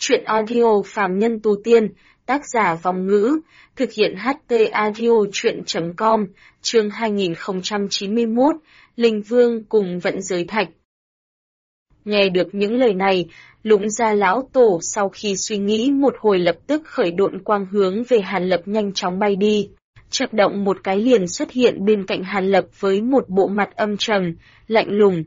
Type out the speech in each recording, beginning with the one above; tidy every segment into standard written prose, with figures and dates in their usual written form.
Truyện audio phàm nhân tu tiên, tác giả Vong Ngữ, thực hiện HT audio truyện.com, chương 2091, Linh Vương cùng vận giới thạch. Nghe được những lời này, Lũng Gia lão tổ sau khi suy nghĩ một hồi lập tức khởi độn quang hướng về Hàn Lập nhanh chóng bay đi. Chập động một cái liền xuất hiện bên cạnh Hàn Lập với một bộ mặt âm trầm, lạnh lùng.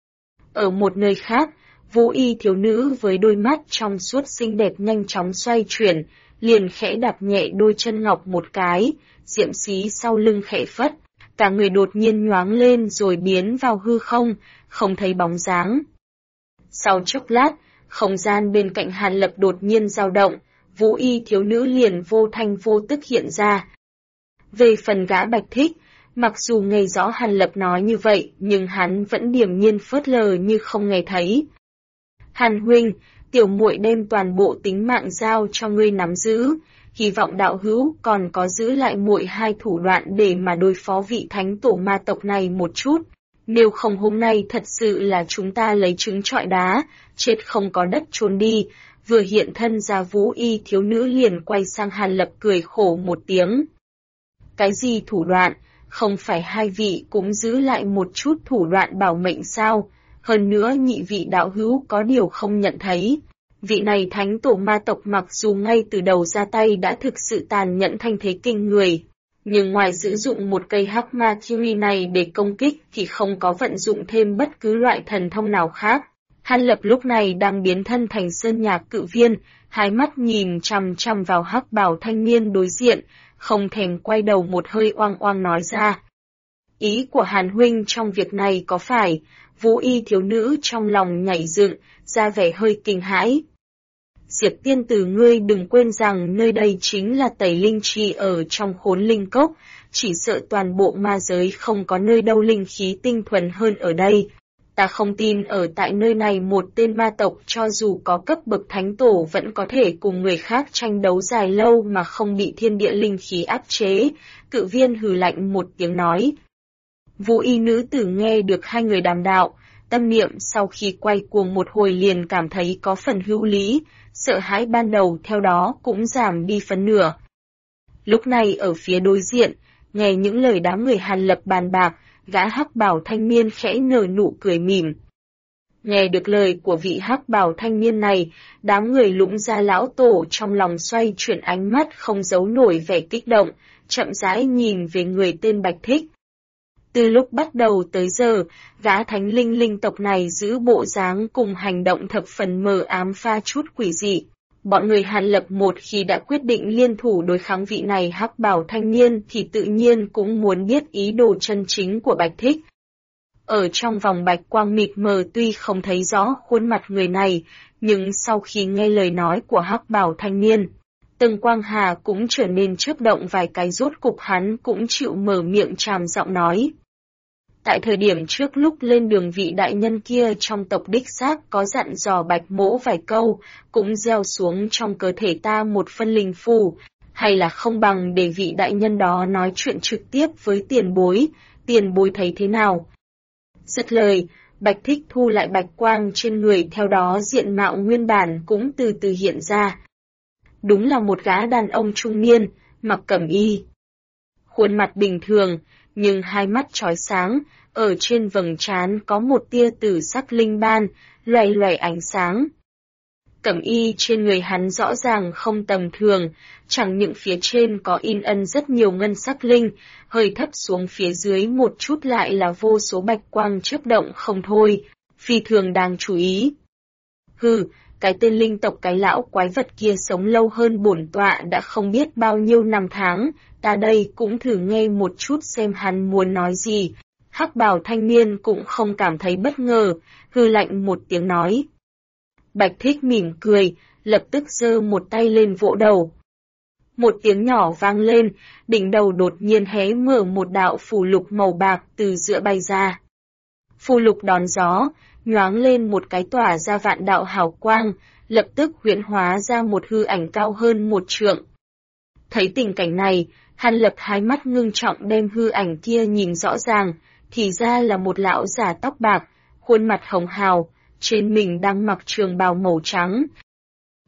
Ở một nơi khác, Vũ Y thiếu nữ với đôi mắt trong suốt xinh đẹp nhanh chóng xoay chuyển, liền khẽ đạp nhẹ đôi chân ngọc một cái, diệm xí sau lưng khẽ phất, cả người đột nhiên nhoáng lên rồi biến vào hư không, không thấy bóng dáng. Sau chốc lát, không gian bên cạnh Hàn Lập đột nhiên dao động, Vũ Y thiếu nữ liền vô thanh vô tức hiện ra. Về phần gã Bạch Thích, mặc dù nghe rõ Hàn Lập nói như vậy, nhưng hắn vẫn điềm nhiên phớt lờ như không nghe thấy. Hàn huynh, tiểu muội đem toàn bộ tính mạng giao cho ngươi nắm giữ, hy vọng đạo hữu còn có giữ lại muội hai thủ đoạn để mà đối phó vị thánh tổ ma tộc này một chút. Nếu không hôm nay thật sự là chúng ta lấy trứng trọi đá, chết không có đất trốn đi. Vừa hiện thân ra Vũ Y thiếu nữ liền quay sang Hàn Lập cười khổ một tiếng. Cái gì thủ đoạn, không phải hai vị cũng giữ lại một chút thủ đoạn bảo mệnh sao? Hơn nữa nhị vị đạo hữu có điều không nhận thấy. Vị này thánh tổ ma tộc mặc dù ngay từ đầu ra tay đã thực sự tàn nhẫn thanh thế kinh người, nhưng ngoài sử dụng một cây hắc ma kiri này để công kích thì không có vận dụng thêm bất cứ loại thần thông nào khác. Hàn Lập lúc này đang biến thân thành sơn nhạc cự viên, hai mắt nhìn chằm chằm vào hắc bào thanh niên đối diện, không thèm quay đầu một hơi oang oang nói ra. Ý của Hàn huynh trong việc này có phải? Vũ Y thiếu nữ trong lòng nhảy dựng, ra vẻ hơi kinh hãi. Diệp tiên tử ngươi đừng quên rằng nơi đây chính là tẩy linh trì ở trong khốn linh cốc, chỉ sợ toàn bộ ma giới không có nơi đâu linh khí tinh thuần hơn ở đây. Ta không tin ở tại nơi này một tên ma tộc cho dù có cấp bậc thánh tổ vẫn có thể cùng người khác tranh đấu dài lâu mà không bị thiên địa linh khí áp chế. Cự viên hừ lạnh một tiếng nói. Vũ Y nữ tử nghe được hai người đàm đạo, tâm niệm sau khi quay cuồng một hồi liền cảm thấy có phần hữu lý, sợ hãi ban đầu theo đó cũng giảm đi phần nửa. Lúc này ở phía đối diện, nghe những lời đám người Hàn Lập bàn bạc, gã hắc bào thanh niên khẽ nở nụ cười mỉm. Nghe được lời của vị hắc bào thanh niên này, đám người Lũng Gia lão tổ trong lòng xoay chuyển ánh mắt không giấu nổi vẻ kích động, chậm rãi nhìn về người tên Bạch Thích. Từ lúc bắt đầu tới giờ, gã thánh linh tộc này giữ bộ dáng cùng hành động thập phần mờ ám pha chút quỷ dị. Bọn người Hàn Lập một khi đã quyết định liên thủ đối kháng vị này hắc bào thanh niên thì tự nhiên cũng muốn biết ý đồ chân chính của Bạch Thích. Ở trong vòng bạch quang mịt mờ tuy không thấy rõ khuôn mặt người này, nhưng sau khi nghe lời nói của hắc bào thanh niên, từng quang hà cũng trở nên chớp động vài cái, rốt cục hắn cũng chịu mở miệng tràm giọng nói. Tại thời điểm trước lúc lên đường vị đại nhân kia trong tộc đích xác có dặn dò Bạch Mỗ vài câu, cũng gieo xuống trong cơ thể ta một phân linh phù, hay là không bằng để vị đại nhân đó nói chuyện trực tiếp với tiền bối thấy thế nào? Dứt lời, Bạch Thích thu lại bạch quang trên người, theo đó diện mạo nguyên bản cũng từ từ hiện ra. Đúng là một gã đàn ông trung niên, mặc cẩm y. Khuôn mặt bình thường, nhưng hai mắt chói sáng, ở trên vầng trán có một tia tử sắc linh ban, loài loài ánh sáng. Cẩm y trên người hắn rõ ràng không tầm thường, chẳng những phía trên có in ân rất nhiều ngân sắc linh, hơi thấp xuống phía dưới một chút lại là vô số bạch quang chớp động không thôi, phi thường đáng chú ý. Hừ, cái tên linh tộc cái lão quái vật kia sống lâu hơn bổn tọa đã không biết bao nhiêu năm tháng, ta đây cũng thử nghe một chút xem hắn muốn nói gì. Hắc bào thanh niên cũng không cảm thấy bất ngờ, hừ lạnh một tiếng nói. Bạch Thích mỉm cười, lập tức giơ một tay lên vỗ đầu. Một tiếng nhỏ vang lên, đỉnh đầu đột nhiên hé mở một đạo phù lục màu bạc từ giữa bay ra. Phù lục đón gió, nhoáng lên một cái tỏa ra vạn đạo hào quang, lập tức huyễn hóa ra một hư ảnh cao hơn một trượng. Thấy tình cảnh này, Hàn Lập hai mắt ngưng trọng đem hư ảnh kia nhìn rõ ràng, thì ra là một lão già tóc bạc, khuôn mặt hồng hào, trên mình đang mặc trường bào màu trắng.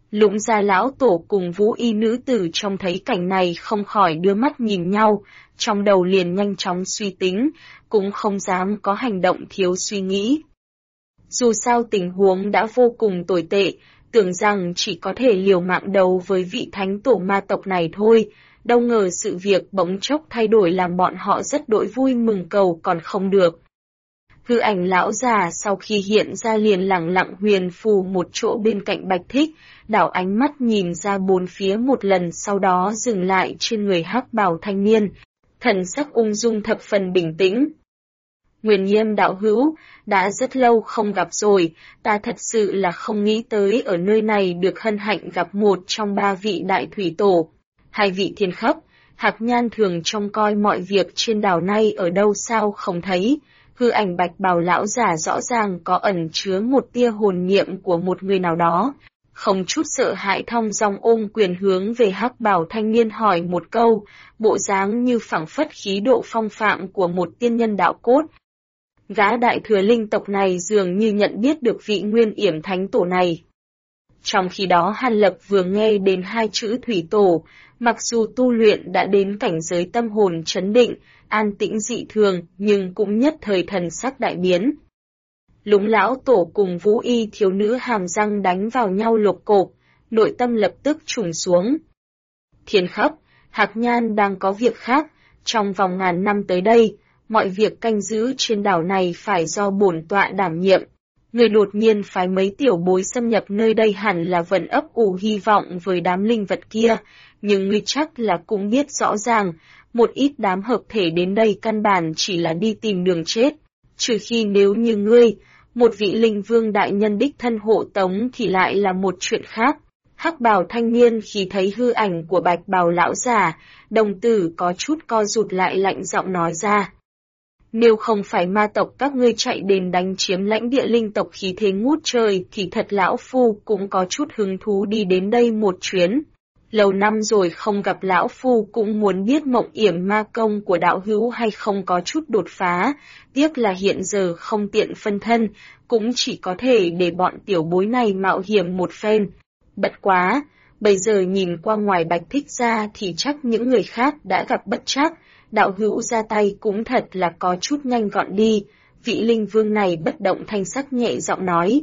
Lũng Gia lão tổ cùng Vũ Y nữ tử trông thấy cảnh này không khỏi đưa mắt nhìn nhau, trong đầu liền nhanh chóng suy tính, cũng không dám có hành động thiếu suy nghĩ. Dù sao tình huống đã vô cùng tồi tệ, tưởng rằng chỉ có thể liều mạng đầu với vị thánh tổ ma tộc này thôi, đâu ngờ sự việc bỗng chốc thay đổi làm bọn họ rất đội vui mừng cầu còn không được. Hư ảnh lão già sau khi hiện ra liền lẳng lặng huyền phù một chỗ bên cạnh Bạch Thích, đảo ánh mắt nhìn ra bốn phía một lần sau đó dừng lại trên người hắc bào thanh niên, thần sắc ung dung thập phần bình tĩnh. Nguyên Nghiêm đạo hữu, đã rất lâu không gặp rồi, ta thật sự là không nghĩ tới ở nơi này được hân hạnh gặp một trong ba vị đại thủy tổ. Hai vị thiên khắp, Hạc Nhan thường trông coi mọi việc trên đảo này ở đâu sao không thấy. Hư ảnh bạch bào lão giả rõ ràng có ẩn chứa một tia hồn niệm của một người nào đó. Không chút sợ hãi thong dong ôm quyền hướng về hắc bào thanh niên hỏi một câu, bộ dáng như phảng phất khí độ phong phạm của một tiên nhân đạo cốt. Gã đại thừa linh tộc này dường như nhận biết được vị Nguyên Yểm thánh tổ này. Trong khi đó Hàn Lập vừa nghe đến hai chữ thủy tổ, mặc dù tu luyện đã đến cảnh giới tâm hồn chấn định, an tĩnh dị thường, nhưng cũng nhất thời thần sắc đại biến. Lũng lão tổ cùng Vũ Y thiếu nữ hàm răng đánh vào nhau lục cộp, nội tâm lập tức trùng xuống. Thiên khắp, Hạc Nhan đang có việc khác, trong vòng ngàn năm tới đây, mọi việc canh giữ trên đảo này phải do bổn tọa đảm nhiệm. Người đột nhiên phái mấy tiểu bối xâm nhập nơi đây hẳn là vẫn ấp ủ hy vọng với đám linh vật kia, nhưng ngươi chắc là cũng biết rõ ràng, một ít đám hợp thể đến đây căn bản chỉ là đi tìm đường chết, trừ khi nếu như ngươi, một vị linh vương đại nhân đích thân hộ tống thì lại là một chuyện khác. Hắc bào thanh niên khi thấy hư ảnh của bạch bào lão già, đồng tử có chút co rụt lại lạnh giọng nói ra. Nếu không phải ma tộc các ngươi chạy đến đánh chiếm lãnh địa linh tộc khí thế ngút trời thì thật lão phu cũng có chút hứng thú đi đến đây một chuyến. Lâu năm rồi không gặp lão phu cũng muốn biết mộng yểm ma công của đạo hữu hay không có chút đột phá, tiếc là hiện giờ không tiện phân thân, cũng chỉ có thể để bọn tiểu bối này mạo hiểm một phen. Bất quá, bây giờ nhìn qua ngoài Bạch Thích ra thì chắc những người khác đã gặp bất trắc, đạo hữu ra tay cũng thật là có chút nhanh gọn đi, vị linh vương này bất động thanh sắc nhẹ giọng nói.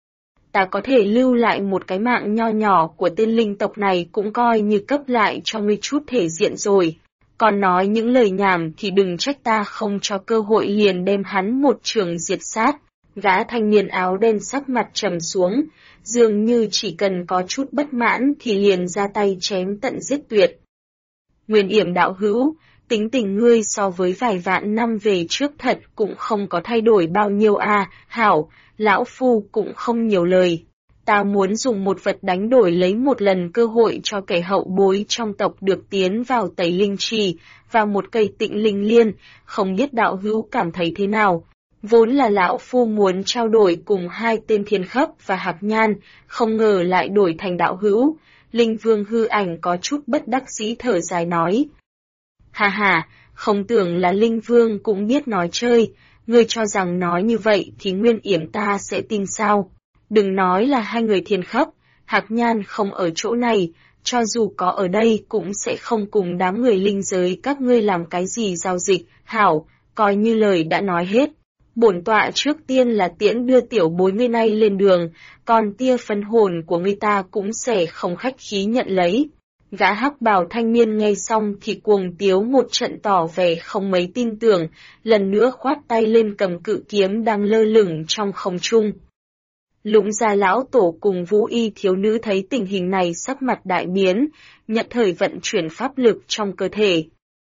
Ta có thể lưu lại một cái mạng nho nhỏ của tên linh tộc này cũng coi như cấp lại cho ngươi chút thể diện rồi. Còn nói những lời nhảm thì đừng trách ta không cho cơ hội liền đem hắn một trường diệt sát. Gã thanh niên áo đen sắc mặt trầm xuống, dường như chỉ cần có chút bất mãn thì liền ra tay chém tận giết tuyệt. Nguyên Yểm đạo hữu, tính tình ngươi so với vài vạn năm về trước thật cũng không có thay đổi bao nhiêu à, hảo, lão phu cũng không nhiều lời. Ta muốn dùng một vật đánh đổi lấy một lần cơ hội cho kẻ hậu bối trong tộc được tiến vào Tẩy Linh Trì và một cây Tịnh Linh Liên, không biết đạo hữu cảm thấy thế nào. Vốn là lão phu muốn trao đổi cùng hai tên Thiên Khắp và Hạc Nhan, không ngờ lại đổi thành đạo hữu. Linh Vương hư ảnh có chút bất đắc dĩ thở dài nói. Hà hà, không tưởng là Linh Vương cũng biết nói chơi, ngươi cho rằng nói như vậy thì Nguyên Yểm ta sẽ tin sao? Đừng nói là hai người Thiên Khắp, Hạc Nhan không ở chỗ này, cho dù có ở đây cũng sẽ không cùng đám người linh giới các ngươi làm cái gì giao dịch, hảo, coi như lời đã nói hết. Bổn tọa trước tiên là tiễn đưa tiểu bối ngươi này lên đường, còn tia phân hồn của ngươi ta cũng sẽ không khách khí nhận lấy. Gã hắc bào thanh niên nghe xong thì cuồng tiếu một trận tỏ vẻ không mấy tin tưởng, lần nữa khoát tay lên cầm cự kiếm đang lơ lửng trong không trung. Lũng Gia lão tổ cùng Vũ Y thiếu nữ thấy tình hình này sắc mặt đại biến, nhận thời vận chuyển pháp lực trong cơ thể.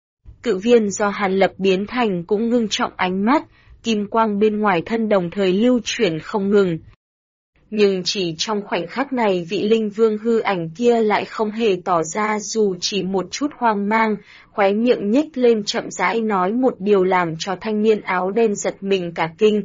Cự viên do Hàn Lập biến thành cũng ngưng trọng ánh mắt, kim quang bên ngoài thân đồng thời lưu chuyển không ngừng. Nhưng chỉ trong khoảnh khắc này vị linh vương hư ảnh kia lại không hề tỏ ra dù chỉ một chút hoang mang, khóe miệng nhếch lên chậm rãi nói một điều làm cho thanh niên áo đen giật mình cả kinh.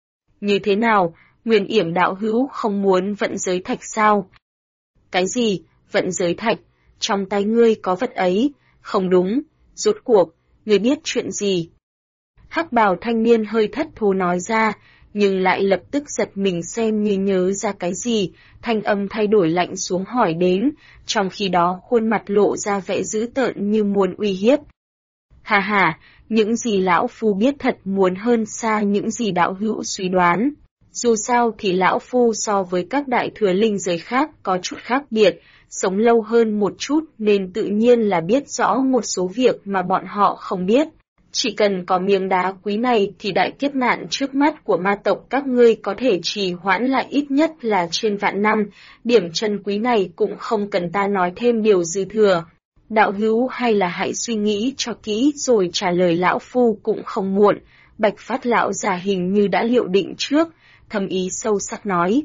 Như thế nào, Nguyên Yểm đạo hữu không muốn vận giới thạch sao? Cái gì, vận giới thạch? Trong tay ngươi có vật ấy? Không đúng, rốt cuộc, ngươi biết chuyện gì? Hắc bào thanh niên hơi thất thố nói ra, nhưng lại lập tức giật mình xem như nhớ ra cái gì, thanh âm thay đổi lạnh xuống hỏi đến, trong khi đó khuôn mặt lộ ra vẻ dữ tợn như muốn uy hiếp. Hà hà, những gì lão phu biết thật muốn hơn xa những gì đạo hữu suy đoán. Dù sao thì lão phu so với các đại thừa linh giới khác có chút khác biệt, sống lâu hơn một chút nên tự nhiên là biết rõ một số việc mà bọn họ không biết. Chỉ cần có miếng đá quý này thì đại kiếp nạn trước mắt của ma tộc các ngươi có thể trì hoãn lại ít nhất là trên vạn năm, điểm chân quý này cũng không cần ta nói thêm điều dư thừa. Đạo hữu hay là hãy suy nghĩ cho kỹ rồi trả lời lão phu cũng không muộn, Bạch Phát lão già hình như đã liệu định trước, thầm ý sâu sắc nói.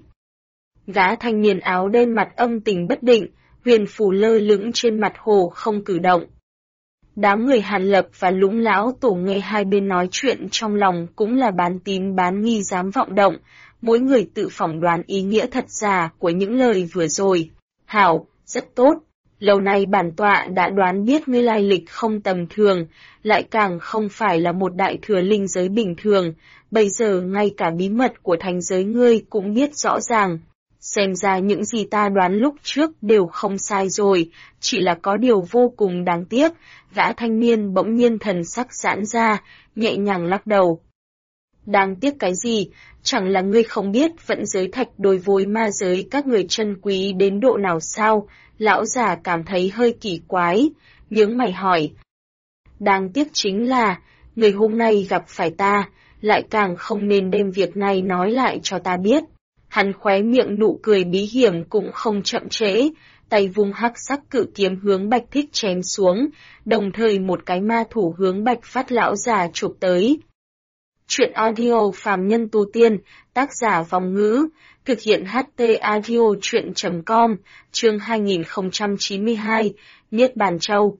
Gã thanh niên áo đen mặt âm tình bất định, huyền phù lơ lửng trên mặt hồ không cử động. Đám người Hàn Lập và Lũng lão tổ nghe hai bên nói chuyện trong lòng cũng là bán tín bán nghi dám vọng động, mỗi người tự phỏng đoán ý nghĩa thật giả của những lời vừa rồi. Hảo, rất tốt, lâu nay bản tọa đã đoán biết ngươi lai lịch không tầm thường, lại càng không phải là một đại thừa linh giới bình thường, bây giờ ngay cả bí mật của thành giới ngươi cũng biết rõ ràng. Xem ra những gì ta đoán lúc trước đều không sai rồi, chỉ là có điều vô cùng đáng tiếc, gã thanh niên bỗng nhiên thần sắc giãn ra, nhẹ nhàng lắc đầu. Đáng tiếc cái gì, chẳng là ngươi không biết vận giới thạch đối với ma giới các người chân quý đến độ nào sao, lão già cảm thấy hơi kỳ quái, nhướng mày hỏi. Đáng tiếc chính là, người hôm nay gặp phải ta, lại càng không nên đem việc này nói lại cho ta biết. Hắn khóe miệng nụ cười bí hiểm cũng không chậm trễ, tay vung hắc sắc cự kiếm hướng Bạch Thích chém xuống, đồng thời một cái ma thủ hướng Bạch Phát lão già chụp tới. Chuyện audio phàm nhân tu tiên, tác giả Vong Ngữ, thực hiện HT audio chuyện.com, chương 2092, Niết Bàn Châu.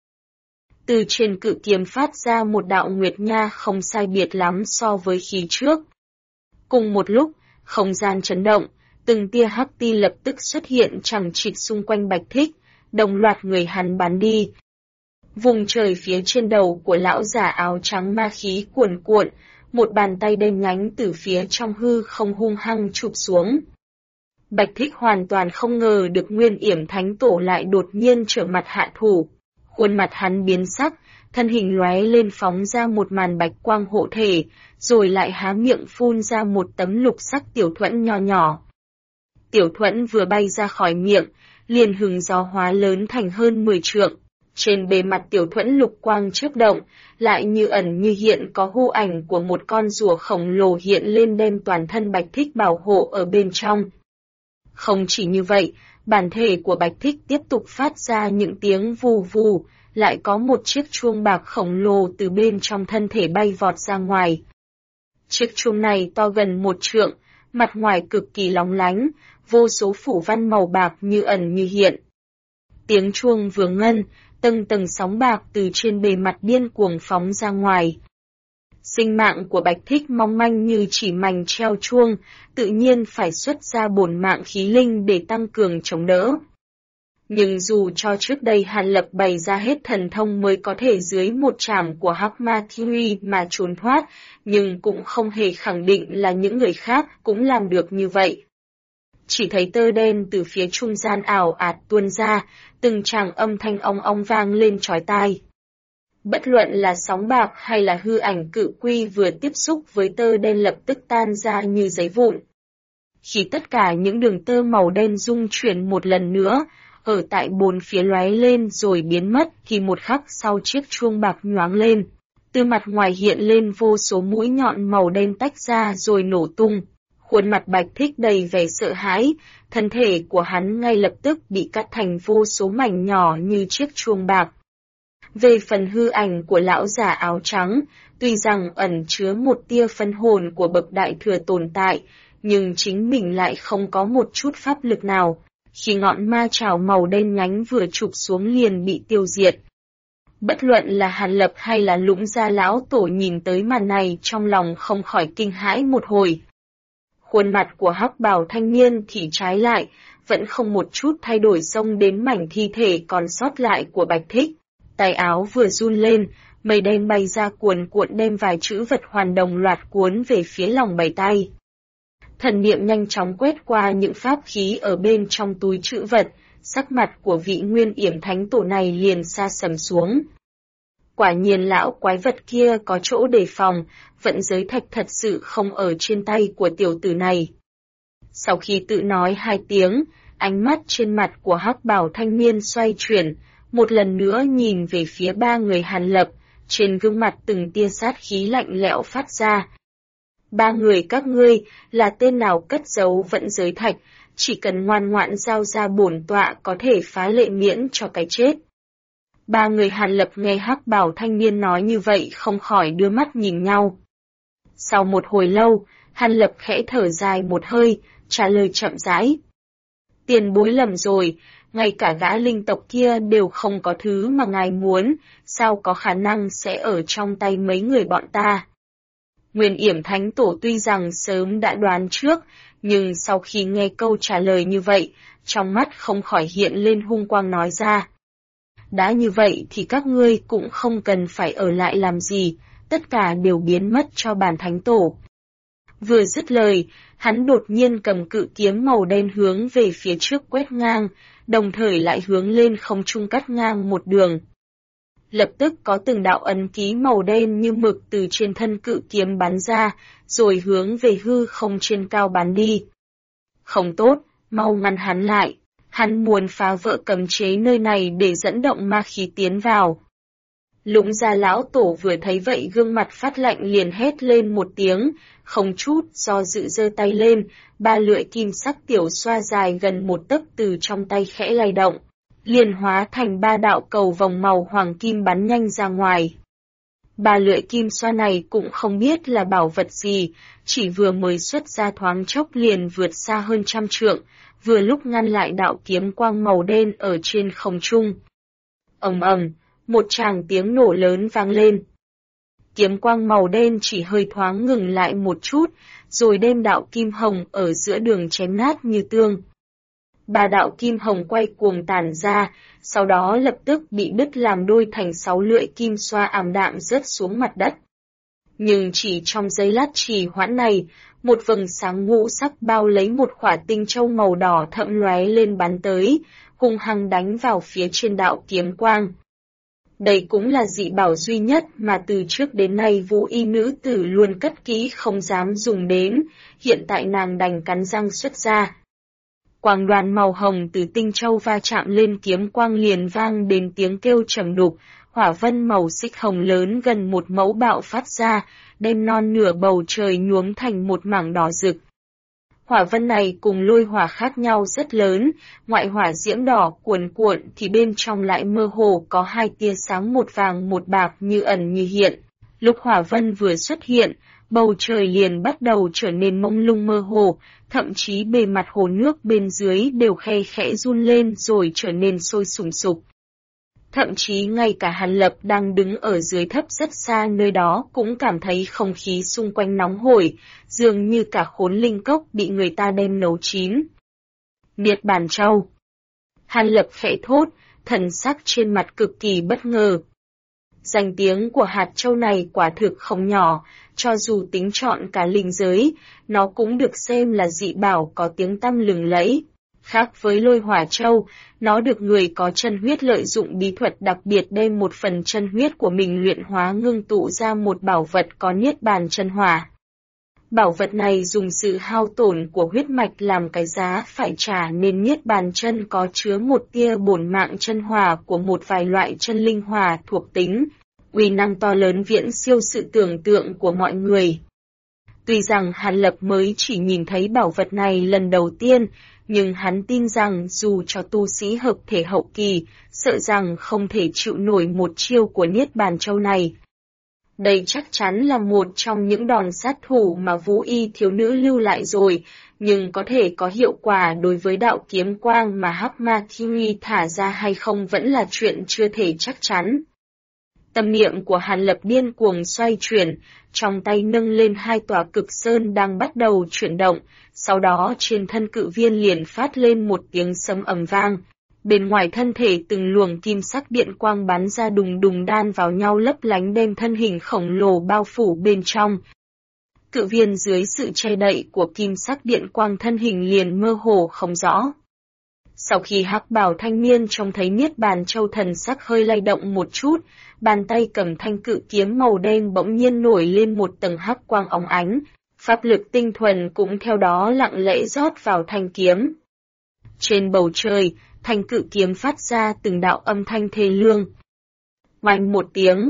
Từ trên cự kiếm phát ra một đạo nguyệt nha không sai biệt lắm so với khí trước. Cùng một lúc, không gian chấn động, từng tia hắc ti lập tức xuất hiện chằng chịt xung quanh Bạch Thích, đồng loạt người hắn bắn đi. Vùng trời phía trên đầu của lão giả áo trắng ma khí cuồn cuộn, một bàn tay đen nhánh từ phía trong hư không hung hăng chụp xuống. Bạch Thích hoàn toàn không ngờ được Nguyên Yểm Thánh Tổ lại đột nhiên trở mặt hạ thủ. Khuôn mặt hắn biến sắc, thân hình lóe lên phóng ra một màn bạch quang hộ thể, rồi lại há miệng phun ra một tấm lục sắc tiểu thuẫn nho nhỏ. Tiểu thuẫn vừa bay ra khỏi miệng, liền hừng gió hóa lớn thành hơn 10 trượng. Trên bề mặt tiểu thuẫn lục quang chớp động, lại như ẩn như hiện có hư ảnh của một con rùa khổng lồ hiện lên đem toàn thân Bạch Thích bảo hộ ở bên trong. Không chỉ như vậy, bản thể của Bạch Thích tiếp tục phát ra những tiếng vù vù, lại có một chiếc chuông bạc khổng lồ từ bên trong thân thể bay vọt ra ngoài. Chiếc chuông này to gần 1 trượng, mặt ngoài cực kỳ lóng lánh, vô số phủ văn màu bạc như ẩn như hiện. Tiếng chuông vừa ngân, tầng tầng sóng bạc từ trên bề mặt điên cuồng phóng ra ngoài. Sinh mạng của Bạch Thích mong manh như chỉ mảnh treo chuông, tự nhiên phải xuất ra bổn mạng khí linh để tăng cường chống đỡ. Nhưng dù cho trước đây Hàn Lập bày ra hết thần thông mới có thể dưới một trảm của Hắc Ma Thi mà trốn thoát, nhưng cũng không hề khẳng định là những người khác cũng làm được như vậy. Chỉ thấy tơ đen từ phía trung gian ảo ạt tuôn ra, từng tràng âm thanh ong ong vang lên chói tai. Bất luận là sóng bạc hay là hư ảnh cự quy vừa tiếp xúc với tơ đen lập tức tan ra như giấy vụn. Khi tất cả những đường tơ màu đen rung chuyển một lần nữa, ở tại bốn phía lóe lên rồi biến mất thì một khắc sau chiếc chuông bạc nhoáng lên. Từ mặt ngoài hiện lên vô số mũi nhọn màu đen tách ra rồi nổ tung. Khuôn mặt Bạch Thích đầy vẻ sợ hãi, thân thể của hắn ngay lập tức bị cắt thành vô số mảnh nhỏ như chiếc chuông bạc. Về phần hư ảnh của lão già áo trắng, tuy rằng ẩn chứa một tia phân hồn của bậc đại thừa tồn tại, nhưng chính mình lại không có một chút pháp lực nào. Khi ngọn ma chảo màu đen nhánh vừa chụp xuống liền bị tiêu diệt. Bất luận là Hàn Lập hay là Lũng gia lão tổ nhìn tới màn này trong lòng không khỏi kinh hãi một hồi. Khuôn mặt của hắc bào thanh niên thì trái lại, vẫn không một chút thay đổi xông đến mảnh thi thể còn sót lại của Bạch Thích. Tay áo vừa run lên, Mây đen bay ra cuồn cuộn đem vài chữ vật hoàn đồng loạt cuốn về phía lòng bàn tay. Thần niệm nhanh chóng quét qua những pháp khí ở bên trong túi chữ vật, sắc mặt của vị Nguyên Yểm Thánh Tổ này liền sa sầm xuống. Quả nhiên lão quái vật kia có chỗ đề phòng, vận giới thạch thật sự không ở trên tay của tiểu tử này. Sau khi tự nói hai tiếng, ánh mắt trên mặt của hắc bào thanh niên xoay chuyển, một lần nữa nhìn về phía ba người Hàn Lập, trên gương mặt từng tia sát khí lạnh lẽo phát ra. Ba người các ngươi, là tên nào cất giấu vận giới thạch, chỉ cần ngoan ngoãn giao ra bổn tọa có thể phá lệ miễn cho cái chết. Ba người Hàn Lập nghe hắc bào thanh niên nói như vậy không khỏi đưa mắt nhìn nhau. Sau một hồi lâu, Hàn Lập khẽ thở dài một hơi, trả lời chậm rãi. Tiền bối lầm rồi, ngay cả gã linh tộc kia đều không có thứ mà ngài muốn, sao có khả năng sẽ ở trong tay mấy người bọn ta. Nguyên Yểm Thánh Tổ tuy rằng sớm đã đoán trước, nhưng sau khi nghe câu trả lời như vậy, trong mắt không khỏi hiện lên hung quang nói ra. Đã như vậy thì các ngươi cũng không cần phải ở lại làm gì, tất cả đều biến mất cho bản Thánh Tổ. Vừa dứt lời, hắn đột nhiên cầm cự kiếm màu đen hướng về phía trước quét ngang, đồng thời lại hướng lên không trung cắt ngang một đường. Lập tức có từng đạo ấn ký màu đen như mực từ trên thân cự kiếm bắn ra, rồi hướng về hư không trên cao bắn đi. Không tốt, mau ngăn hắn lại, hắn muốn phá vỡ cấm chế nơi này để dẫn động ma khí tiến vào. Lũng Gia lão tổ vừa thấy vậy gương mặt phát lạnh liền hét lên một tiếng, không chút do dự giơ tay lên, ba lưỡi kim sắc tiểu xoa dài gần một tấc từ trong tay khẽ lay động, liền hóa thành ba đạo cầu vòng màu hoàng kim bắn nhanh ra ngoài. Ba lưỡi kim xoa này cũng không biết là bảo vật gì, chỉ vừa mới xuất ra thoáng chốc liền vượt xa hơn 100 trượng, vừa lúc ngăn lại đạo kiếm quang màu đen ở trên không trung. Ầm ầm, một tràng tiếng nổ lớn vang lên. Kiếm quang màu đen chỉ hơi thoáng ngừng lại một chút, rồi đem đạo kim hồng ở giữa đường chém nát như tương. Ba đạo kim hồng quay cuồng tản ra, sau đó lập tức bị đứt làm đôi thành 6 lưỡi kim xoa ảm đạm rớt xuống mặt đất. Nhưng chỉ trong giây lát trì hoãn này, một vầng sáng ngũ sắc bao lấy một khỏa tinh châu màu đỏ thẫm lóe lên bắn tới, hung hăng đánh vào phía trên đạo kiếm quang. Đây cũng là dị bảo duy nhất mà từ trước đến nay Vũ Y nữ tử luôn cất kỹ không dám dùng đến, hiện tại nàng đành cắn răng xuất ra. Quang đoàn màu hồng từ tinh châu va chạm lên kiếm quang liền vang đến tiếng kêu trầm đục, hỏa vân màu xích hồng lớn gần một mẫu bạo phát ra, đem non nửa bầu trời nhuốm thành một mảng đỏ rực. Hỏa vân này cùng lôi hỏa khác nhau rất lớn, ngoại hỏa diễm đỏ cuồn cuộn thì bên trong lại mơ hồ có hai tia sáng một vàng một bạc như ẩn như hiện. Lúc hỏa vân vừa xuất hiện, bầu trời liền bắt đầu trở nên mông lung mơ hồ, thậm chí bề mặt hồ nước bên dưới đều khe khẽ run lên rồi trở nên sôi sùng sục. Thậm chí ngay cả Hàn Lập đang đứng ở dưới thấp rất xa nơi đó cũng cảm thấy không khí xung quanh nóng hổi, dường như cả khốn linh cốc bị người ta đem nấu chín. Niết Bàn Châu. Hàn Lập khẽ thốt, thần sắc trên mặt cực kỳ bất ngờ. Danh tiếng của hạt châu này quả thực không nhỏ, cho dù tính trọn cả linh giới, nó cũng được xem là dị bảo có tiếng tăm lừng lẫy. Khác với lôi hỏa châu, nó được người có chân huyết lợi dụng bí thuật đặc biệt đem một phần chân huyết của mình luyện hóa ngưng tụ ra một bảo vật có niết bàn chân hỏa. Bảo vật này dùng sự hao tổn của huyết mạch làm cái giá phải trả nên niết bàn chân có chứa một tia bổn mạng chân hỏa của một vài loại chân linh hỏa thuộc tính, uy năng to lớn viễn siêu sự tưởng tượng của mọi người. Tuy rằng Hàn Lập mới chỉ nhìn thấy bảo vật này lần đầu tiên, nhưng hắn tin rằng dù cho tu sĩ hợp thể hậu kỳ, sợ rằng không thể chịu nổi một chiêu của Niết Bàn Châu này. Đây chắc chắn là một trong những đòn sát thủ mà Vũ Y thiếu nữ lưu lại rồi, nhưng có thể có hiệu quả đối với đạo kiếm quang mà Hắc Ma Kiri thả ra hay không vẫn là chuyện chưa thể chắc chắn. Tâm niệm của Hàn Lập điên cuồng xoay chuyển, trong tay nâng lên hai tòa cực sơn đang bắt đầu chuyển động, sau đó trên thân cự viên liền phát lên một tiếng sấm ầm vang. Bên ngoài thân thể từng luồng kim sắc điện quang bắn ra đùng đùng đan vào nhau lấp lánh đem thân hình khổng lồ bao phủ bên trong. Cự viên dưới sự che đậy của kim sắc điện quang thân hình liền mơ hồ không rõ. Sau khi hắc bào thanh niên trông thấy Niết Bàn Châu thần sắc hơi lay động một chút, bàn tay cầm thanh cự kiếm màu đen bỗng nhiên nổi lên một tầng hắc quang óng ánh, pháp lực tinh thuần cũng theo đó lặng lẽ rót vào thanh kiếm. Trên bầu trời, thanh cự kiếm phát ra từng đạo âm thanh thê lương. Oanh một tiếng.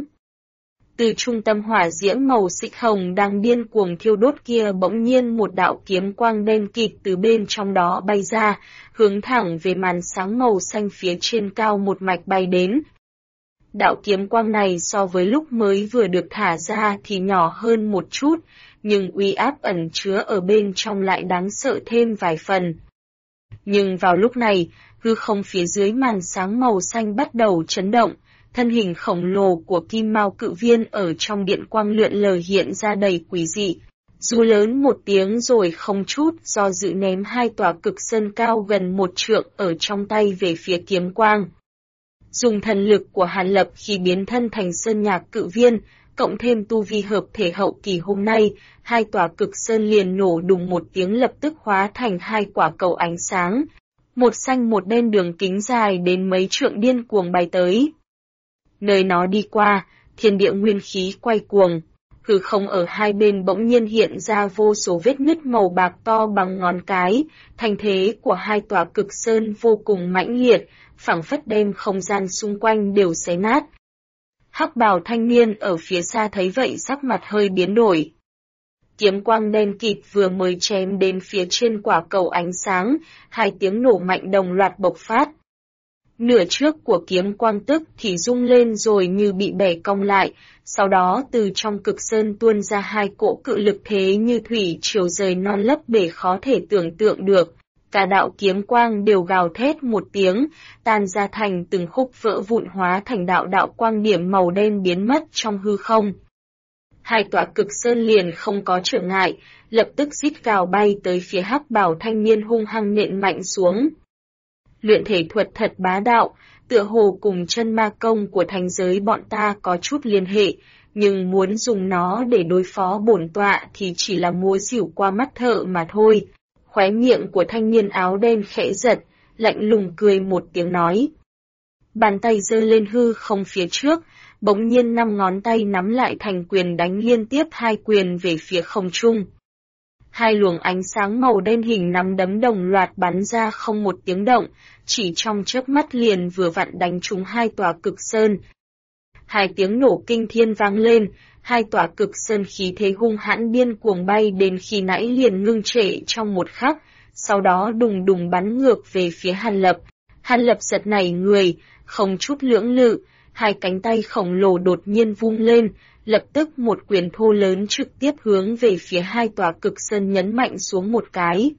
Từ trung tâm hỏa diễm màu xích hồng đang điên cuồng thiêu đốt kia bỗng nhiên một đạo kiếm quang đen kịt từ bên trong đó bay ra, hướng thẳng về màn sáng màu xanh phía trên cao một mạch bay đến. Đạo kiếm quang này so với lúc mới vừa được thả ra thì nhỏ hơn một chút, nhưng uy áp ẩn chứa ở bên trong lại đáng sợ thêm vài phần. Nhưng vào lúc này, hư không phía dưới màn sáng màu xanh bắt đầu chấn động, thân hình khổng lồ của kim mao cự viên ở trong điện quang lượn lờ hiện ra đầy quỷ dị. Rú lớn một tiếng rồi không chút do dự ném hai tòa cực sơn cao gần 1 trượng ở trong tay về phía kiếm quang. Dùng thần lực của Hàn Lập khi biến thân thành sơn nhạc cự viên, cộng thêm tu vi hợp thể hậu kỳ hôm nay, hai tòa cực sơn liền nổ đùng một tiếng lập tức hóa thành hai quả cầu ánh sáng. Một xanh một đen đường kính dài đến mấy trượng điên cuồng bay tới. Nơi nó đi qua, thiên địa nguyên khí quay cuồng, hư không ở hai bên bỗng nhiên hiện ra vô số vết nứt màu bạc to bằng ngón cái, thành thế của hai tòa cực sơn vô cùng mãnh liệt, phảng phất đem không gian xung quanh đều xé nát. Hắc bào thanh niên ở phía xa thấy vậy sắc mặt hơi biến đổi. Kiếm quang đen kịt vừa mới chém đến phía trên quả cầu ánh sáng, hai tiếng nổ mạnh đồng loạt bộc phát. Nửa trước của kiếm quang tức thì rung lên rồi như bị bẻ cong lại, sau đó từ trong cực sơn tuôn ra hai cỗ cự lực thế như thủy triều rời non lấp bể khó thể tưởng tượng được. Cả đạo kiếm quang đều gào thét một tiếng, tan ra thành từng khúc vỡ vụn hóa thành đạo đạo quang điểm màu đen biến mất trong hư không. Hai tòa cực sơn liền không có trở ngại, lập tức rít gào bay tới phía hắc bào thanh niên hung hăng nện mạnh xuống. Luyện thể thuật thật bá đạo, tựa hồ cùng chân ma công của thành giới bọn ta có chút liên hệ, nhưng muốn dùng nó để đối phó bổn tọa thì chỉ là múa xỉu qua mắt thợ mà thôi. Khóe miệng của thanh niên áo đen khẽ giật, lạnh lùng cười một tiếng nói. Bàn tay giơ lên hư không phía trước, bỗng nhiên 5 ngón tay nắm lại thành quyền đánh liên tiếp 2 quyền về phía không trung. Hai luồng ánh sáng màu đen hình nắm đấm đồng loạt bắn ra không một tiếng động, chỉ trong chớp mắt liền vừa vặn đánh trúng hai tòa cực sơn. Hai tiếng nổ kinh thiên vang lên, hai tòa cực sơn khí thế hung hãn điên cuồng bay đến khi nãy liền ngưng trệ trong một khắc, sau đó đùng đùng bắn ngược về phía Hàn Lập. Hàn Lập giật nảy người, không chút lưỡng lự, hai cánh tay khổng lồ đột nhiên vung lên, lập tức một quyền thô lớn trực tiếp hướng về phía hai tòa cực sơn nhấn mạnh xuống một cái.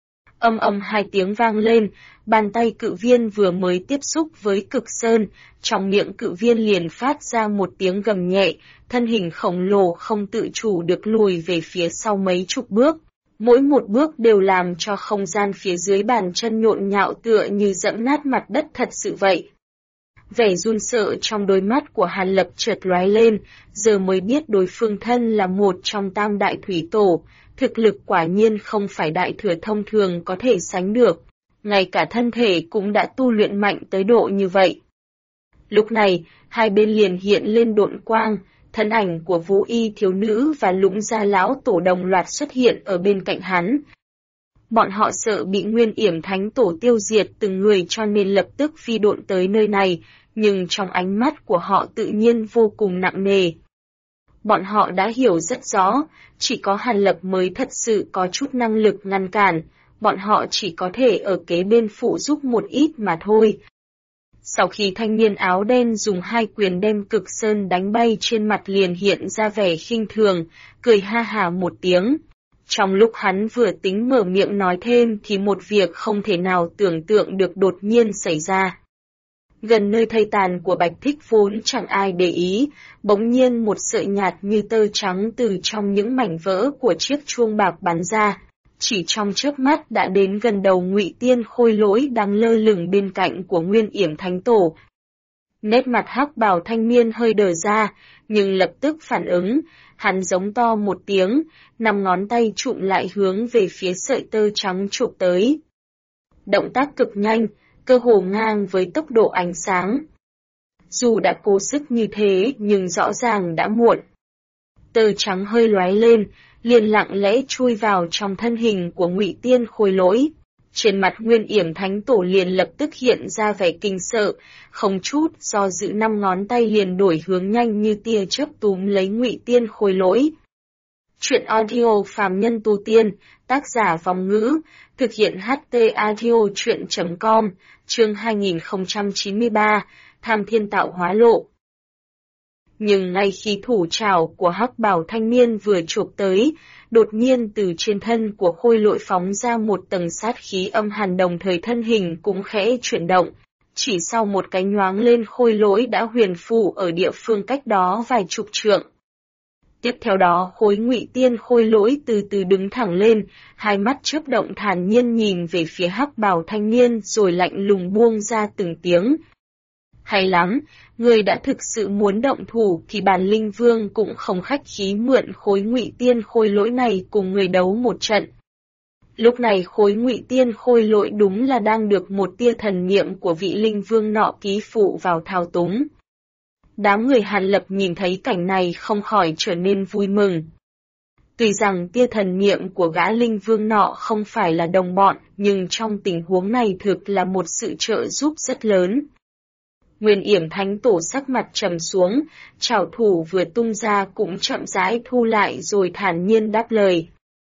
Âm âm hai tiếng vang lên, bàn tay cự viên vừa mới tiếp xúc với cực sơn, trong miệng cự viên liền phát ra một tiếng gầm nhẹ, thân hình khổng lồ không tự chủ được lùi về phía sau mấy chục bước. Mỗi một bước đều làm cho không gian phía dưới bàn chân nhộn nhạo tựa như dẫm nát mặt đất thật sự vậy. Vẻ run sợ trong đôi mắt của Hàn Lập chợt lóe lên, giờ mới biết đối phương thân là một trong tam đại thủy tổ, thực lực quả nhiên không phải đại thừa thông thường có thể sánh được, ngay cả thân thể cũng đã tu luyện mạnh tới độ như vậy. Lúc này, hai bên liền hiện lên độn quang, thân ảnh của Vũ Y thiếu nữ và Lũng Gia lão tổ đồng loạt xuất hiện ở bên cạnh hắn. Bọn họ sợ bị Nguyên Yểm Thánh Tổ tiêu diệt từng người cho nên lập tức phi độn tới nơi này, nhưng trong ánh mắt của họ tự nhiên vô cùng nặng nề. Bọn họ đã hiểu rất rõ, chỉ có Hàn Lập mới thật sự có chút năng lực ngăn cản, bọn họ chỉ có thể ở kế bên phụ giúp một ít mà thôi. Sau khi thanh niên áo đen dùng hai quyền đem cực sơn đánh bay trên mặt liền hiện ra vẻ khinh thường, cười ha hà một tiếng. Trong lúc hắn vừa tính mở miệng nói thêm thì một việc không thể nào tưởng tượng được đột nhiên xảy ra. Gần nơi thây tàn của Bạch Thích vốn chẳng ai để ý, bỗng nhiên một sợi nhạt như tơ trắng từ trong những mảnh vỡ của chiếc chuông bạc bắn ra. chỉ trong chớp mắt đã đến gần đầu Ngụy Tiên Khôi Lỗi đang lơ lửng bên cạnh của Nguyên Yểm Thánh Tổ. Nét mặt hắc bào thanh niên hơi đờ ra, nhưng lập tức phản ứng, hắn giống to một tiếng, 5 ngón tay trụm lại hướng về phía sợi tơ trắng chụp tới. Động tác cực nhanh, cơ hồ ngang với tốc độ ánh sáng. Dù đã cố sức như thế nhưng rõ ràng đã muộn. Tơ trắng hơi lóe lên, liền lặng lẽ chui vào trong thân hình của Ngụy Tiên Khôi Lỗi. Trên mặt Nguyên Yểm Thánh Tổ liền lập tức hiện ra vẻ kinh sợ, không chút do dự 5 ngón tay liền đổi hướng nhanh như tia chớp túm lấy Ngụy Tiên Khôi Lỗi. Truyện audio phàm nhân tu tiên, tác giả Vong Ngữ, thực hiện HT audio truyện.com, chương 2093, Tham Thiên Tạo Hóa Lộ. Nhưng ngay khi thủ trảo của hắc bào thanh niên vừa chụp tới, đột nhiên từ trên thân của Khôi Lỗi phóng ra một tầng sát khí âm hàn, đồng thời thân hình cũng khẽ chuyển động. Chỉ sau một cái nhoáng lên, Khôi Lỗi đã huyền phù ở địa phương cách đó vài chục trượng. Tiếp theo đó khối Ngụy Tiên Khôi Lỗi từ từ đứng thẳng lên, hai mắt chớp động thản nhiên nhìn về phía hắc bào thanh niên rồi lạnh lùng buông ra từng tiếng. Hay lắm, người đã thực sự muốn động thủ thì bản Linh Vương cũng không khách khí mượn khối Ngụy Tiên Khôi Lỗi này cùng người đấu một trận. Lúc này khối Ngụy Tiên Khôi Lỗi đúng là đang được một tia thần niệm của vị Linh Vương nọ ký phụ vào thao túng. Đám người Hàn Lập nhìn thấy cảnh này không khỏi trở nên vui mừng. Tuy rằng tia thần niệm của gã Linh Vương nọ không phải là đồng bọn, nhưng trong tình huống này thực là một sự trợ giúp rất lớn. Nguyên Yểm Thánh Tổ sắc mặt trầm xuống, trảo thủ vừa tung ra cũng chậm rãi thu lại rồi thản nhiên đáp lời.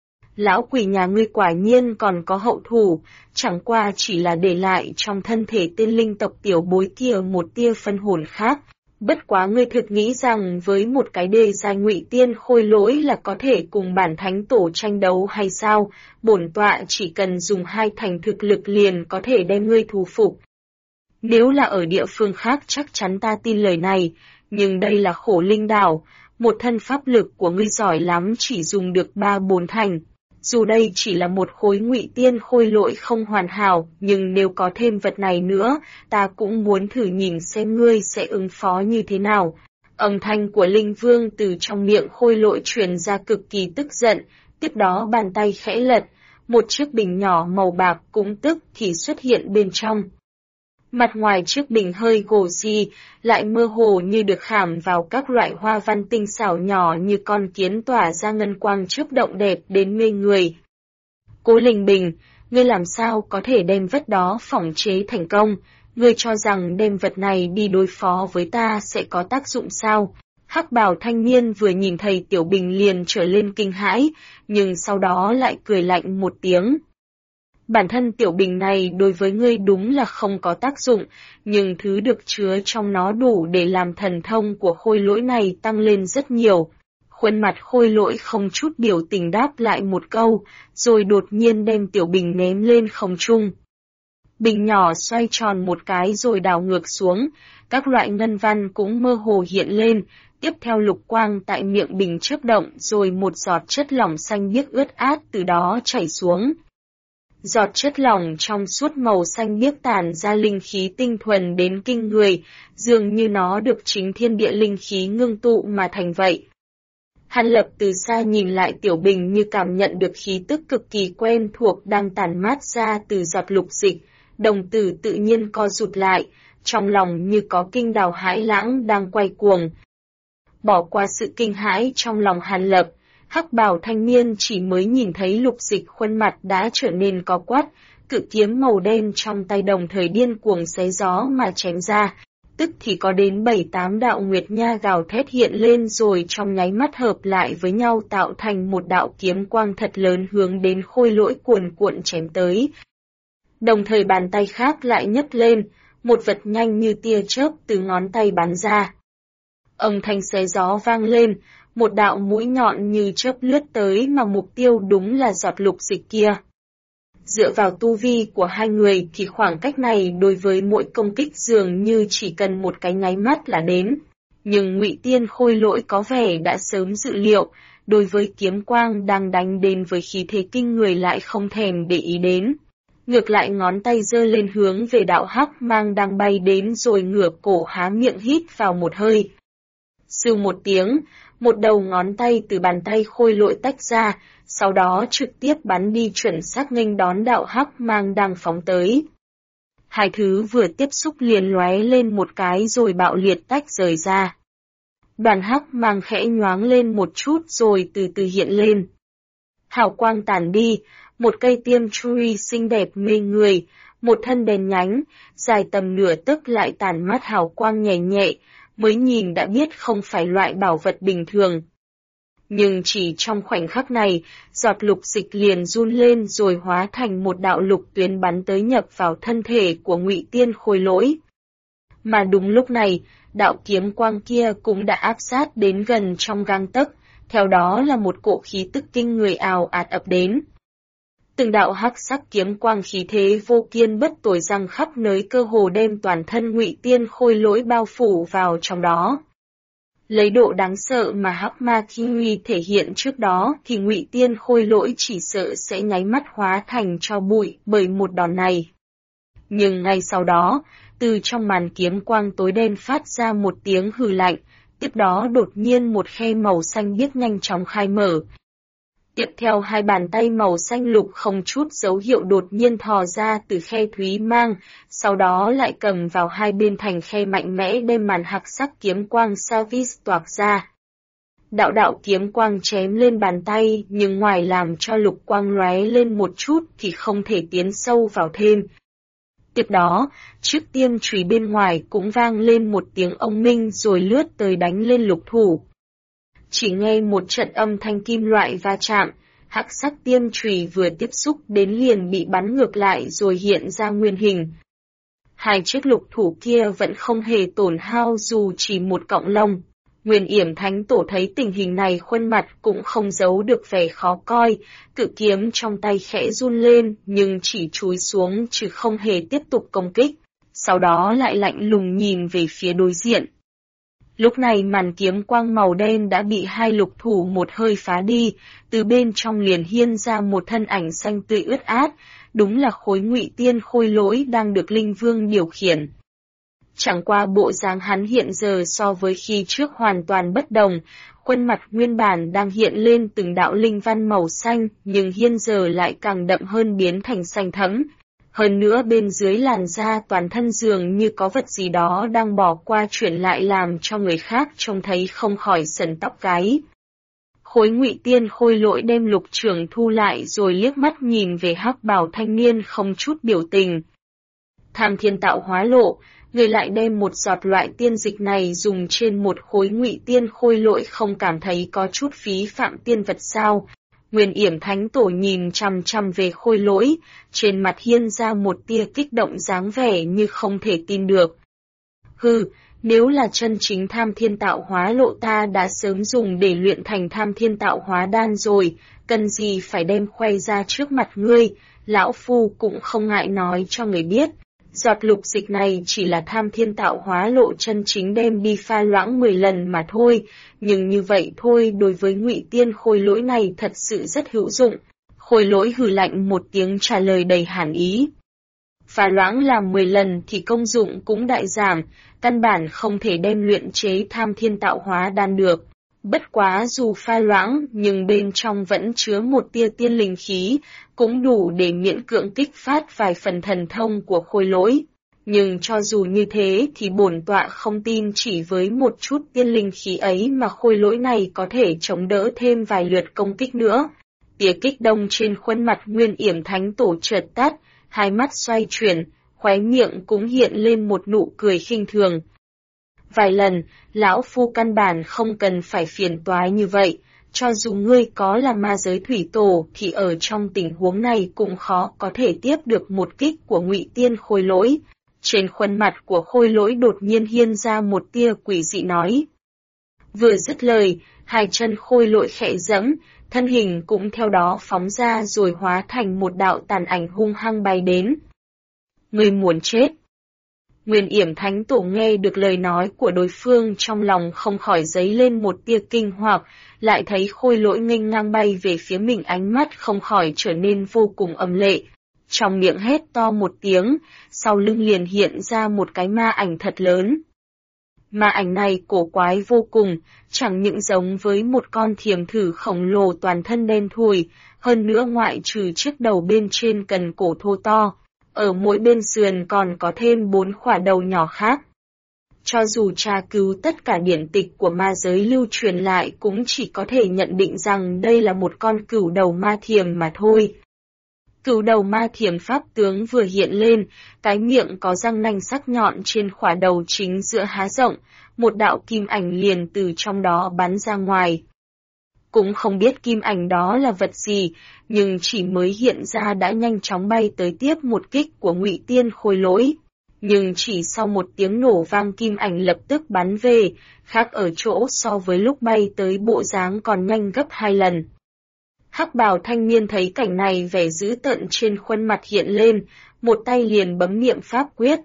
Lão quỷ nhà ngươi quả nhiên còn có hậu thủ, chẳng qua chỉ là để lại trong thân thể tên linh tộc tiểu bối kia một tia phân hồn khác. Bất quá ngươi thực nghĩ rằng với một cái đề giai Ngụy Tiên Khôi Lỗi là có thể cùng bản Thánh Tổ tranh đấu hay sao? Bổn tọa chỉ cần dùng 2 thành thực lực liền có thể đem ngươi thu phục. Nếu là ở địa phương khác chắc chắn ta tin lời này, nhưng đây là Khổ Linh Đảo, một thân pháp lực của ngươi giỏi lắm chỉ dùng được 3-4 thành. Dù đây chỉ là một khối Ngụy Tiên Khôi Lỗi không hoàn hảo, nhưng nếu có thêm vật này nữa, ta cũng muốn thử nhìn xem ngươi sẽ ứng phó như thế nào. Âm thanh của Linh Vương từ trong miệng Khôi Lỗi truyền ra cực kỳ tức giận, tiếp đó bàn tay khẽ lật, một chiếc bình nhỏ màu bạc cũng tức thì xuất hiện bên trong. Mặt ngoài chiếc bình hơi gồ ghì, lại mơ hồ như được khảm vào các loại hoa văn tinh xảo nhỏ như con kiến tỏa ra ngân quang chớp động đẹp đến mê người. Cố Linh Bình, ngươi làm sao có thể đem vật đó phỏng chế thành công? Ngươi cho rằng đem vật này đi đối phó với ta sẽ có tác dụng sao? Hắc bào thanh niên vừa nhìn thấy tiểu bình liền trở lên kinh hãi, nhưng sau đó lại cười lạnh một tiếng. Bản thân tiểu bình này đối với ngươi đúng là không có tác dụng, nhưng thứ được chứa trong nó đủ để làm thần thông của Khôi Lỗi này tăng lên rất nhiều. Khuôn mặt Khôi Lỗi không chút biểu tình đáp lại một câu, rồi đột nhiên đem tiểu bình ném lên không trung. Bình nhỏ xoay tròn một cái rồi đảo ngược xuống, các loại ngân văn cũng mơ hồ hiện lên, tiếp theo lục quang tại miệng bình chớp động rồi một giọt chất lỏng xanh biếc ướt át từ đó chảy xuống. Giọt chất lỏng trong suốt màu xanh biếc tản ra linh khí tinh thuần đến kinh người, dường như nó được chính thiên địa linh khí ngưng tụ mà thành vậy. Hàn Lập từ xa nhìn lại tiểu bình như cảm nhận được khí tức cực kỳ quen thuộc đang tản mát ra từ giọt lục dịch, đồng tử tự nhiên co rụt lại, trong lòng như có kinh đào hãi lãng đang quay cuồng. Bỏ qua sự kinh hãi trong lòng Hàn Lập, hắc bào thanh niên chỉ mới nhìn thấy lục dịch khuôn mặt đã trở nên có quắt, cự kiếm màu đen trong tay đồng thời điên cuồng xé gió mà chém ra, tức thì có đến 7-8 đạo nguyệt nha gào thét hiện lên rồi trong nháy mắt hợp lại với nhau tạo thành một đạo kiếm quang thật lớn hướng đến Khôi Lỗi cuồn cuộn chém tới. Đồng thời bàn tay khác lại nhấc lên, một vật nhanh như tia chớp từ ngón tay bắn ra. Âm thanh xé gió vang lên, một đạo mũi nhọn như chớp lướt tới mà mục tiêu đúng là giọt lục dịch kia. Dựa vào tu vi của hai người thì khoảng cách này đối với mỗi công kích dường như chỉ cần một cái nháy mắt là đến. Nhưng Ngụy Tiên Khôi Lỗi có vẻ đã sớm dự liệu, đối với kiếm quang đang đánh đến với khí thế kinh người lại không thèm để ý đến. Ngược lại ngón tay giơ lên hướng về đạo hắc mang đang bay đến rồi ngửa cổ há miệng hít vào một hơi. Sưu một tiếng, một đầu ngón tay từ bàn tay khôi lỗi tách ra, sau đó trực tiếp bắn đi chuẩn xác nghênh đón đạo hắc mang đang phóng tới. Hai thứ vừa tiếp xúc liền lóe lên một cái rồi bạo liệt tách rời ra. Đoàn hắc mang khẽ nhoáng lên một chút rồi từ từ hiện lên. Hào quang tàn đi, một cây tiêm truy xinh đẹp mê người, một thân đèn nhánh, dài tầm nửa tấc lại tản mát hào quang nhẹ nhẹ, mới nhìn đã biết không phải loại bảo vật bình thường. Nhưng chỉ trong khoảnh khắc này, giọt lục dịch liền run lên rồi hóa thành một đạo lục tuyến bắn tới nhập vào thân thể của Ngụy Tiên Khôi Lỗi. Mà đúng lúc này, đạo kiếm quang kia cũng đã áp sát đến gần trong gang tấc, theo đó là một cỗ khí tức kinh người ào ạt ập đến. Từng đạo hắc sắc kiếm quang khí thế vô kiên bất tồi răng khắp nơi cơ hồ đem toàn thân Ngụy Tiên Khôi Lỗi bao phủ vào trong đó. Lấy độ đáng sợ mà hắc ma Kiwi thể hiện trước đó thì Ngụy Tiên Khôi Lỗi chỉ sợ sẽ nháy mắt hóa thành tro bụi bởi một đòn này. Nhưng ngay sau đó, từ trong màn kiếm quang tối đen phát ra một tiếng hừ lạnh, tiếp đó đột nhiên một khe màu xanh biếc nhanh chóng khai mở. Tiếp theo hai bàn tay màu xanh lục không chút dấu hiệu đột nhiên thò ra từ khe thúy mang, sau đó lại cầm vào hai bên thành khe mạnh mẽ đem màn hắc sắc kiếm quang Savis toạc ra. Đạo đạo kiếm quang chém lên bàn tay nhưng ngoài làm cho lục quang lóe lên một chút thì không thể tiến sâu vào thêm. Tiếp đó, chiếc tiêm chùy bên ngoài cũng vang lên một tiếng ông minh rồi lướt tới đánh lên lục thủ. Chỉ nghe một trận âm thanh kim loại va chạm, hắc sắc tiêm chùy vừa tiếp xúc đến liền bị bắn ngược lại rồi hiện ra nguyên hình. Hai chiếc lục thủ kia vẫn không hề tổn hao dù chỉ một cọng lông. Nguyên Yểm Thánh Tổ thấy tình hình này khuôn mặt cũng không giấu được vẻ khó coi, cự kiếm trong tay khẽ run lên nhưng chỉ chúi xuống chứ không hề tiếp tục công kích, sau đó lại lạnh lùng nhìn về phía đối diện. Lúc này màn kiếm quang màu đen đã bị hai lục thủ một hơi phá đi, từ bên trong liền hiên ra một thân ảnh xanh tươi ướt át, đúng là khối Ngụy Tiên Khôi Lỗi đang được Linh Vương điều khiển. Chẳng qua bộ dáng hắn hiện giờ so với khi trước hoàn toàn bất đồng, khuôn mặt nguyên bản đang hiện lên từng đạo linh văn màu xanh nhưng hiện giờ lại càng đậm hơn biến thành xanh thẫm. Hơn nữa bên dưới làn da toàn thân dường như có vật gì đó đang bỏ qua chuyển lại làm cho người khác trông thấy không khỏi sởn tóc gáy. Khối Ngụy Tiên Khôi Lỗi đem lục trưởng thu lại rồi liếc mắt nhìn về hắc bào thanh niên không chút biểu tình. Tham Thiên Tạo Hóa Lộ, người lại đem một giọt loại tiên dịch này dùng trên một khối Ngụy Tiên Khôi Lỗi không cảm thấy có chút phí phạm tiên vật sao? Nguyên Yểm Thánh Tổ nhìn chằm chằm về Khôi Lỗi, trên mặt hiên ra một tia kích động dáng vẻ như không thể tin được. Hừ, nếu là chân chính Tham Thiên Tạo Hóa Lộ ta đã sớm dùng để luyện thành Tham Thiên Tạo Hóa Đan rồi, cần gì phải đem khoe ra trước mặt ngươi, lão phu cũng không ngại nói cho người biết. Giọt lục dịch này chỉ là Tham Thiên Tạo Hóa Lộ chân chính đem đi pha loãng 10 lần mà thôi, nhưng như vậy thôi đối với Ngụy Tiên Khôi Lỗi này thật sự rất hữu dụng. Khôi Lỗi hừ lạnh một tiếng trả lời đầy hàn ý. Pha loãng làm 10 lần thì công dụng cũng đại giảm, căn bản không thể đem luyện chế Tham Thiên Tạo Hóa Đan được. Bất quá dù pha loãng nhưng bên trong vẫn chứa một tia tiên linh khí, cũng đủ để miễn cưỡng kích phát vài phần thần thông của Khôi Lỗi. Nhưng cho dù như thế thì bổn tọa không tin chỉ với một chút tiên linh khí ấy mà Khôi Lỗi này có thể chống đỡ thêm vài lượt công kích nữa. Tia kích động trên khuôn mặt Nguyên Yểm Thánh Tổ chợt tắt, hai mắt xoay chuyển, khóe miệng cũng hiện lên một nụ cười khinh thường. Vài lần, lão phu căn bản không cần phải phiền toái như vậy, cho dù ngươi có là ma giới thủy tổ thì ở trong tình huống này cũng khó có thể tiếp được một kích của Ngụy Tiên Khôi Lỗi. Trên khuôn mặt của Khôi Lỗi đột nhiên hiên ra một tia quỷ dị nói. Vừa dứt lời, hai chân Khôi Lỗi khẽ giẫm, thân hình cũng theo đó phóng ra rồi hóa thành một đạo tàn ảnh hung hăng bay đến. Ngươi muốn chết. Nguyên Yểm Thánh Tổ nghe được lời nói của đối phương trong lòng không khỏi dấy lên một tia kinh hoặc, lại thấy Khôi Lỗi nghênh ngang bay về phía mình, ánh mắt không khỏi trở nên vô cùng âm lệ. Trong miệng hét to một tiếng, sau lưng liền hiện ra một cái ma ảnh thật lớn. Ma ảnh này cổ quái vô cùng, chẳng những giống với một con thiềm thử khổng lồ toàn thân đen thui, hơn nữa ngoại trừ chiếc đầu bên trên cần cổ thô to, ở mỗi bên sườn còn có thêm 4 khỏa đầu nhỏ khác. Cho dù tra cứu tất cả điển tịch của ma giới lưu truyền lại cũng chỉ có thể nhận định rằng đây là một con cửu đầu ma thiềm mà thôi. Cửu đầu ma thiềm pháp tướng vừa hiện lên, cái miệng có răng nanh sắc nhọn trên khỏa đầu chính giữa há rộng, một đạo kim ảnh liền từ trong đó bắn ra ngoài. Cũng không biết kim ảnh đó là vật gì, nhưng chỉ mới hiện ra đã nhanh chóng bay tới tiếp một kích của Ngụy Tiên Khôi Lỗi. Nhưng chỉ sau một tiếng nổ vang kim ảnh lập tức bắn về, khác ở chỗ so với lúc bay tới bộ dáng còn nhanh gấp 2 lần. Hắc bào thanh niên thấy cảnh này vẻ dữ tợn trên khuôn mặt hiện lên, một tay liền bấm niệm pháp quyết.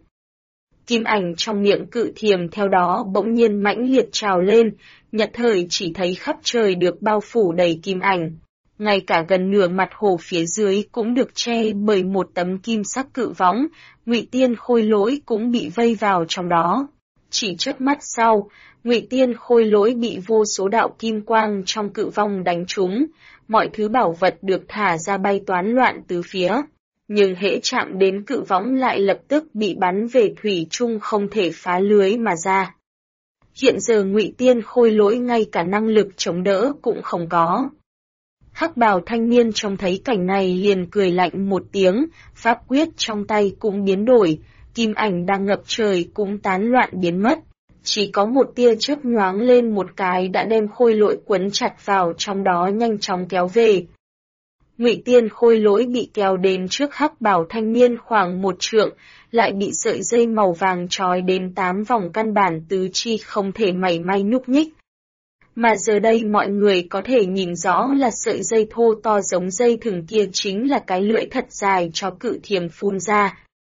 Kim ảnh trong miệng cự thiềm theo đó bỗng nhiên mãnh liệt trào lên, nhất thời chỉ thấy khắp trời được bao phủ đầy kim ảnh. Ngay cả gần nửa mặt hồ phía dưới cũng được che bởi một tấm kim sắc cự võng, Ngụy Tiên Khôi Lỗi cũng bị vây vào trong đó. Chỉ chớp mắt sau, Ngụy Tiên Khôi Lỗi bị vô số đạo kim quang trong cự vong đánh trúng, mọi thứ bảo vật được thả ra bay toán loạn tứ phía. Nhưng hễ chạm đến cự võng lại lập tức bị bắn về thủy chung không thể phá lưới mà ra. Hiện giờ Ngụy Tiên Khôi Lỗi ngay cả năng lực chống đỡ cũng không có. Hắc bào thanh niên trông thấy cảnh này liền cười lạnh một tiếng, pháp quyết trong tay cũng biến đổi, kim ảnh đang ngập trời cũng tán loạn biến mất. Chỉ có một tia chớp nhoáng lên một cái đã đem Khôi Lỗi quấn chặt vào trong đó nhanh chóng kéo về. Ngụy Tiên Khôi Lỗi bị kéo đến trước hắc bào thanh niên khoảng 1 trượng, lại bị sợi dây màu vàng trói đến 8 vòng, căn bản tứ chi không thể mảy may nhúc nhích. Mà giờ đây mọi người có thể nhìn rõ là sợi dây thô to giống dây thừng kia chính là cái lưỡi thật dài cho cự thiềm phun ra.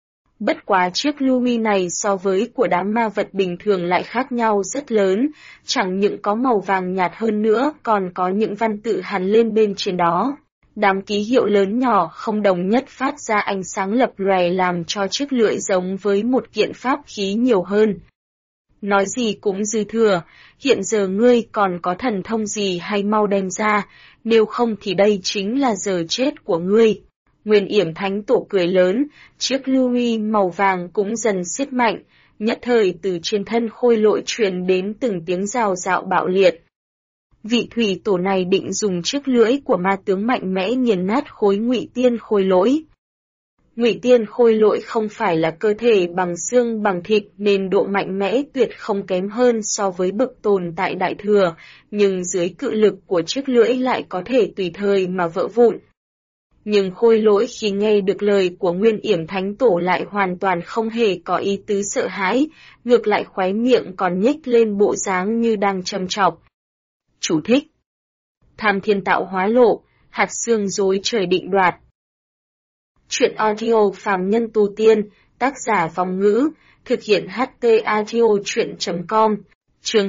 Bất quá chiếc lưu huy này so với của đám ma vật bình thường lại khác nhau rất lớn, chẳng những có màu vàng nhạt hơn nữa còn có những văn tự hằn lên bên trên đó. Đám ký hiệu lớn nhỏ không đồng nhất phát ra ánh sáng lập lòe làm cho chiếc lưỡi giống với một kiện pháp khí nhiều hơn. Nói gì cũng dư thừa, hiện giờ ngươi còn có thần thông gì hay mau đem ra, nếu không thì đây chính là giờ chết của ngươi. Nguyên Yểm Thánh Tổ cười lớn, chiếc lưu huy màu vàng cũng dần siết mạnh, nhất thời từ trên thân Khôi Lỗi truyền đến từng tiếng rào rạo bạo liệt. Vị thủy tổ này định dùng chiếc lưỡi của ma tướng mạnh mẽ nghiền nát khối Ngụy Tiên Khôi Lỗi. Ngụy Tiên Khôi Lỗi không phải là cơ thể bằng xương bằng thịt nên độ mạnh mẽ tuyệt không kém hơn so với bậc tồn tại đại thừa, nhưng dưới cự lực của chiếc lưỡi lại có thể tùy thời mà vỡ vụn. Nhưng Khôi Lỗi khi nghe được lời của Nguyên Yểm Thánh Tổ lại hoàn toàn không hề có ý tứ sợ hãi, ngược lại khóe miệng còn nhếch lên bộ dáng như đang châm chọc. Chú thích: Tham Thiên Tạo Hóa Lộ, hạt xương rối trời định đoạt. Truyện audio phàm nhân tu tiên, tác giả Vong Ngữ, thực hiện HT Audio Truyện.com, chương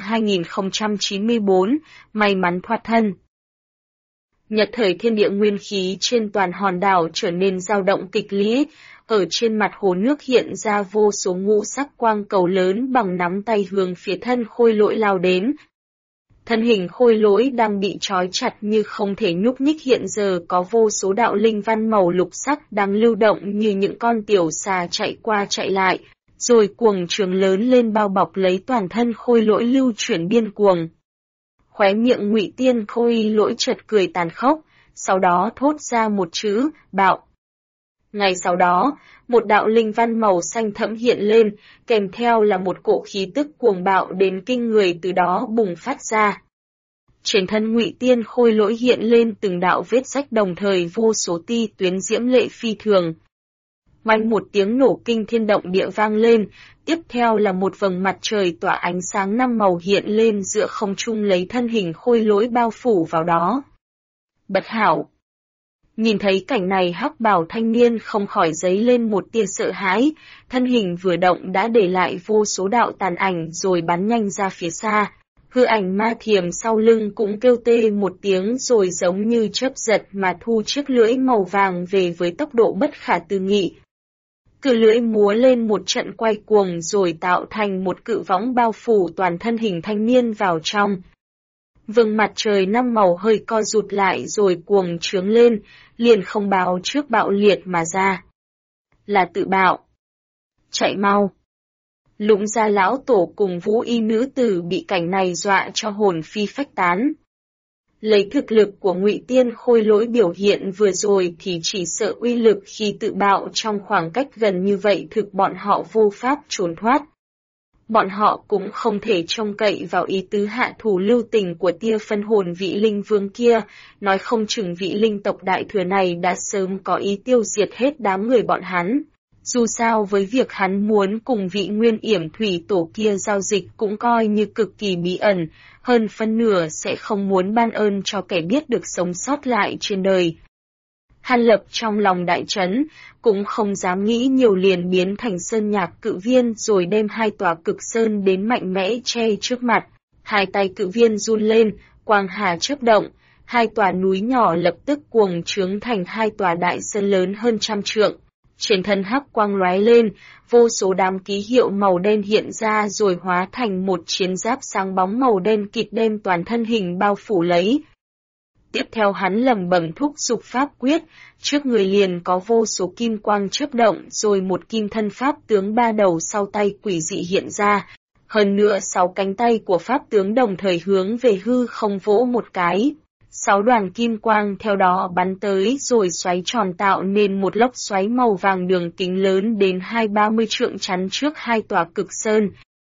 2094, may mắn thoát thân. Nhật thời thiên địa nguyên khí trên toàn hòn đảo trở nên dao động kịch liệt, ở trên mặt hồ nước hiện ra vô số ngũ sắc quang cầu lớn bằng nắm tay hướng phía thân Khôi Lỗi lao đến. Thân hình Khôi Lỗi đang bị trói chặt như không thể nhúc nhích, hiện giờ có vô số đạo linh văn màu lục sắc đang lưu động như những con tiểu xà chạy qua chạy lại, rồi cuồng trường lớn lên bao bọc lấy toàn thân Khôi Lỗi lưu chuyển điên cuồng. Khóe miệng Ngụy Tiên Khôi Lỗi chợt cười tàn khốc, sau đó thốt ra một chữ, bạo. Ngay sau đó, một đạo linh văn màu xanh thẫm hiện lên, kèm theo là một cỗ khí tức cuồng bạo đến kinh người từ đó bùng phát ra. Trên thân Ngụy Tiên Khôi Lỗi hiện lên từng đạo vết rách, đồng thời vô số ti tuyến diễm lệ phi thường. Oanh một tiếng nổ kinh thiên động địa vang lên, tiếp theo là một vầng mặt trời tỏa ánh sáng 5 màu hiện lên giữa không trung lấy thân hình Khôi Lỗi bao phủ vào đó. Bất hảo! Nhìn thấy cảnh này hắc bào thanh niên không khỏi dấy lên một tia sợ hãi, thân hình vừa động đã để lại vô số đạo tàn ảnh rồi bắn nhanh ra phía xa. Hư ảnh ma thiềm sau lưng cũng kêu tê một tiếng rồi giống như chớp giật mà thu chiếc lưỡi màu vàng về với tốc độ bất khả tư nghị. Cự lưỡi múa lên một trận quay cuồng rồi tạo thành một cự võng bao phủ toàn thân hình thanh niên vào trong. Vầng mặt trời năm màu hơi co rụt lại rồi cuồng trướng lên, liền không báo trước bạo liệt mà ra. Là tự bạo. Chạy mau. Lũng Gia lão tổ cùng Vũ Y nữ tử bị cảnh này dọa cho hồn phi phách tán. Lấy thực lực của Ngụy Tiên Khôi Lỗi biểu hiện vừa rồi thì chỉ sợ uy lực khi tự bạo trong khoảng cách gần như vậy thực bọn họ vô pháp trốn thoát. Bọn họ cũng không thể trông cậy vào ý tứ hạ thủ lưu tình của tia phân hồn vị linh vương kia, nói không chừng vị linh tộc đại thừa này đã sớm có ý tiêu diệt hết đám người bọn hắn. Dù sao với việc hắn muốn cùng vị nguyên yểm thủy tổ kia giao dịch cũng coi như cực kỳ bí ẩn, hơn phân nửa sẽ không muốn ban ơn cho kẻ biết được sống sót lại trên đời. Hàn Lập trong lòng đại chấn, cũng không dám nghĩ nhiều liền biến thành sơn nhạc cự viên rồi đem hai tòa cực sơn đến mạnh mẽ che trước mặt. Hai tay cự viên run lên, quang hà chớp động, hai tòa núi nhỏ lập tức cuồng trướng thành hai tòa đại sơn lớn hơn 100 trượng. Trên thân hắc quang lóe lên, vô số đám ký hiệu màu đen hiện ra rồi hóa thành một chiến giáp sáng bóng màu đen kịt đem toàn thân hình bao phủ lấy. Tiếp theo hắn lẩm bẩm thúc giục pháp quyết, trước người liền có vô số kim quang chớp động rồi một kim thân pháp tướng ba đầu sau tay quỷ dị hiện ra. Hơn nữa 6 cánh tay của pháp tướng đồng thời hướng về hư không vỗ một cái. 6 đoàn kim quang theo đó bắn tới rồi xoáy tròn tạo nên một lốc xoáy màu vàng đường kính lớn đến 20-30 trượng chắn trước hai tòa cực sơn.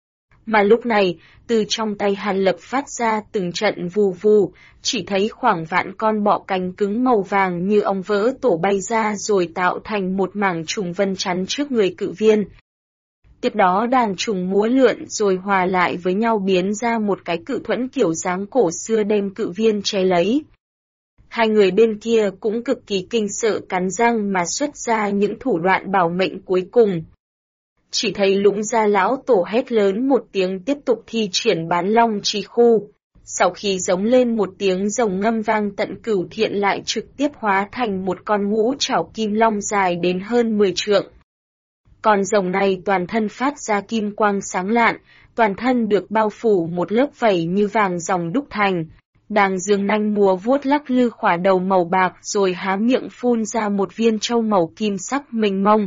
Mà lúc này, từ trong tay Hàn Lập phát ra từng trận vù vù, chỉ thấy khoảng vạn con bọ cánh cứng màu vàng như ong vỡ tổ bay ra rồi tạo thành một mảng trùng vân chắn trước người cự viên. Tiếp đó đàn trùng múa lượn rồi hòa lại với nhau biến ra một cái cự thuẫn kiểu dáng cổ xưa đem cự viên che lấy. Hai người bên kia cũng cực kỳ kinh sợ cắn răng mà xuất ra những thủ đoạn bảo mệnh cuối cùng. Chỉ thấy Lũng Gia lão tổ hét lớn một tiếng tiếp tục thi triển bán long chi khu. Sau khi giống lên một tiếng rồng ngâm vang tận cửu thiện lại trực tiếp hóa thành một con ngũ trảo kim long dài đến hơn 10 trượng. Con rồng này toàn thân phát ra kim quang sáng lạn, toàn thân được bao phủ một lớp vảy như vàng ròng đúc thành. Đang dương nanh múa vuốt lắc lư khỏa đầu màu bạc rồi há miệng phun ra một viên châu màu kim sắc mênh mông.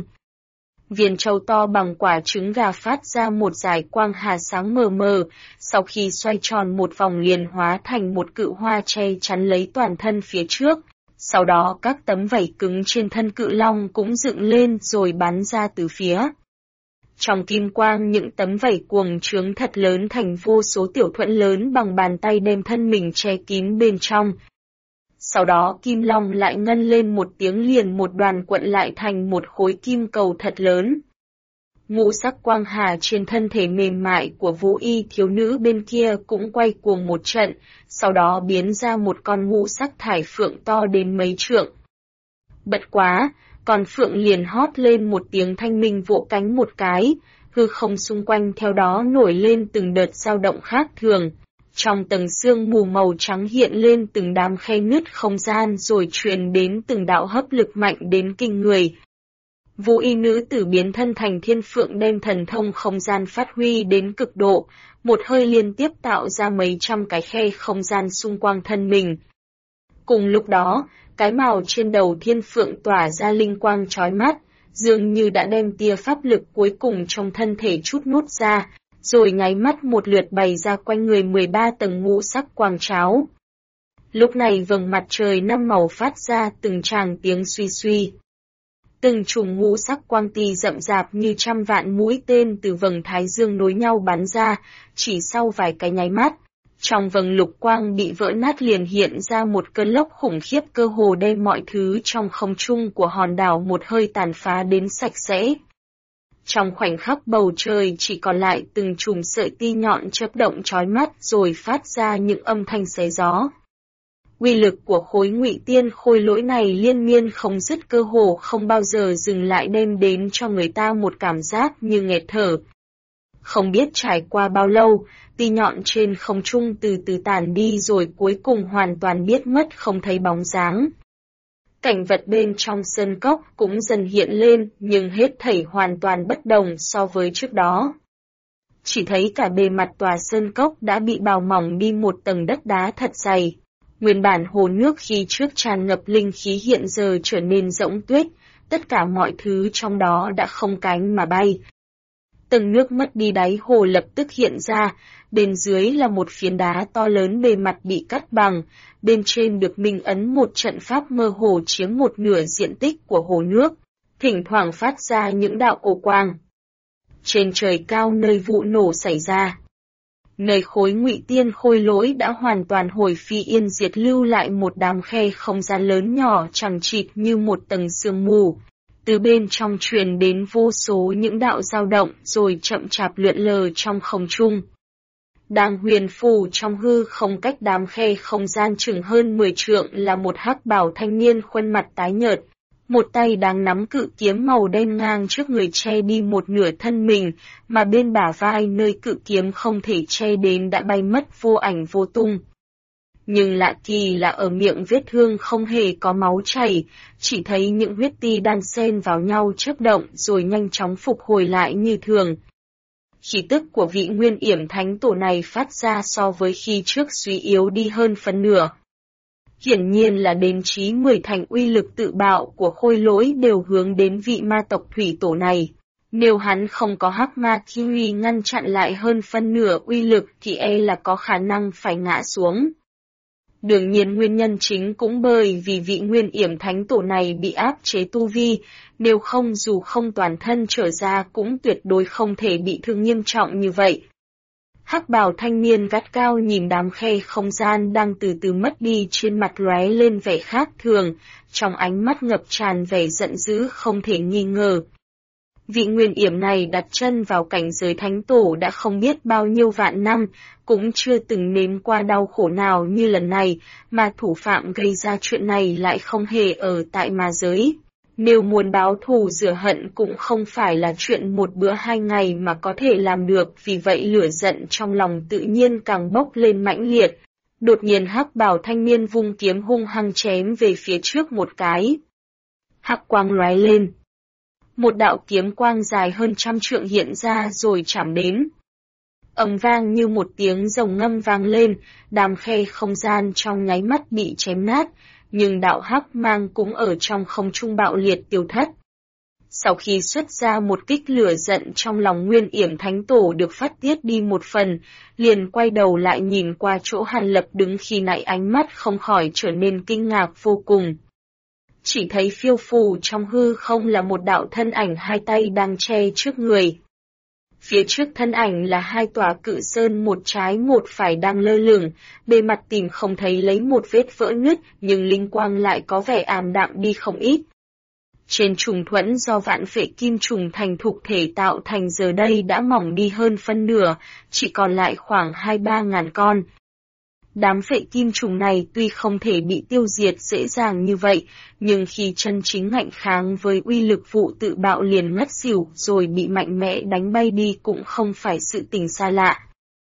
Viên châu to bằng quả trứng gà phát ra một dải quang hà sáng mờ mờ, sau khi xoay tròn một vòng liền hóa thành một cự hoa che chắn lấy toàn thân phía trước. Sau đó các tấm vảy cứng trên thân cự long cũng dựng lên rồi bắn ra từ phía. Trong kim quang những tấm vảy cuồng trướng thật lớn thành vô số tiểu thuẫn lớn bằng bàn tay đem thân mình che kín bên trong. Sau đó kim long lại ngân lên một tiếng liền một đoàn cuộn lại thành một khối kim cầu thật lớn. Ngũ sắc quang hà trên thân thể mềm mại của Vũ Y thiếu nữ bên kia cũng quay cuồng một trận, sau đó biến ra một con ngũ sắc thải phượng to đến mấy trượng. Bật quá, con phượng liền hót lên một tiếng thanh minh vỗ cánh một cái, hư không xung quanh theo đó nổi lên từng đợt dao động khác thường. Trong tầng sương mù màu trắng hiện lên từng đám khe nứt không gian rồi truyền đến từng đạo hấp lực mạnh đến kinh người. Vũ Y nữ tử biến thân thành thiên phượng đem thần thông không gian phát huy đến cực độ, một hơi liên tiếp tạo ra mấy trăm cái khe không gian xung quanh thân mình. Cùng lúc đó, cái mào trên đầu thiên phượng tỏa ra linh quang chói mắt, dường như đã đem tia pháp lực cuối cùng trong thân thể chút nút ra, rồi nháy mắt một lượt bày ra quanh người 13 tầng ngũ sắc quang cháo. Lúc này vầng mặt trời năm màu phát ra từng tràng tiếng suy suy. Từng chùm ngũ sắc quang tì rậm rạp như trăm vạn mũi tên từ vầng thái dương nối nhau bắn ra, chỉ sau vài cái nháy mắt. Trong vầng lục quang bị vỡ nát liền hiện ra một cơn lốc khủng khiếp cơ hồ đem mọi thứ trong không trung của hòn đảo một hơi tàn phá đến sạch sẽ. Trong khoảnh khắc bầu trời chỉ còn lại từng chùm sợi ti nhọn chớp động chói mắt rồi phát ra những âm thanh xé gió. Uy lực của khối Ngụy Tiên Khôi Lỗi này liên miên không dứt, cơ hồ không bao giờ dừng lại, đem đến cho người ta một cảm giác như nghẹt thở. Không biết trải qua bao lâu, tia nhọn trên không trung từ từ tàn đi rồi cuối cùng hoàn toàn biến mất không thấy bóng dáng. Cảnh vật bên trong sơn cốc cũng dần hiện lên, nhưng hết thảy hoàn toàn bất đồng so với trước đó. Chỉ thấy cả bề mặt tòa sơn cốc đã bị bào mỏng đi một tầng đất đá thật dày. Nguyên bản hồ nước khi trước tràn ngập linh khí hiện giờ trở nên rỗng tuếch, tất cả mọi thứ trong đó đã không cánh mà bay. Tầng nước mất đi đáy hồ lập tức hiện ra, bên dưới là một phiến đá to lớn bề mặt bị cắt bằng, bên trên được minh ấn một trận pháp mơ hồ chiếm một nửa diện tích của hồ nước, thỉnh thoảng phát ra những đạo ồ quang. Trên trời cao nơi vụ nổ xảy ra, nơi khối Ngụy Tiên Khôi Lỗi đã hoàn toàn hồi phi yên diệt, lưu lại một đám khe không gian lớn nhỏ chằng chịt như một tầng sương mù. Từ bên trong truyền đến vô số những đạo dao động rồi chậm chạp lượn lờ trong không trung. Đang huyền phù trong hư không cách đám khe không gian chừng hơn 10 trượng là một hắc bào thanh niên khuôn mặt tái nhợt, một tay đang nắm cự kiếm màu đen ngang trước người che đi một nửa thân mình, mà bên bả vai nơi cự kiếm không thể che đến đã bay mất vô ảnh vô tung. Nhưng lạ kỳ là ở miệng vết thương không hề có máu chảy, chỉ thấy những huyết ti đan xen vào nhau chớp động rồi nhanh chóng phục hồi lại như thường. Khí tức của vị Nguyên Yểm Thánh Tổ này phát ra so với khi trước suy yếu đi hơn phân nửa. Hiển nhiên là đến chí 10 thành uy lực tự bạo của Khôi Lỗi đều hướng đến vị ma tộc thủy tổ này. Nếu hắn không có hắc ma kiwi ngăn chặn lại hơn phân nửa uy lực thì e là có khả năng phải ngã xuống. Đương nhiên nguyên nhân chính cũng bởi vì vị Nguyên Yểm Thánh Tổ này bị áp chế tu vi, nếu không dù không toàn thân trở ra cũng tuyệt đối không thể bị thương nghiêm trọng như vậy. Hắc bào thanh niên gắt cao nhìn đám khe không gian đang từ từ mất đi, trên mặt lóe lên vẻ khác thường, trong ánh mắt ngập tràn vẻ giận dữ không thể nghi ngờ. Vị Nguyên Yểm này đặt chân vào cảnh giới thánh tổ đã không biết bao nhiêu vạn năm, cũng chưa từng nếm qua đau khổ nào như lần này, mà thủ phạm gây ra chuyện này lại không hề ở tại ma giới. Nếu muốn báo thù rửa hận cũng không phải là chuyện một bữa hai ngày mà có thể làm được, vì vậy lửa giận trong lòng tự nhiên càng bốc lên mãnh liệt. Đột nhiên hắc bào thanh niên vung kiếm hung hăng chém về phía trước một cái. Hắc quang lóe lên. Một đạo kiếm quang dài hơn 100 trượng hiện ra rồi chạm đến. Ầm vang như một tiếng rồng ngâm vang lên, đám khe không gian trong nháy mắt bị chém nát, nhưng đạo hắc mang cũng ở trong không trung bạo liệt tiêu thất. Sau khi xuất ra một kích, lửa giận trong lòng Nguyên Yểm Thánh Tổ được phát tiết đi một phần, liền quay đầu lại nhìn qua chỗ Hàn Lập đứng khi nãy, ánh mắt không khỏi trở nên kinh ngạc vô cùng. Chỉ thấy phiêu phù trong hư không là một đạo thân ảnh hai tay đang che trước người. Phía trước thân ảnh là hai tòa cự sơn một trái một phải đang lơ lửng, bề mặt tìm không thấy lấy một vết vỡ nứt nhưng linh quang lại có vẻ ảm đạm đi không ít. Trên trùng thuẫn do vạn phệ kim trùng thành thục thể tạo thành giờ đây đã mỏng đi hơn phân nửa, chỉ còn lại khoảng 2-3 ngàn con. Đám phệ kim trùng này tuy không thể bị tiêu diệt dễ dàng như vậy, nhưng khi chân chính ngạnh kháng với uy lực vụ tự bạo liền ngất xỉu rồi bị mạnh mẽ đánh bay đi cũng không phải sự tình xa lạ.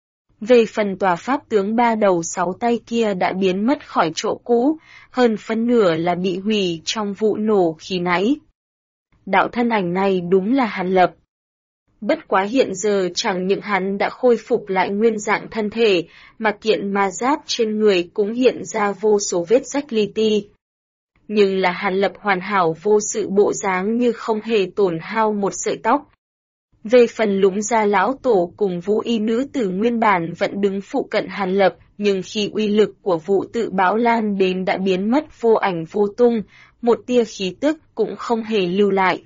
Về phần tòa pháp tướng 3 đầu 6 tay kia đã biến mất khỏi chỗ cũ, hơn phân nửa là bị hủy trong vụ nổ khi nãy. Đạo thân ảnh này đúng là Hàn Lập. Bất quá hiện giờ chẳng những hắn đã khôi phục lại nguyên dạng thân thể, mà kiện ma giáp trên người cũng hiện ra vô số vết rách li ti. Nhưng là Hàn Lập hoàn hảo vô sự, bộ dáng như không hề tổn hao một sợi tóc. Về phần Lũng Gia lão tổ cùng Vũ Y nữ tử nguyên bản vẫn đứng phụ cận Hàn Lập, nhưng khi uy lực của vụ tự bão lan đến đã biến mất vô ảnh vô tung, một tia khí tức cũng không hề lưu lại.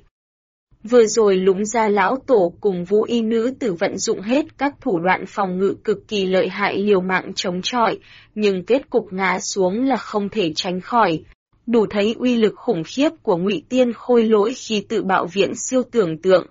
Vừa rồi Lũng Gia lão tổ cùng Vũ Y nữ tử vận dụng hết các thủ đoạn phòng ngự cực kỳ lợi hại liều mạng chống chọi, nhưng kết cục ngã xuống là không thể tránh khỏi. Đủ thấy uy lực khủng khiếp của Ngụy Tiên Khôi Lỗi khi tự bạo viện siêu tưởng tượng.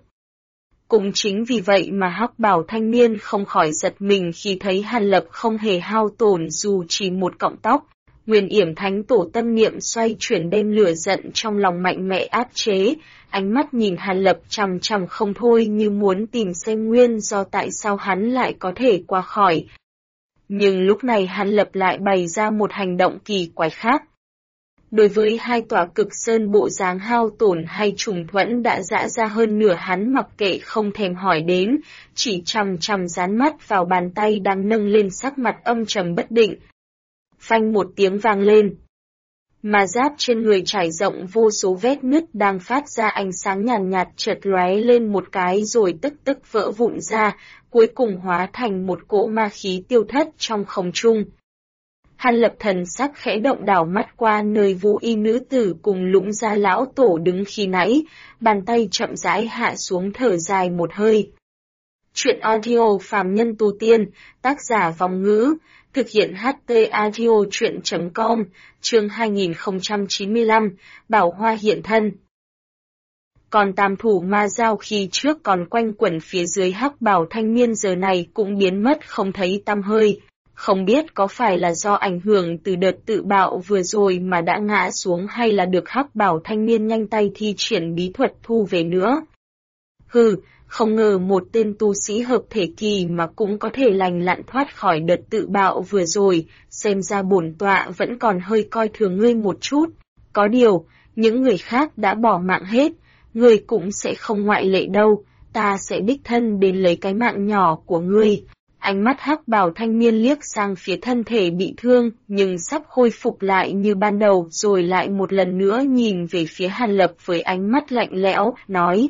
Cũng chính vì vậy mà hắc bào thanh niên không khỏi giật mình khi thấy Hàn Lập không hề hao tổn dù chỉ một cọng tóc, Nguyên Yểm Thánh Tổ tâm niệm xoay chuyển đem lửa giận trong lòng mạnh mẽ áp chế, ánh mắt nhìn Hàn Lập chằm chằm không thôi như muốn tìm xem nguyên do tại sao hắn lại có thể qua khỏi. Nhưng lúc này Hàn Lập lại bày ra một hành động kỳ quái khác. Đối với hai tòa cực sơn bộ dáng hao tổn hay trùng thuẫn đã giã ra hơn nửa hắn mặc kệ không thèm hỏi đến, chỉ chằm chằm dán mắt vào bàn tay đang nâng lên sắc mặt âm trầm bất định. Phanh một tiếng vang lên. Mà giáp trên người trải rộng vô số vết nứt đang phát ra ánh sáng nhàn nhạt chợt lóe lên một cái rồi tức tức vỡ vụn ra, cuối cùng hóa thành một cỗ ma khí tiêu thất trong không trung. Hàn Lập thần sắc khẽ động đảo mắt qua nơi Vũ Y nữ tử cùng Lũng Gia lão tổ đứng khi nãy, bàn tay chậm rãi hạ xuống thở dài một hơi. Chuyện audio phàm nhân tu tiên, tác giả Vong Ngữ, thực hiện HT audio chuyện.com, chương 2095, Bảo Hoa hiện thân. Còn tam thủ ma giao khi trước còn quanh quẩn phía dưới hắc bảo thanh niên giờ này cũng biến mất không thấy tăm hơi. Không biết có phải là do ảnh hưởng từ đợt tự bạo vừa rồi mà đã ngã xuống hay là được hắc bảo thanh niên nhanh tay thi triển bí thuật thu về nữa. Hừ, không ngờ một tên tu sĩ hợp thể kỳ mà cũng có thể lành lặn thoát khỏi đợt tự bạo vừa rồi, xem ra bổn tọa vẫn còn hơi coi thường ngươi một chút. Có điều, những người khác đã bỏ mạng hết, ngươi cũng sẽ không ngoại lệ đâu, ta sẽ đích thân đến lấy cái mạng nhỏ của ngươi. Ánh mắt hắc bào thanh niên liếc sang phía thân thể bị thương nhưng sắp khôi phục lại như ban đầu rồi lại một lần nữa nhìn về phía Hàn Lập với ánh mắt lạnh lẽo, nói.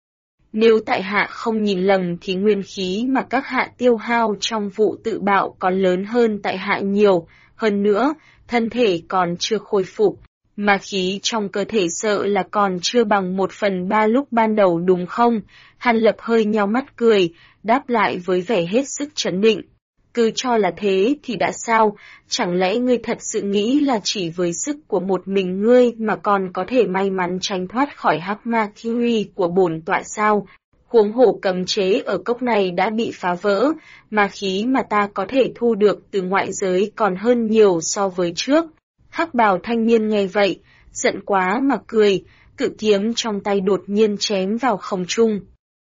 Nếu tại hạ không nhìn lầm thì nguyên khí mà các hạ tiêu hao trong vụ tự bạo còn lớn hơn tại hạ nhiều, hơn nữa, thân thể còn chưa khôi phục, mà khí trong cơ thể sợ là còn chưa bằng 1/3 lúc ban đầu đúng không? Hàn Lập hơi nheo mắt cười, đáp lại với vẻ hết sức trấn định. Cứ cho là thế thì đã sao, chẳng lẽ ngươi thật sự nghĩ là chỉ với sức của một mình ngươi mà còn có thể may mắn tránh thoát khỏi hắc ma Kiwi của bổn tọa sao? Huống hồ cấm chế ở cốc này đã bị phá vỡ, mà khí mà ta có thể thu được từ ngoại giới còn hơn nhiều so với trước. Hắc bào thanh niên nghe vậy, giận quá mà cười, cự kiếm trong tay đột nhiên chém vào không trung.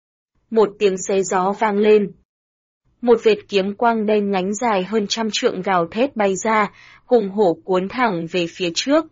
Một tiếng xé gió vang lên. Một vệt kiếm quang đen nhánh dài hơn 100 trượng gào thét bay ra, hùng hổ cuốn thẳng về phía trước.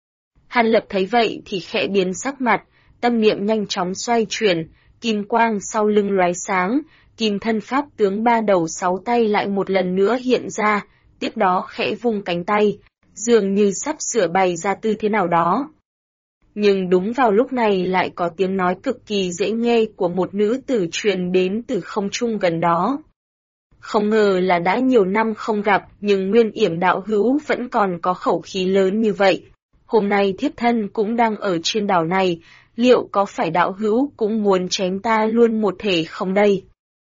Hàn Lập thấy vậy thì khẽ biến sắc mặt, tâm niệm nhanh chóng xoay chuyển, kim quang sau lưng lóe sáng, kim thân pháp tướng 3 đầu 6 tay lại một lần nữa hiện ra, tiếp đó khẽ vung cánh tay, dường như sắp sửa bày ra tư thế nào đó. Nhưng đúng vào lúc này lại có tiếng nói cực kỳ dễ nghe của một nữ tử truyền đến từ không trung gần đó. Không ngờ là đã nhiều năm không gặp nhưng Nguyên Yểm đạo hữu vẫn còn có khẩu khí lớn như vậy. Hôm nay thiếp thân cũng đang ở trên đảo này, liệu có phải đạo hữu cũng muốn chém ta luôn một thể không đây?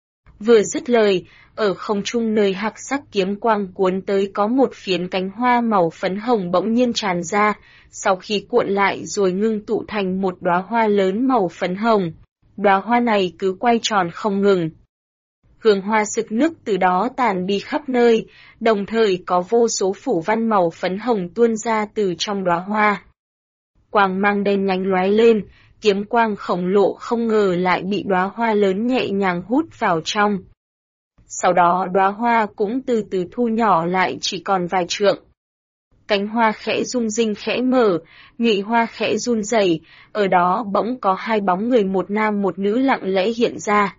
Vừa dứt lời, ở không trung nơi hắc sắc kiếm quang cuốn tới có một phiến cánh hoa màu phấn hồng bỗng nhiên tràn ra, sau khi cuộn lại rồi ngưng tụ thành một đóa hoa lớn màu phấn hồng. Đóa hoa này cứ quay tròn không ngừng. Hương hoa sực nức từ đó tàn đi khắp nơi, đồng thời có vô số phủ văn màu phấn hồng tuôn ra từ trong đóa hoa. Quang mang đen nhánh lóe lên, kiếm quang khổng lồ không ngờ lại bị đóa hoa lớn nhẹ nhàng hút vào trong. Sau đó đóa hoa cũng từ từ thu nhỏ lại chỉ còn vài trượng. Cánh hoa khẽ rung rinh khẽ mở, nhụy hoa khẽ run rẩy, ở đó bỗng có hai bóng người một nam một nữ lặng lẽ hiện ra.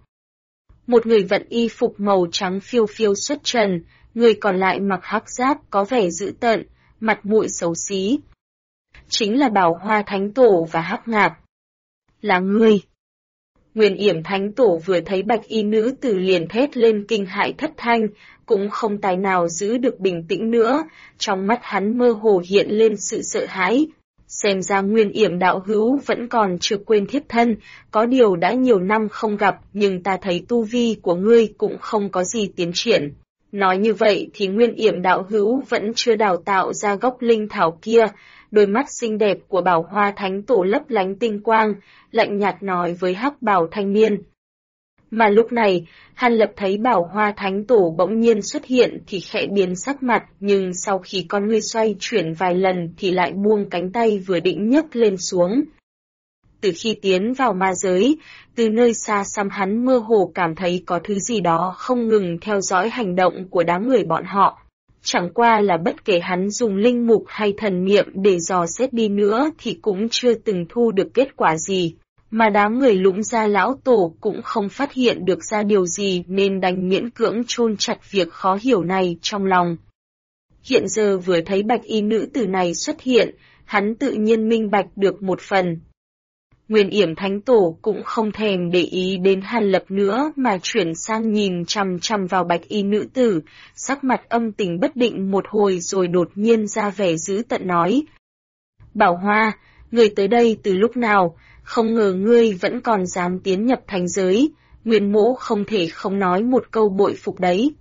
Một người vận y phục màu trắng phiêu phiêu xuất trần, người còn lại mặc hắc giáp có vẻ dữ tợn, mặt mũi xấu xí. Chính là Bảo Hoa Thánh Tổ và Hắc Ngạp. Là ngươi. Nguyên Yểm Thánh Tổ vừa thấy bạch y nữ tử liền thét lên kinh hãi thất thanh, cũng không tài nào giữ được bình tĩnh nữa, trong mắt hắn mơ hồ hiện lên sự sợ hãi. Xem ra Nguyên Yểm đạo hữu vẫn còn chưa quên thiếp thân, có điều đã nhiều năm không gặp nhưng ta thấy tu vi của ngươi cũng không có gì tiến triển. Nói như vậy thì Nguyên Yểm đạo hữu vẫn chưa đào tạo ra gốc linh thảo kia. Đôi mắt xinh đẹp của Bảo Hoa Thánh Tổ lấp lánh tinh quang, lạnh nhạt nói với hắc bào thanh niên. Mà lúc này, Hàn Lập thấy Bảo Hoa Thánh Tổ bỗng nhiên xuất hiện thì khẽ biến sắc mặt, nhưng sau khi con ngươi xoay chuyển vài lần thì lại buông cánh tay vừa định nhấc lên xuống. Từ khi tiến vào ma giới, từ nơi xa xăm hắn mơ hồ cảm thấy có thứ gì đó không ngừng theo dõi hành động của đám người bọn họ. Chẳng qua là bất kể hắn dùng linh mục hay thần niệm để dò xét đi nữa thì cũng chưa từng thu được kết quả gì. Mà đám người Lũng Gia lão tổ cũng không phát hiện được ra điều gì nên đành miễn cưỡng chôn chặt việc khó hiểu này trong lòng. Hiện giờ vừa thấy bạch y nữ tử này xuất hiện, hắn tự nhiên minh bạch được một phần. Nguyên Yểm Thánh Tổ cũng không thèm để ý đến Hàn Lập nữa mà chuyển sang nhìn chằm chằm vào bạch y nữ tử, sắc mặt âm tình bất định một hồi rồi đột nhiên ra vẻ dữ tợn nói. Bảo Hoa, người tới đây từ lúc nào, không ngờ ngươi vẫn còn dám tiến nhập thành giới, Nguyên Mỗ không thể không nói một câu bội phục đấy.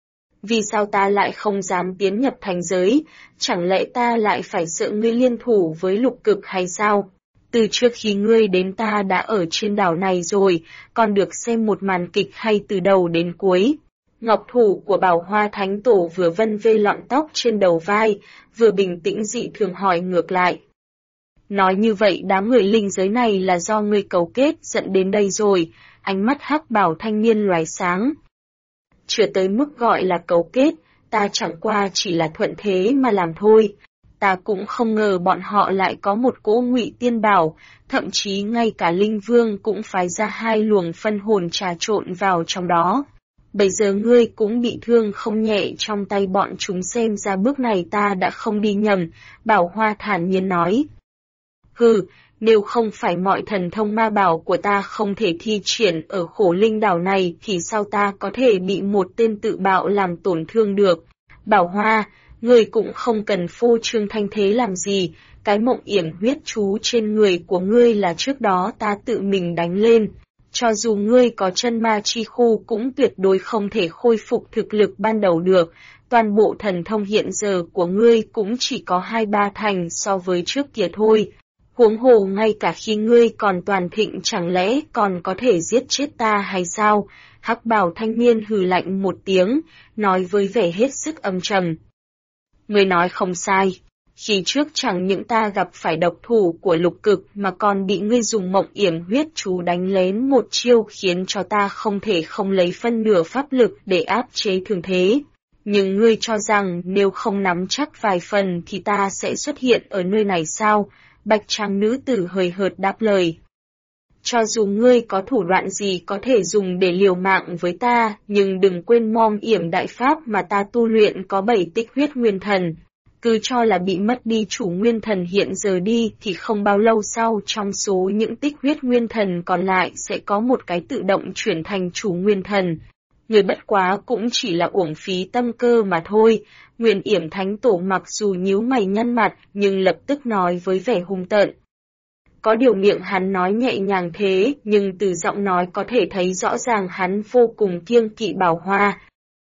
Vì sao ta lại không dám tiến nhập thành giới, chẳng lẽ ta lại phải sợ ngươi liên thủ với lục cực hay sao? Từ trước khi ngươi đến ta đã ở trên đảo này rồi, còn được xem một màn kịch hay từ đầu đến cuối. Ngọc thủ của Bảo Hoa Thánh Tổ vừa vân vê lọn tóc trên đầu vai, vừa bình tĩnh dị thường hỏi ngược lại. Nói như vậy đám người linh giới này là do ngươi cấu kết dẫn đến đây rồi, ánh mắt hắc bảo thanh niên lóe sáng. Chưa tới mức gọi là cấu kết, ta chẳng qua chỉ là thuận thế mà làm thôi. Ta cũng không ngờ bọn họ lại có một cỗ Ngụy Tiên Bảo, thậm chí ngay cả Linh Vương cũng phái ra 2 luồng phân hồn trà trộn vào trong đó. Bây giờ ngươi cũng bị thương không nhẹ trong tay bọn chúng, xem ra bước này ta đã không đi nhầm, Bảo Hoa thản nhiên nói. Hừ, nếu không phải mọi thần thông ma bảo của ta không thể thi triển ở Khổ Linh đảo này thì sao ta có thể bị một tên tự bạo làm tổn thương được. Bảo Hoa, ngươi cũng không cần phô trương thanh thế làm gì, cái mộng yểm huyết chú trên người của ngươi là trước đó ta tự mình đánh lên. Cho dù ngươi có chân ma chi khu cũng tuyệt đối không thể khôi phục thực lực ban đầu được, toàn bộ thần thông hiện giờ của ngươi cũng chỉ có 2-3 thành so với trước kia thôi. Huống hồ ngay cả khi ngươi còn toàn thịnh chẳng lẽ còn có thể giết chết ta hay sao? Hắc bào thanh niên hừ lạnh một tiếng, nói với vẻ hết sức âm trầm. Ngươi nói không sai. Khi trước chẳng những ta gặp phải độc thủ của lục cực mà còn bị ngươi dùng mộng yểm huyết chú đánh lén một chiêu khiến cho ta không thể không lấy phân nửa pháp lực để áp chế thương thế. Nhưng ngươi cho rằng nếu không nắm chắc vài phần thì ta sẽ xuất hiện ở nơi này sao? Bạch trang nữ tử hời hợt đáp lời. Cho dù ngươi có thủ đoạn gì có thể dùng để liều mạng với ta, nhưng đừng quên mom yểm đại pháp mà ta tu luyện có 7 tích huyết nguyên thần. Cứ cho là bị mất đi chủ nguyên thần hiện giờ đi thì không bao lâu sau trong số những tích huyết nguyên thần còn lại sẽ có một cái tự động chuyển thành chủ nguyên thần. Người bất quá cũng chỉ là uổng phí tâm cơ mà thôi. Nguyên Yểm Thánh Tổ mặc dù nhíu mày nhăn mặt nhưng lập tức nói với vẻ hung tợn. Có điều miệng hắn nói nhẹ nhàng thế nhưng từ giọng nói có thể thấy rõ ràng hắn vô cùng kiêng kỵ Bảo Hoa.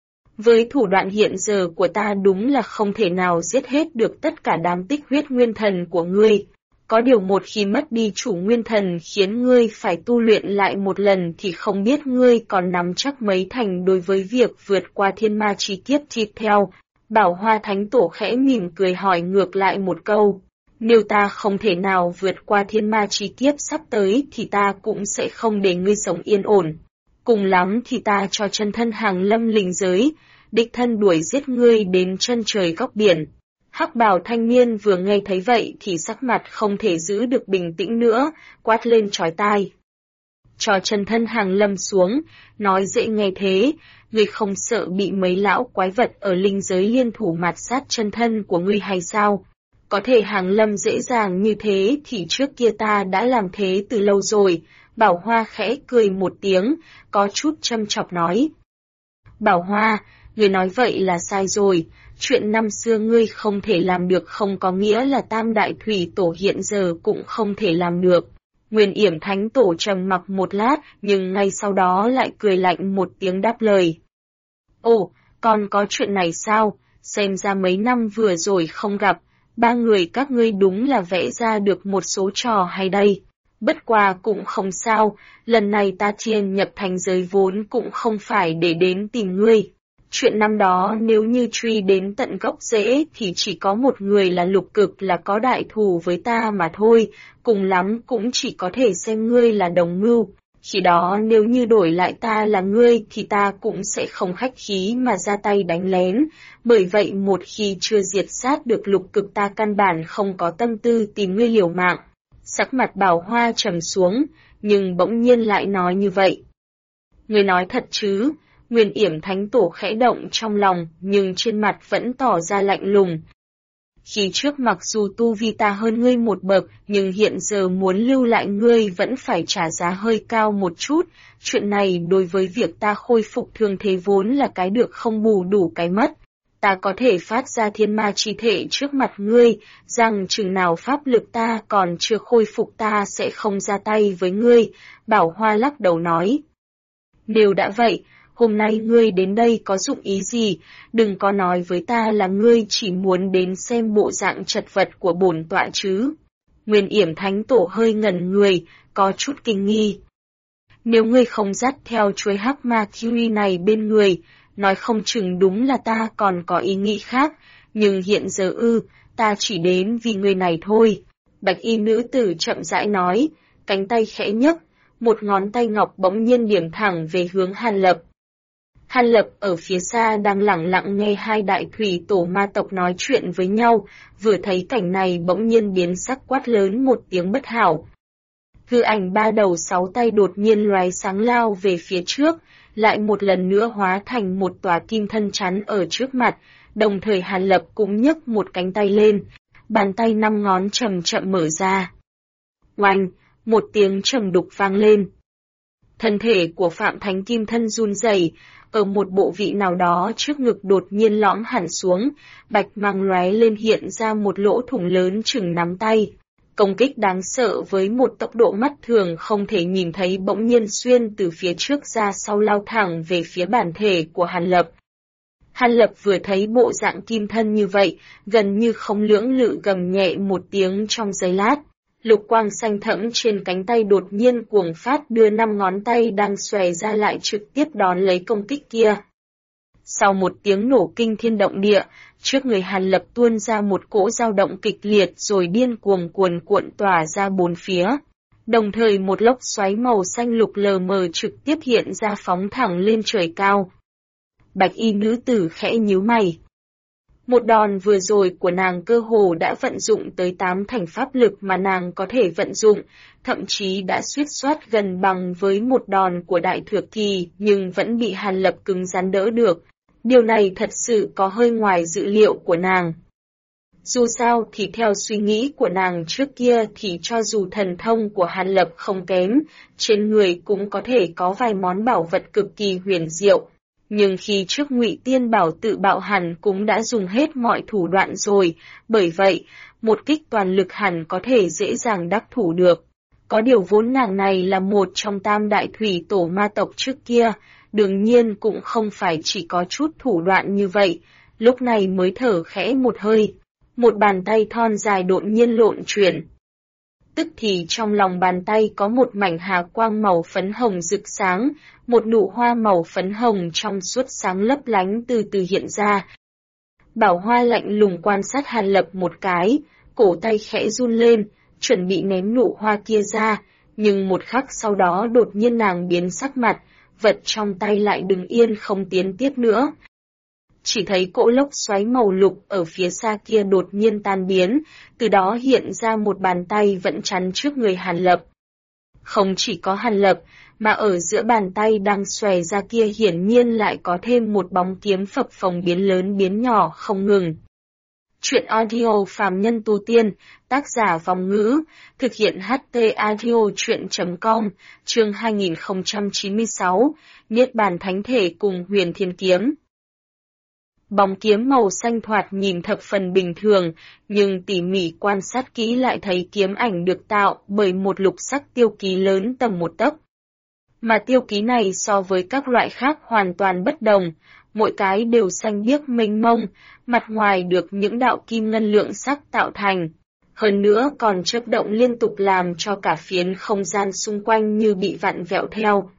Với thủ đoạn hiện giờ của ta đúng là không thể nào giết hết được tất cả đám tích huyết nguyên thần của ngươi. Có điều một khi mất đi chủ nguyên thần khiến ngươi phải tu luyện lại một lần thì không biết ngươi còn nắm chắc mấy thành đối với việc vượt qua thiên ma chi kiếp tiếp theo. Bảo Hoa Thánh Tổ khẽ mỉm cười hỏi ngược lại một câu. Nếu ta không thể nào vượt qua thiên ma chi kiếp sắp tới thì ta cũng sẽ không để ngươi sống yên ổn. Cùng lắm thì ta cho chân thân hàng lâm linh giới, đích thân đuổi giết ngươi đến chân trời góc biển. Hắc bào thanh niên vừa nghe thấy vậy thì sắc mặt không thể giữ được bình tĩnh nữa, quát lên chói tai. Cho chân thân hàng lâm xuống, nói dễ nghe thế, ngươi không sợ bị mấy lão quái vật ở linh giới liên thủ mạt sát chân thân của ngươi hay sao? Có thể hàng lâm dễ dàng như thế thì trước kia ta đã làm thế từ lâu rồi. Bảo Hoa khẽ cười một tiếng, có chút châm chọc nói. Bảo Hoa, ngươi nói vậy là sai rồi, chuyện năm xưa ngươi không thể làm được không có nghĩa là Tam Đại Thủy Tổ hiện giờ cũng không thể làm được. Nguyên Yểm Thánh Tổ trầm mặc một lát nhưng ngay sau đó lại cười lạnh một tiếng đáp lời. Ồ, còn có chuyện này sao? Xem ra mấy năm vừa rồi không gặp, 3 người các ngươi đúng là vẽ ra được một số trò hay đây. Bất qua cũng không sao, lần này ta tiên nhập thành giới vốn cũng không phải để đến tìm ngươi. Chuyện năm đó nếu như truy đến tận gốc rễ thì chỉ có một người là Lục Cực là có đại thù với ta mà thôi, cùng lắm cũng chỉ có thể xem ngươi là đồng mưu. Khi đó nếu như đổi lại ta là ngươi thì ta cũng sẽ không khách khí mà ra tay đánh lén, bởi vậy một khi chưa diệt sát được Lục Cực ta căn bản không có tâm tư tìm ngươi liều mạng. Sắc mặt Bảo Hoa trầm xuống, nhưng bỗng nhiên lại nói như vậy. Ngươi nói thật chứ? Nguyên Yểm Thánh Tổ khẽ động trong lòng, nhưng trên mặt vẫn tỏ ra lạnh lùng. Khi trước mặc dù tu vi ta hơn ngươi một bậc, nhưng hiện giờ muốn lưu lại ngươi vẫn phải trả giá hơi cao một chút. Chuyện này đối với việc ta khôi phục thương thế vốn là cái được không bù đủ cái mất. Ta có thể phát ra thiên ma chi thể trước mặt ngươi, rằng chừng nào pháp lực ta còn chưa khôi phục ta sẽ không ra tay với ngươi. Bảo Hoa lắc đầu nói. Nếu đã vậy, hôm nay ngươi đến đây có dụng ý gì, đừng có nói với ta là ngươi chỉ muốn đến xem bộ dạng chật vật của bổn tọa chứ. Nguyên Yểm Thánh Tổ hơi ngẩn người, có chút kinh nghi. Nếu ngươi không dắt theo chuôi hắc ma kiwi này bên người, nói không chừng đúng là ta còn có ý nghĩ khác, nhưng hiện giờ ta chỉ đến vì người này thôi. Bạch y nữ tử chậm rãi nói, cánh tay khẽ nhấc, một ngón tay ngọc bỗng nhiên điểm thẳng về hướng Hàn Lập. Hàn Lập ở phía xa đang lẳng lặng nghe hai đại thủy tổ ma tộc nói chuyện với nhau, vừa thấy cảnh này bỗng nhiên biến sắc quát lớn một tiếng bất hảo. Hư ảnh ba đầu sáu tay đột nhiên lóe sáng lao về phía trước, lại một lần nữa hóa thành một tòa kim thân chắn ở trước mặt, đồng thời Hàn Lập cũng nhấc một cánh tay lên, bàn tay năm ngón chậm chậm mở ra. Oanh, một tiếng trầm đục vang lên. Thân thể của Phạm Thánh Kim Thân run rẩy, ở một bộ vị nào đó trước ngực đột nhiên lõm hẳn xuống, bạch mang lóe lên hiện ra một lỗ thủng lớn chừng nắm tay. Công kích đáng sợ với một tốc độ mắt thường không thể nhìn thấy bỗng nhiên xuyên từ phía trước ra sau lao thẳng về phía bản thể của Hàn Lập. Hàn Lập vừa thấy bộ dạng kim thân như vậy, gần như không lưỡng lự gầm nhẹ một tiếng trong giây lát. Lục quang xanh thẫm trên cánh tay đột nhiên cuồng phát đưa năm ngón tay đang xòe ra lại trực tiếp đón lấy công kích kia. Sau một tiếng nổ kinh thiên động địa, trước người Hàn Lập tuôn ra một cỗ dao động kịch liệt rồi điên cuồng cuồn cuộn tỏa ra bốn phía. Đồng thời một lốc xoáy màu xanh lục lờ mờ trực tiếp hiện ra phóng thẳng lên trời cao. Bạch y nữ tử khẽ nhíu mày. Một đòn vừa rồi của nàng cơ hồ đã vận dụng tới 8 thành pháp lực mà nàng có thể vận dụng, thậm chí đã suýt soát gần bằng với một đòn của Đại Thược Kỳ nhưng vẫn bị Hàn Lập cứng rắn đỡ được. Điều này thật sự có hơi ngoài dự liệu của nàng. Dù sao thì theo suy nghĩ của nàng trước kia thì cho dù thần thông của Hàn Lập không kém, trên người cũng có thể có vài món bảo vật cực kỳ huyền diệu. Nhưng khi trước Ngụy Tiên Bảo tự bạo hẳn cũng đã dùng hết mọi thủ đoạn rồi, bởi vậy, một kích toàn lực hẳn có thể dễ dàng đắc thủ được. Có điều vốn nàng này là một trong tam đại thủy tổ ma tộc trước kia, đương nhiên cũng không phải chỉ có chút thủ đoạn như vậy, lúc này mới thở khẽ một hơi. Một bàn tay thon dài đột nhiên lộn chuyển. Tức thì trong lòng bàn tay có một mảnh hà quang màu phấn hồng rực sáng, một nụ hoa màu phấn hồng trong suốt sáng lấp lánh từ từ hiện ra. Bảo Hoa lạnh lùng quan sát Hàn Lập một cái, cổ tay khẽ run lên, chuẩn bị ném nụ hoa kia ra, nhưng một khắc sau đó đột nhiên nàng biến sắc mặt, vật trong tay lại đứng yên không tiến tiếp nữa. Chỉ thấy cỗ lốc xoáy màu lục ở phía xa kia đột nhiên tan biến, từ đó hiện ra một bàn tay vẫn chắn trước người Hàn Lập. Không chỉ có Hàn Lập, mà ở giữa bàn tay đang xòe ra kia hiển nhiên lại có thêm một bóng kiếm phập phồng biến lớn biến nhỏ không ngừng. Chuyện audio phàm nhân tu tiên, tác giả Vong Ngữ, thực hiện HT audio chuyện.com, chương 2096, Niết Bàn Thánh Thể cùng Huyền Thiên Kiếm. Bóng kiếm màu xanh thoạt nhìn thập phần bình thường, nhưng tỉ mỉ quan sát kỹ lại thấy kiếm ảnh được tạo bởi một lục sắc tiêu ký lớn tầm một tấc. Mà tiêu ký này so với các loại khác hoàn toàn bất đồng, mỗi cái đều xanh biếc mênh mông, mặt ngoài được những đạo kim ngân lượng sắc tạo thành. Hơn nữa còn chớp động liên tục làm cho cả phiến không gian xung quanh như bị vặn vẹo theo.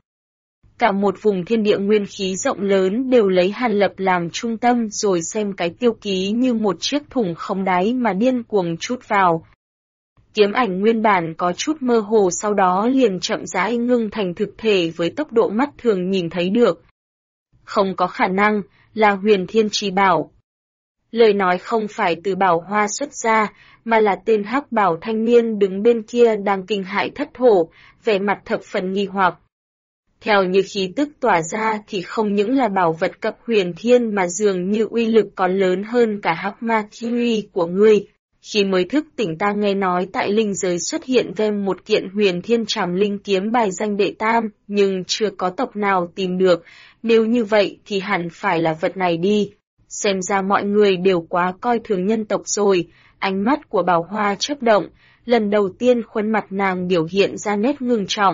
Cả một vùng thiên địa nguyên khí rộng lớn đều lấy Hàn Lập làm trung tâm rồi xem cái tiêu ký như một chiếc thùng không đáy mà điên cuồng trút vào. Kiếm ảnh nguyên bản có chút mơ hồ sau đó liền chậm rãi ngưng thành thực thể với tốc độ mắt thường nhìn thấy được. Không có khả năng, là Huyền Thiên Chi Bảo. Lời nói không phải từ Bảo Hoa xuất ra, mà là tên hắc bảo thanh niên đứng bên kia đang kinh hãi thất thổ, vẻ mặt thập phần nghi hoặc. Theo như khí tức tỏa ra thì không những là bảo vật cấp huyền thiên mà dường như uy lực còn lớn hơn cả hắc ma chi uy của ngươi. Khi mới thức tỉnh ta nghe nói tại linh giới xuất hiện thêm một kiện huyền thiên trảm linh kiếm bài danh đệ tam, nhưng chưa có tộc nào tìm được, nếu như vậy thì hẳn phải là vật này đi. Xem ra mọi người đều quá coi thường nhân tộc rồi, ánh mắt của Bảo Hoa chớp động, lần đầu tiên khuôn mặt nàng biểu hiện ra nét ngưng trọng.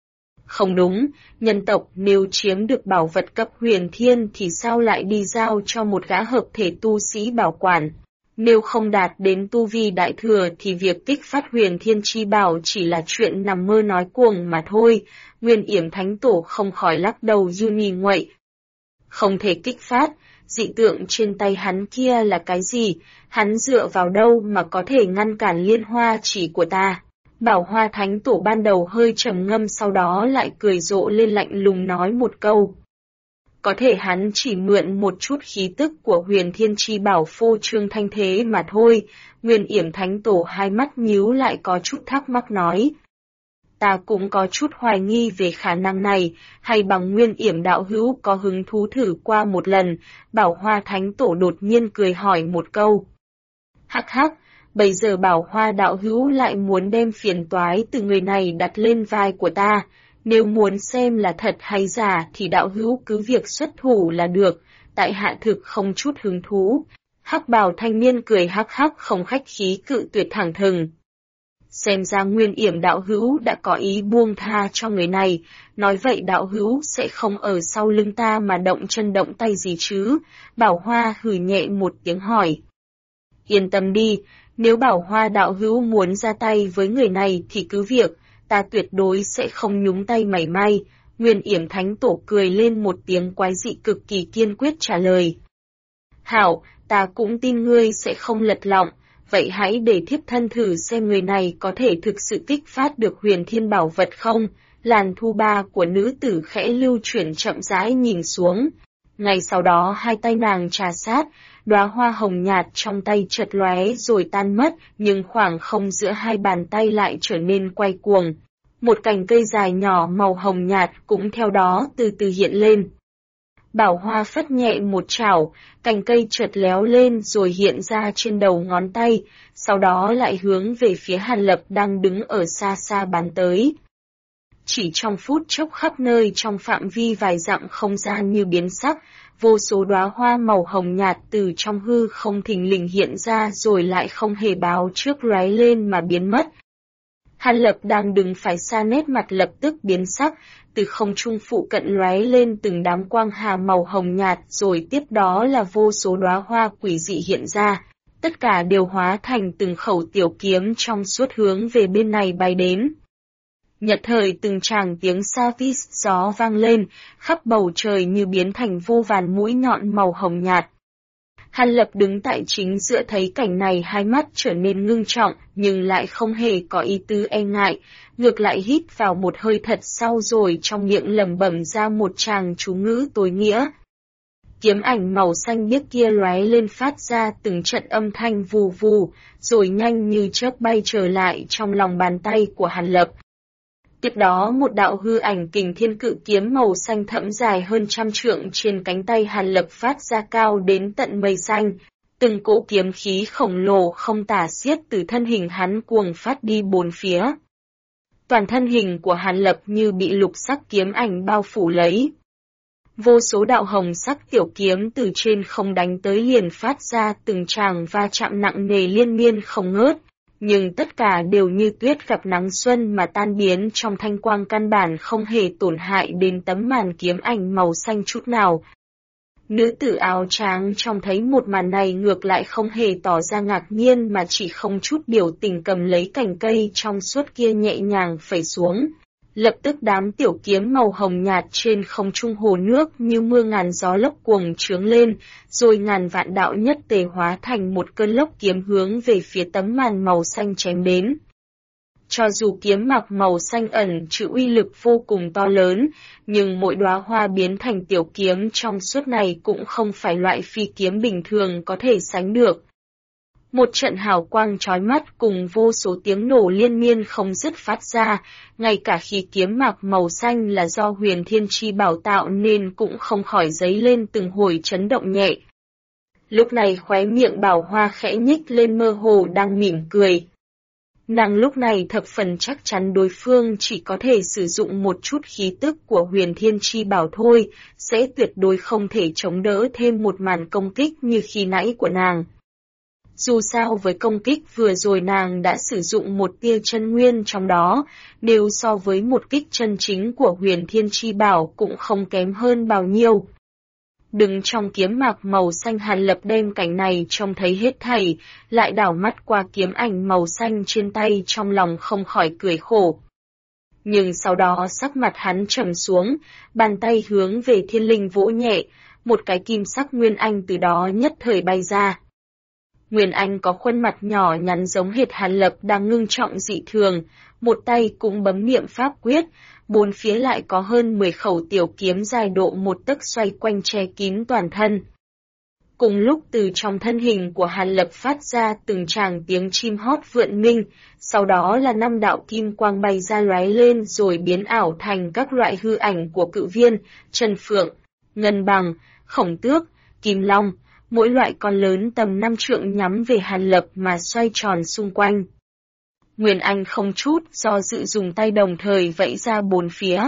Không đúng, nhân tộc nếu chiếm được bảo vật cấp huyền thiên thì sao lại đi giao cho một gã hợp thể tu sĩ bảo quản. Nếu không đạt đến tu vi đại thừa thì việc kích phát huyền thiên chi bảo chỉ là chuyện nằm mơ nói cuồng mà thôi, Nguyên Yểm Thánh Tổ không khỏi lắc đầu run nhì nguậy. Không thể kích phát, dị tượng trên tay hắn kia là cái gì, hắn dựa vào đâu mà có thể ngăn cản liên hoa chỉ của ta. Bảo Hoa Thánh Tổ ban đầu hơi trầm ngâm sau đó lại cười rộ lên lạnh lùng nói một câu. Có thể hắn chỉ mượn một chút khí tức của huyền thiên chi bảo phô trương thanh thế mà thôi, Nguyên Yểm Thánh Tổ hai mắt nhíu lại có chút thắc mắc nói. Ta cũng có chút hoài nghi về khả năng này, hay bằng Nguyên Yểm đạo hữu có hứng thú thử qua một lần, Bảo Hoa Thánh Tổ đột nhiên cười hỏi một câu. Hắc hắc. Bây giờ Bảo Hoa đạo hữu lại muốn đem phiền toái từ người này đặt lên vai của ta, nếu muốn xem là thật hay giả thì đạo hữu cứ việc xuất thủ là được, tại hạ thực không chút hứng thú. Hắc bào thanh niên cười hắc hắc không khách khí cự tuyệt thẳng thừng. Xem ra Nguyên Yểm đạo hữu đã có ý buông tha cho người này, nói vậy đạo hữu sẽ không ở sau lưng ta mà động chân động tay gì chứ, Bảo Hoa hừ nhẹ một tiếng hỏi. Yên tâm đi. Nếu Bảo Hoa đạo hữu muốn ra tay với người này thì cứ việc, ta tuyệt đối sẽ không nhúng tay mảy may, Nguyên Yểm Thánh Tổ cười lên một tiếng quái dị cực kỳ kiên quyết trả lời. Hảo, ta cũng tin ngươi sẽ không lật lọng, vậy hãy để thiếp thân thử xem người này có thể thực sự kích phát được huyền thiên bảo vật không, làn thu ba của nữ tử khẽ lưu chuyển chậm rãi nhìn xuống. Ngay sau đó hai tay nàng trà sát, đóa hoa hồng nhạt trong tay chợt lóe rồi tan mất, nhưng khoảng không giữa hai bàn tay lại trở nên quay cuồng. Một cành cây dài nhỏ màu hồng nhạt cũng theo đó từ từ hiện lên. Bảo Hoa phất nhẹ một chảo, cành cây chợt léo lên rồi hiện ra trên đầu ngón tay, sau đó lại hướng về phía Hàn Lập đang đứng ở xa xa bắn tới. Chỉ trong phút chốc khắp nơi trong phạm vi vài dặm không gian như biến sắc, vô số đóa hoa màu hồng nhạt từ trong hư không thình lình hiện ra rồi lại không hề báo trước lóe lên mà biến mất. Hàn Lập đang đứng phải xa nét mặt lập tức biến sắc, từ không trung phụ cận lóe lên từng đám quang hà màu hồng nhạt rồi tiếp đó là vô số đóa hoa quỷ dị hiện ra. Tất cả đều hóa thành từng khẩu tiểu kiếm trong suốt hướng về bên này bay đến. Nhật thời từng tràng tiếng sa vít gió vang lên, khắp bầu trời như biến thành vô vàn mũi nhọn màu hồng nhạt. Hàn Lập đứng tại chính giữa thấy cảnh này hai mắt trở nên ngưng trọng nhưng lại không hề có ý tứ e ngại, ngược lại hít vào một hơi thật sâu rồi trong miệng lẩm bẩm ra một tràng chú ngữ tối nghĩa. Kiếm ảnh màu xanh biếc kia lóe lên phát ra từng trận âm thanh vù vù, rồi nhanh như chớp bay trở lại trong lòng bàn tay của Hàn Lập. Tiếp đó một đạo hư ảnh kình thiên cự kiếm màu xanh thẫm dài hơn 100 trượng trên cánh tay Hàn Lập phát ra cao đến tận mây xanh. Từng cỗ kiếm khí khổng lồ không tả xiết từ thân hình hắn cuồng phát đi bốn phía. Toàn thân hình của Hàn Lập như bị lục sắc kiếm ảnh bao phủ lấy. Vô số đạo hồng sắc tiểu kiếm từ trên không đánh tới liền phát ra từng tràng va chạm nặng nề liên miên không ngớt. Nhưng tất cả đều như tuyết gặp nắng xuân mà tan biến trong thanh quang căn bản không hề tổn hại đến tấm màn kiếm ảnh màu xanh chút nào. Nữ tử áo trắng trông thấy một màn này ngược lại không hề tỏ ra ngạc nhiên mà chỉ không chút biểu tình cầm lấy cành cây trong suốt kia nhẹ nhàng phẩy xuống. Lập tức đám tiểu kiếm màu hồng nhạt trên không trung hồ nước như mưa ngàn gió lốc cuồng trướng lên, rồi ngàn vạn đạo nhất tề hóa thành một cơn lốc kiếm hướng về phía tấm màn màu xanh chém đến. Cho dù kiếm mặc màu xanh ẩn chứa uy lực vô cùng to lớn, nhưng mỗi đóa hoa biến thành tiểu kiếm trong suốt này cũng không phải loại phi kiếm bình thường có thể sánh được. Một trận hào quang chói mắt cùng vô số tiếng nổ liên miên không dứt phát ra, ngay cả khi kiếm mặc màu xanh là do Huyền Thiên Chi Bảo tạo nên cũng không khỏi dấy lên từng hồi chấn động nhẹ. Lúc này khóe miệng Bảo Hoa khẽ nhích lên mơ hồ đang mỉm cười. Nàng lúc này thập phần chắc chắn đối phương chỉ có thể sử dụng một chút khí tức của Huyền Thiên Chi Bảo thôi, sẽ tuyệt đối không thể chống đỡ thêm một màn công kích như khi nãy của nàng. Dù sao với công kích vừa rồi nàng đã sử dụng một tia chân nguyên trong đó, nếu so với một kích chân chính của Huyền Thiên Chi Bảo cũng không kém hơn bao nhiêu. Đứng trong kiếm mạc màu xanh Hàn Lập đem cảnh này trông thấy hết thảy, lại đảo mắt qua kiếm ảnh màu xanh trên tay trong lòng không khỏi cười khổ. Nhưng sau đó sắc mặt hắn trầm xuống, bàn tay hướng về thiên linh vỗ nhẹ, một cái kim sắc nguyên anh từ đó nhất thời bay ra. Nguyên Anh có khuôn mặt nhỏ nhắn giống hệt Hàn Lập đang ngưng trọng dị thường, một tay cũng bấm niệm pháp quyết, bốn phía lại có hơn 10 khẩu tiểu kiếm dài độ một tấc xoay quanh che kín toàn thân. Cùng lúc từ trong thân hình của Hàn Lập phát ra từng tràng tiếng chim hót vượn minh, sau đó là 5 đạo kim quang bay ra lóe lên rồi biến ảo thành các loại hư ảnh của Cự Viên, Trần Phượng, Ngân Bằng, Khổng Tước, Kim Long, mỗi loại con lớn tầm 5 trượng nhắm về Hàn Lập mà xoay tròn xung quanh. Nguyên Anh không chút do dự dùng tay đồng thời vẫy ra bốn phía.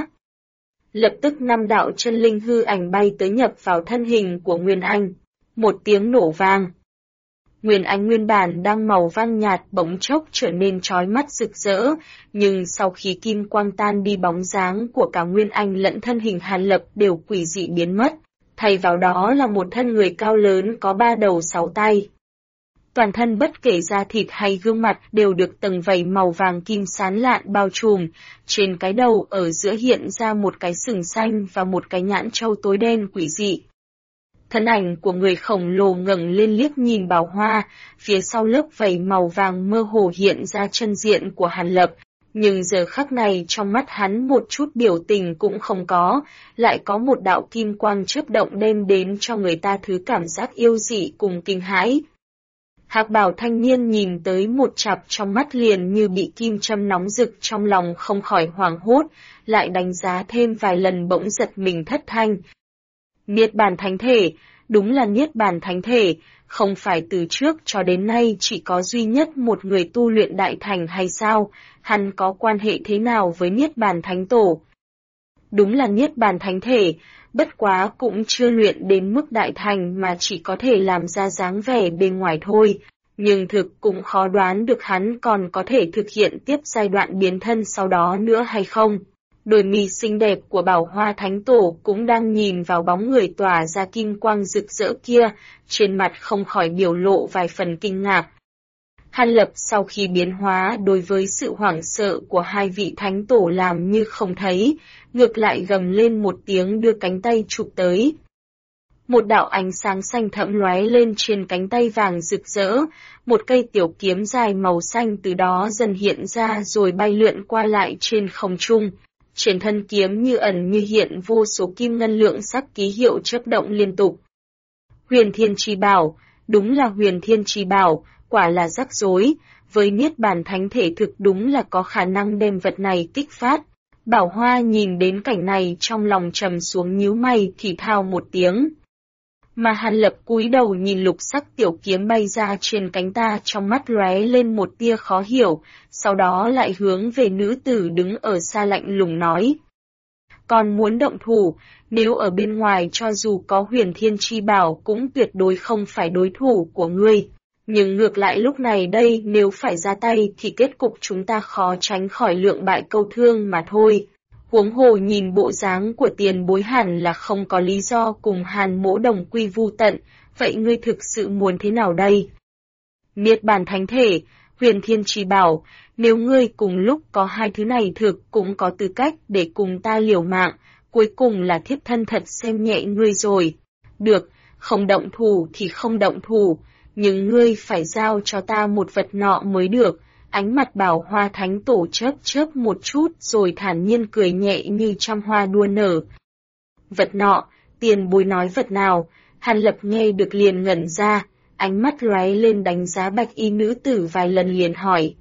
Lập tức 5 đạo chân linh hư ảnh bay tới nhập vào thân hình của Nguyên Anh. Một tiếng nổ vang. Nguyên Anh nguyên bản đang màu vàng nhạt bỗng chốc trở nên chói mắt rực rỡ, nhưng sau khi kim quang tan đi bóng dáng của cả Nguyên Anh lẫn thân hình Hàn Lập đều quỷ dị biến mất. Thay vào đó là một thân người cao lớn có 3 đầu 6 tay. Toàn thân bất kể da thịt hay gương mặt đều được tầng vảy màu vàng kim sáng lạn bao trùm, trên cái đầu ở giữa hiện ra một cái sừng xanh và một cái nhãn trâu tối đen quỷ dị. Thân ảnh của người khổng lồ ngẩng lên liếc nhìn Bảo Hoa, phía sau lớp vảy màu vàng mơ hồ hiện ra chân diện của Hàn Lập. Nhưng giờ khắc này trong mắt hắn một chút biểu tình cũng không có, lại có một đạo kim quang chớp động đem đến cho người ta thứ cảm giác yêu dị cùng kinh hãi. Hạc bào thanh niên nhìn tới một chặp trong mắt liền như bị kim châm nóng rực trong lòng không khỏi hoảng hốt, lại đánh giá thêm vài lần bỗng giật mình thất thanh. Niết bàn thánh thể, đúng là Niết bàn thánh thể, không phải từ trước cho đến nay chỉ có duy nhất một người tu luyện đại thành hay sao, hắn có quan hệ thế nào với Niết bàn thánh tổ? Đúng là Niết bàn thánh thể, bất quá cũng chưa luyện đến mức đại thành mà chỉ có thể làm ra dáng vẻ bên ngoài thôi, nhưng thực cũng khó đoán được hắn còn có thể thực hiện tiếp giai đoạn biến thân sau đó nữa hay không. Đôi mi xinh đẹp của Bảo Hoa Thánh Tổ cũng đang nhìn vào bóng người tỏa ra kim quang rực rỡ kia, trên mặt không khỏi biểu lộ vài phần kinh ngạc. Hàn Lập sau khi biến hóa đối với sự hoảng sợ của hai vị Thánh Tổ làm như không thấy, ngược lại gầm lên một tiếng đưa cánh tay chụp tới. Một đạo ánh sáng xanh thẫm lóe lên trên cánh tay vàng rực rỡ, một cây tiểu kiếm dài màu xanh từ đó dần hiện ra rồi bay lượn qua lại trên không trung. Trên thân kiếm như ẩn như hiện vô số kim ngân lượng sắc ký hiệu chớp động liên tục. Huyền Thiên Chi Bảo, đúng là Huyền Thiên Chi Bảo, quả là rắc rối, với Niết bàn thánh thể thực đúng là có khả năng đem vật này kích phát. Bảo Hoa nhìn đến cảnh này trong lòng trầm xuống nhíu mày thì thào một tiếng. Mà Hàn Lập cúi đầu nhìn lục sắc tiểu kiếm bay ra trên cánh ta trong mắt lóe lên một tia khó hiểu, sau đó lại hướng về nữ tử đứng ở xa lạnh lùng nói. Còn muốn động thủ, nếu ở bên ngoài cho dù có Huyền Thiên Chi Bảo cũng tuyệt đối không phải đối thủ của ngươi. Nhưng ngược lại lúc này đây nếu phải ra tay thì kết cục chúng ta khó tránh khỏi lượng bại câu thương mà thôi. Huống hồ nhìn bộ dáng của tiền bối hẳn là không có lý do cùng Hàn Mỗ đồng quy vu tận, vậy ngươi thực sự muốn thế nào đây? Niết bàn thánh thể, huyền thiên trì bảo, nếu ngươi cùng lúc có hai thứ này thực cũng có tư cách để cùng ta liều mạng, cuối cùng là thiếp thân thật xem nhẹ ngươi rồi. Được, không động thủ thì không động thủ, nhưng ngươi phải giao cho ta một vật nọ mới được. Ánh mặt Bảo Hoa Thánh Tổ chớp chớp một chút rồi thản nhiên cười nhẹ như trăm hoa đua nở. Vật nọ, tiền bối nói vật nào? Hàn Lập nghe được liền ngẩn ra, ánh mắt lóe lên đánh giá bạch y nữ tử vài lần liền hỏi.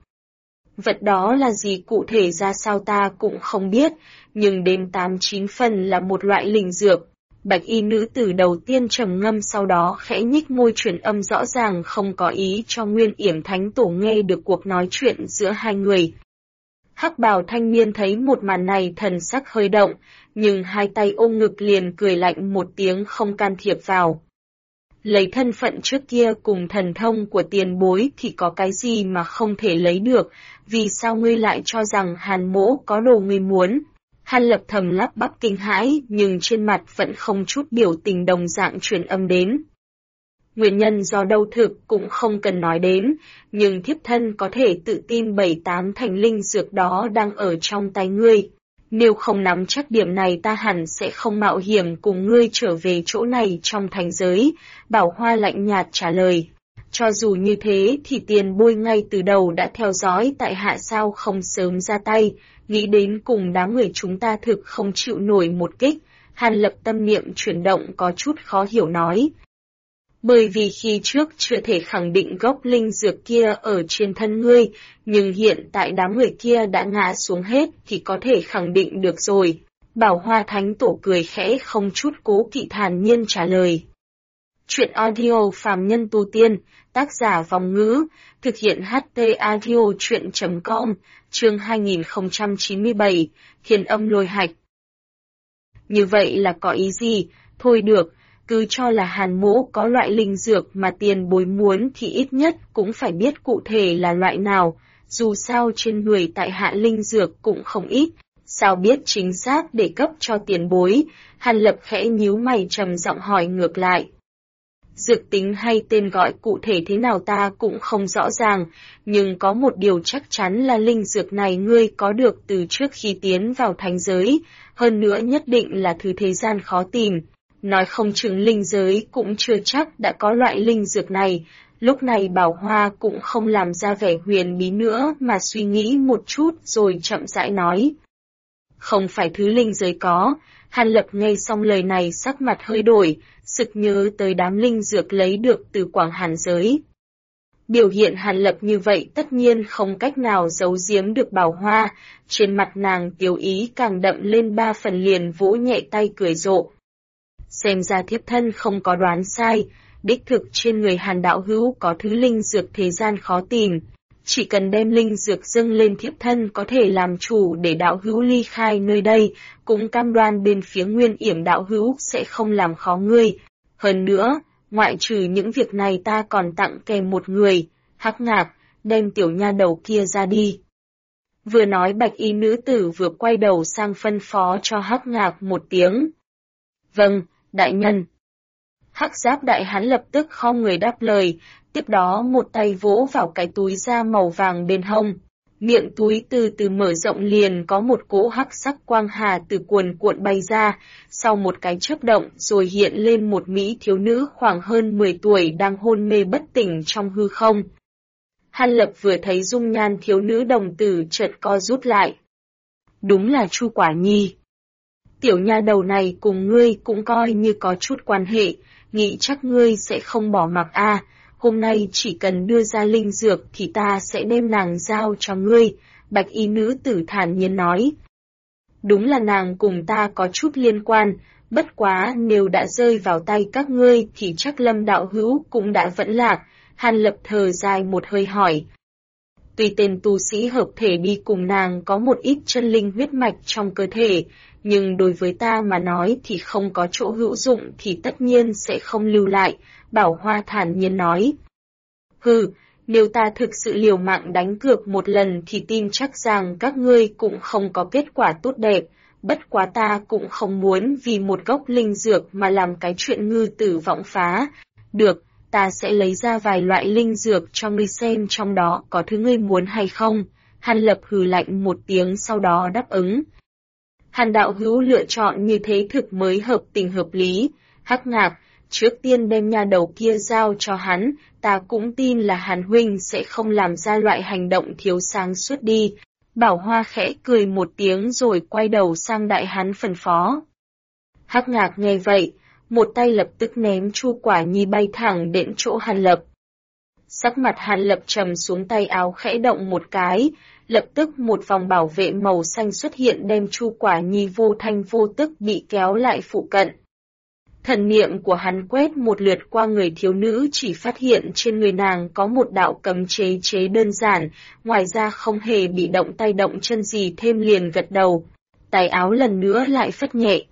Vật đó là gì cụ thể ra sao ta cũng không biết, nhưng đêm 8-9 phần là một loại linh dược. Bạch y nữ tử đầu tiên trầm ngâm sau đó khẽ nhích môi truyền âm rõ ràng không có ý cho Nguyên Yểm Thánh Tổ nghe được cuộc nói chuyện giữa hai người. Hắc bào thanh niên thấy một màn này thần sắc hơi động, nhưng hai tay ôm ngực liền cười lạnh một tiếng không can thiệp vào. Lấy thân phận trước kia cùng thần thông của tiền bối thì có cái gì mà không thể lấy được, vì sao ngươi lại cho rằng Hàn Mỗ có đồ ngươi muốn? Hàn Lập thầm lắp bắp kinh hãi nhưng trên mặt vẫn không chút biểu tình đồng dạng truyền âm đến. Nguyên nhân do đâu thực cũng không cần nói đến, nhưng thiếp thân có thể tự tin 7-8 thành linh dược đó đang ở trong tay ngươi. Nếu không nắm chắc điểm này ta hẳn sẽ không mạo hiểm cùng ngươi trở về chỗ này trong thành giới, Bảo Hoa lạnh nhạt trả lời. Cho dù như thế thì tiền bối ngay từ đầu đã theo dõi tại hạ sao không sớm ra tay, nghĩ đến cùng đám người chúng ta thực không chịu nổi một kích, Hàn Lập tâm niệm chuyển động có chút khó hiểu nói. Bởi vì khi trước chưa thể khẳng định gốc linh dược kia ở trên thân ngươi, nhưng hiện tại đám người kia đã ngã xuống hết thì có thể khẳng định được rồi. Bảo Hoa Thánh Tổ cười khẽ không chút cố kỵ thản nhiên trả lời. Chuyện audio phàm nhân tu tiên, tác giả Vòng Ngữ, thực hiện HT audio chuyện.com, chương 2097, Thiên Âm Lôi Hạch. Như vậy là có ý gì? Thôi được, cứ cho là Hàn Mỗ có loại linh dược mà tiền bối muốn thì ít nhất cũng phải biết cụ thể là loại nào, dù sao trên người tại hạ linh dược cũng không ít, sao biết chính xác để cấp cho tiền bối? Hàn Lập khẽ nhíu mày trầm giọng hỏi ngược lại. Dược tính hay tên gọi cụ thể thế nào ta cũng không rõ ràng, nhưng có một điều chắc chắn là linh dược này ngươi có được từ trước khi tiến vào thánh giới, hơn nữa nhất định là thứ thế gian khó tìm. Nói không chừng linh giới cũng chưa chắc đã có loại linh dược này, lúc này Bảo Hoa cũng không làm ra vẻ huyền bí nữa mà suy nghĩ một chút rồi chậm rãi nói. Không phải thứ linh giới có. Hàn Lập nghe xong lời này sắc mặt hơi đổi, sực nhớ tới đám linh dược lấy được từ Quảng Hàn giới. Biểu hiện Hàn Lập như vậy tất nhiên không cách nào giấu giếm được Bảo Hoa, trên mặt nàng tiêu ý càng đậm lên 3 phần liền vỗ nhẹ tay cười rộ. Xem ra thiếp thân không có đoán sai, đích thực trên người Hàn đạo hữu có thứ linh dược thế gian khó tìm. Chỉ cần đem linh dược dâng lên thiếp thân có thể làm chủ để đạo hữu ly khai nơi đây, cũng cam đoan bên phía Nguyên Yểm đạo hữu sẽ không làm khó ngươi. Hơn nữa, ngoại trừ những việc này ta còn tặng kèm một người, Hắc Ngạc, đem tiểu nha đầu kia ra đi. Vừa nói bạch y nữ tử vừa quay đầu sang phân phó cho Hắc Ngạc một tiếng. Vâng, đại nhân. Hắc Giáp đại hán lập tức khom người đáp lời, tiếp đó một tay vỗ vào cái túi da màu vàng bên hông. Miệng túi từ từ mở rộng liền có một cỗ hắc sắc quang hà từ cuồn cuộn bay ra, sau một cái chớp động rồi hiện lên một mỹ thiếu nữ khoảng hơn 10 tuổi đang hôn mê bất tỉnh trong hư không. Hàn Lập vừa thấy dung nhan thiếu nữ đồng tử chợt co rút lại. Đúng là Chu Quả Nhi. Tiểu nha đầu này cùng ngươi cũng coi như có chút quan hệ, nghĩ chắc ngươi sẽ không bỏ mặc a. Hôm nay chỉ cần đưa ra linh dược thì ta sẽ đem nàng giao cho ngươi, bạch y nữ tử thản nhiên nói. Đúng là nàng cùng ta có chút liên quan, bất quá nếu đã rơi vào tay các ngươi thì chắc Lâm đạo hữu cũng đã vẫn lạc, Hàn Lập thở dài một hơi hỏi. Tuy tên tu sĩ hợp thể đi cùng nàng có một ít chân linh huyết mạch trong cơ thể, nhưng đối với ta mà nói thì không có chỗ hữu dụng thì tất nhiên sẽ không lưu lại, Bảo Hoa thản nhiên nói. Hừ, nếu ta thực sự liều mạng đánh cược một lần thì tin chắc rằng các ngươi cũng không có kết quả tốt đẹp, bất quá ta cũng không muốn vì một gốc linh dược mà làm cái chuyện ngư tử vọng phá. Được, ta sẽ lấy ra vài loại linh dược cho ngươi xem trong đó có thứ ngươi muốn hay không. Hàn Lập hừ lạnh một tiếng sau đó đáp ứng. Hàn đạo hữu lựa chọn như thế thực mới hợp tình hợp lý. Hắc Ngạc, trước tiên đem nha đầu kia giao cho hắn, ta cũng tin là Hàn huynh sẽ không làm ra loại hành động thiếu sáng suốt đi. Bảo Hoa khẽ cười một tiếng rồi quay đầu sang đại hán phân phó. Hắc Ngạc nghe vậy, một tay lập tức ném Chu Quả Nhi bay thẳng đến chỗ Hàn Lập. Sắc mặt Hàn Lập trầm xuống, tay áo khẽ động một cái, lập tức một vòng bảo vệ màu xanh xuất hiện đem Chu Quả Nhi vô thanh vô tức bị kéo lại phụ cận. Thần niệm của hắn quét một lượt qua người thiếu nữ, chỉ phát hiện trên người nàng có một đạo cấm chế đơn giản, ngoài ra không hề bị động tay động chân gì, thêm liền gật đầu. Tay áo lần nữa lại phất nhẹ.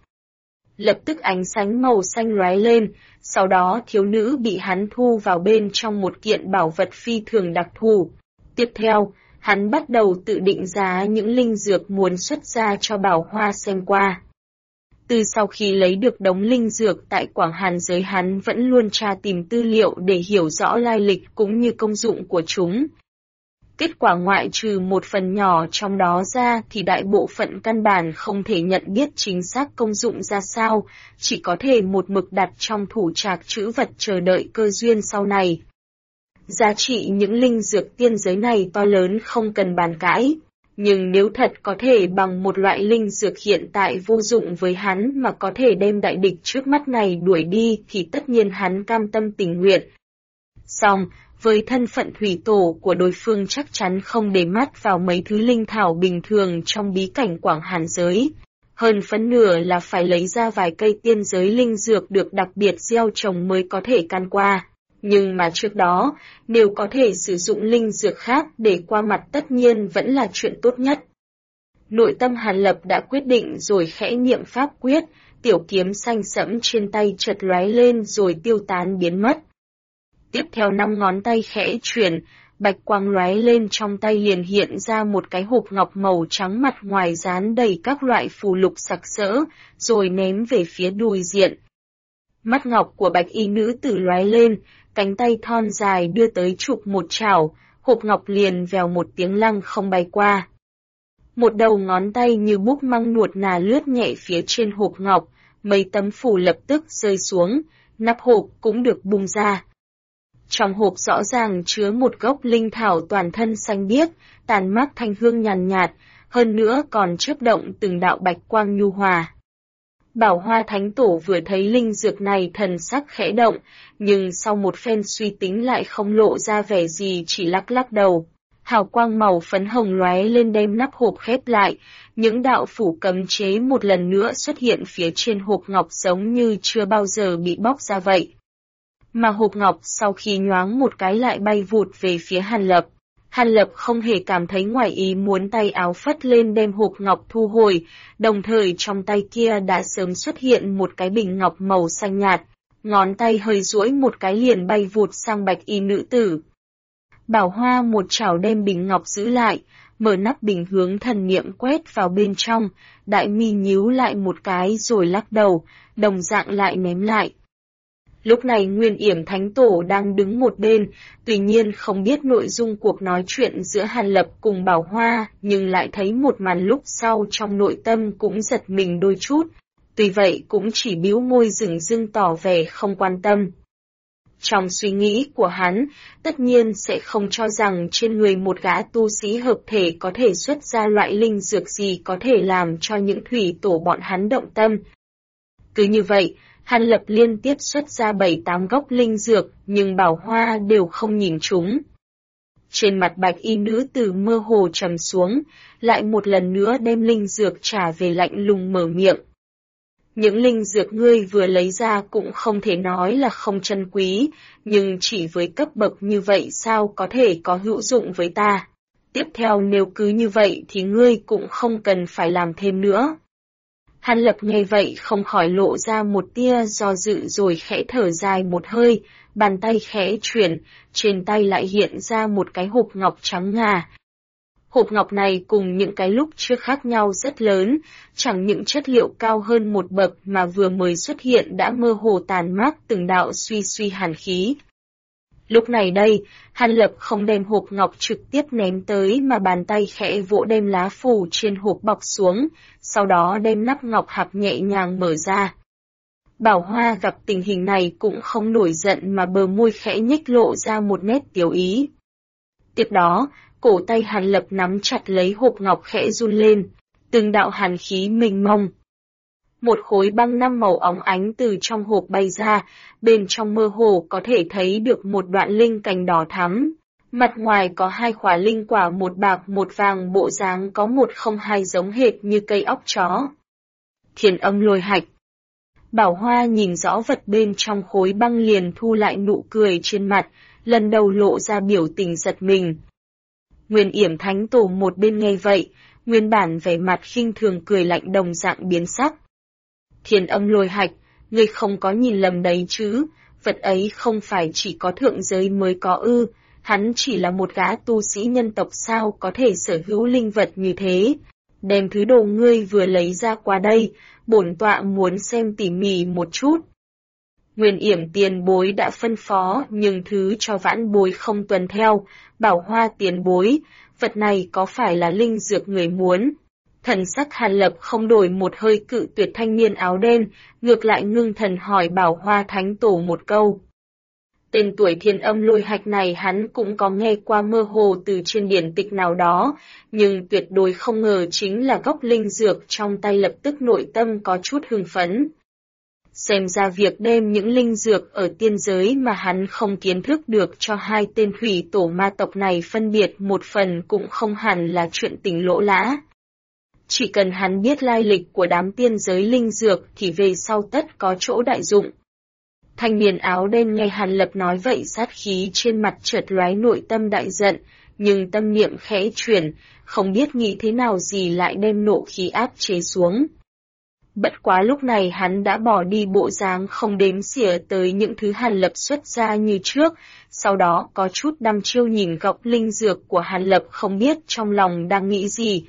Lập tức ánh sáng màu xanh lóe lên, sau đó thiếu nữ bị hắn thu vào bên trong một kiện bảo vật phi thường đặc thù. Tiếp theo, hắn bắt đầu tự định giá những linh dược muốn xuất ra cho Bảo Hoa xem qua. Từ sau khi lấy được đống linh dược tại Quảng Hàn giới, hắn vẫn luôn tra tìm tư liệu để hiểu rõ lai lịch cũng như công dụng của chúng. Kết quả ngoại trừ một phần nhỏ trong đó ra thì đại bộ phận căn bản không thể nhận biết chính xác công dụng ra sao, chỉ có thể một mực đặt trong thủ trạc trữ vật chờ đợi cơ duyên sau này. Giá trị những linh dược tiên giới này to lớn không cần bàn cãi, nhưng nếu thật có thể bằng một loại linh dược hiện tại vô dụng với hắn mà có thể đem đại địch trước mắt này đuổi đi thì tất nhiên hắn cam tâm tình nguyện. Song, với thân phận thủy tổ của đối phương chắc chắn không để mắt vào mấy thứ linh thảo bình thường trong bí cảnh Quảng Hàn giới. Hơn phân nửa là phải lấy ra vài cây tiên giới linh dược được đặc biệt gieo trồng mới có thể can qua. Nhưng mà trước đó, nếu có thể sử dụng linh dược khác để qua mặt tất nhiên vẫn là chuyện tốt nhất. Nội tâm Hàn Lập đã quyết định rồi khẽ niệm pháp quyết, tiểu kiếm xanh sẫm trên tay chợt lóe lên rồi tiêu tán biến mất. Tiếp theo 5 ngón tay khẽ chuyển, bạch quang lóe lên, trong tay liền hiện ra một cái hộp ngọc màu trắng, mặt ngoài dán đầy các loại phù lục sặc sỡ, rồi ném về phía đối diện. Mắt ngọc của bạch y nữ tử lóe lên, cánh tay thon dài đưa tới chụp một chảo, hộp ngọc liền vèo một tiếng lăng không bay qua. Một đầu ngón tay như búp măng nuột nà lướt nhẹ phía trên hộp ngọc, mấy tấm phù lập tức rơi xuống, nắp hộp cũng được bung ra. Trong hộp rõ ràng chứa một gốc linh thảo toàn thân xanh biếc, tàn mát thanh hương nhàn nhạt, hơn nữa còn chớp động từng đạo bạch quang nhu hòa. Bảo Hoa Thánh Tổ vừa thấy linh dược này thần sắc khẽ động, nhưng sau một phen suy tính lại không lộ ra vẻ gì, chỉ lắc lắc đầu. Hào quang màu phấn hồng lóe lên đem nắp hộp khép lại, những đạo phủ cấm chế một lần nữa xuất hiện phía trên hộp ngọc giống như chưa bao giờ bị bóc ra vậy. Mà hộp ngọc sau khi nhoáng một cái lại bay vụt về phía Hàn Lập. Hàn Lập không hề cảm thấy ngoài ý muốn, tay áo phất lên đem hộp ngọc thu hồi, đồng thời trong tay kia đã sớm xuất hiện một cái bình ngọc màu xanh nhạt, ngón tay hơi duỗi một cái liền bay vụt sang bạch y nữ tử. Bảo Hoa một chảo đem bình ngọc giữ lại, mở nắp bình hướng thần niệm quét vào bên trong, đại mi nhíu lại một cái rồi lắc đầu, đồng dạng lại ném lại. Lúc này Nguyên Yểm Thánh Tổ đang đứng một bên, tuy nhiên không biết nội dung cuộc nói chuyện giữa Hàn Lập cùng Bảo Hoa, nhưng lại thấy một màn lúc sau trong nội tâm cũng giật mình đôi chút, tuy vậy cũng chỉ bĩu môi dửng dưng tỏ vẻ không quan tâm. Trong suy nghĩ của hắn, tất nhiên sẽ không cho rằng trên người một gã tu sĩ hợp thể có thể xuất ra loại linh dược gì có thể làm cho những thủy tổ bọn hắn động tâm. Cứ như vậy, Hàn Lập liên tiếp xuất ra 7-8 gốc linh dược, nhưng Bảo Hoa đều không nhìn chúng. Trên mặt bạch y nữ tử mơ hồ trầm xuống, lại một lần nữa đem linh dược trả về, lạnh lùng mở miệng. Những linh dược ngươi vừa lấy ra cũng không thể nói là không trân quý, nhưng chỉ với cấp bậc như vậy sao có thể có hữu dụng với ta. Tiếp theo nếu cứ như vậy thì ngươi cũng không cần phải làm thêm nữa. Hàn Lập nghe vậy không khỏi lộ ra một tia do dự rồi khẽ thở dài một hơi, bàn tay khẽ chuyển, trên tay lại hiện ra một cái hộp ngọc trắng ngà. Hộp ngọc này cùng những cái lúc trước khác nhau rất lớn, chẳng những chất liệu cao hơn một bậc mà vừa mới xuất hiện đã mơ hồ tàn mát từng đạo suy suy hàn khí. Lúc này đây, Hàn Lập không đem hộp ngọc trực tiếp ném tới mà bàn tay khẽ vỗ đem lá phù trên hộp bọc xuống, sau đó đem nắp ngọc hạp nhẹ nhàng mở ra. Bảo Hoa gặp tình hình này cũng không nổi giận mà bờ môi khẽ nhếch lộ ra một nét tiếu ý. Tiếp đó, cổ tay Hàn Lập nắm chặt lấy hộp ngọc khẽ run lên, từng đạo hàn khí mênh mông. Một khối băng 5 màu óng ánh từ trong hộp bay ra, bên trong mơ hồ có thể thấy được một đoạn linh cành đỏ thắm. Mặt ngoài có 2 khỏa linh quả một bạc một vàng bộ dáng có 102 giống hệt như cây óc chó. Thiên âm lôi hạch. Bảo Hoa nhìn rõ vật bên trong khối băng liền thu lại nụ cười trên mặt, lần đầu lộ ra biểu tình giật mình. Nguyên Yểm Thánh Tổ một bên nghe vậy, nguyên bản vẻ mặt khinh thường cười lạnh đồng dạng biến sắc. Thiên âm lôi hạch, ngươi không có nhìn lầm đấy chứ, vật ấy không phải chỉ có thượng giới mới có ư, hắn chỉ là một gã tu sĩ nhân tộc sao có thể sở hữu linh vật như thế. Đem thứ đồ ngươi vừa lấy ra qua đây, bổn tọa muốn xem tỉ mỉ một chút. Nguyên Yểm tiền bối đã phân phó nhưng thứ cho vãn bối không tuân theo, Bảo Hoa tiền bối, vật này có phải là linh dược người muốn? Thần sắc Hàn Lập không đổi một hơi cự tuyệt thanh niên áo đen, ngược lại ngưng thần hỏi Bảo Hoa Thánh Tổ một câu. Tên tuổi thiên âm lôi hạch này hắn cũng có nghe qua mơ hồ từ trên điển tịch nào đó, nhưng tuyệt đối không ngờ chính là gốc linh dược trong tay lập tức nội tâm có chút hưng phấn. Xem ra việc đem những linh dược ở tiên giới mà hắn không kiến thức được cho 2 tên thủy tổ ma tộc này phân biệt một phần cũng không hẳn là chuyện tình lỗ lã. Chỉ cần hắn biết lai lịch của đám tiên giới linh dược thì về sau tất có chỗ đại dụng. Thanh niên áo đen nghe Hàn Lập nói vậy sát khí trên mặt chợt lóe nội tâm đại giận, nhưng tâm niệm khẽ chuyển, không biết nghĩ thế nào gì lại đem nộ khí áp chế xuống. Bất quá lúc này hắn đã bỏ đi bộ dáng không đếm xỉa tới những thứ Hàn Lập xuất ra như trước, sau đó có chút đăm chiêu nhìn gọc linh dược của Hàn Lập không biết trong lòng đang nghĩ gì.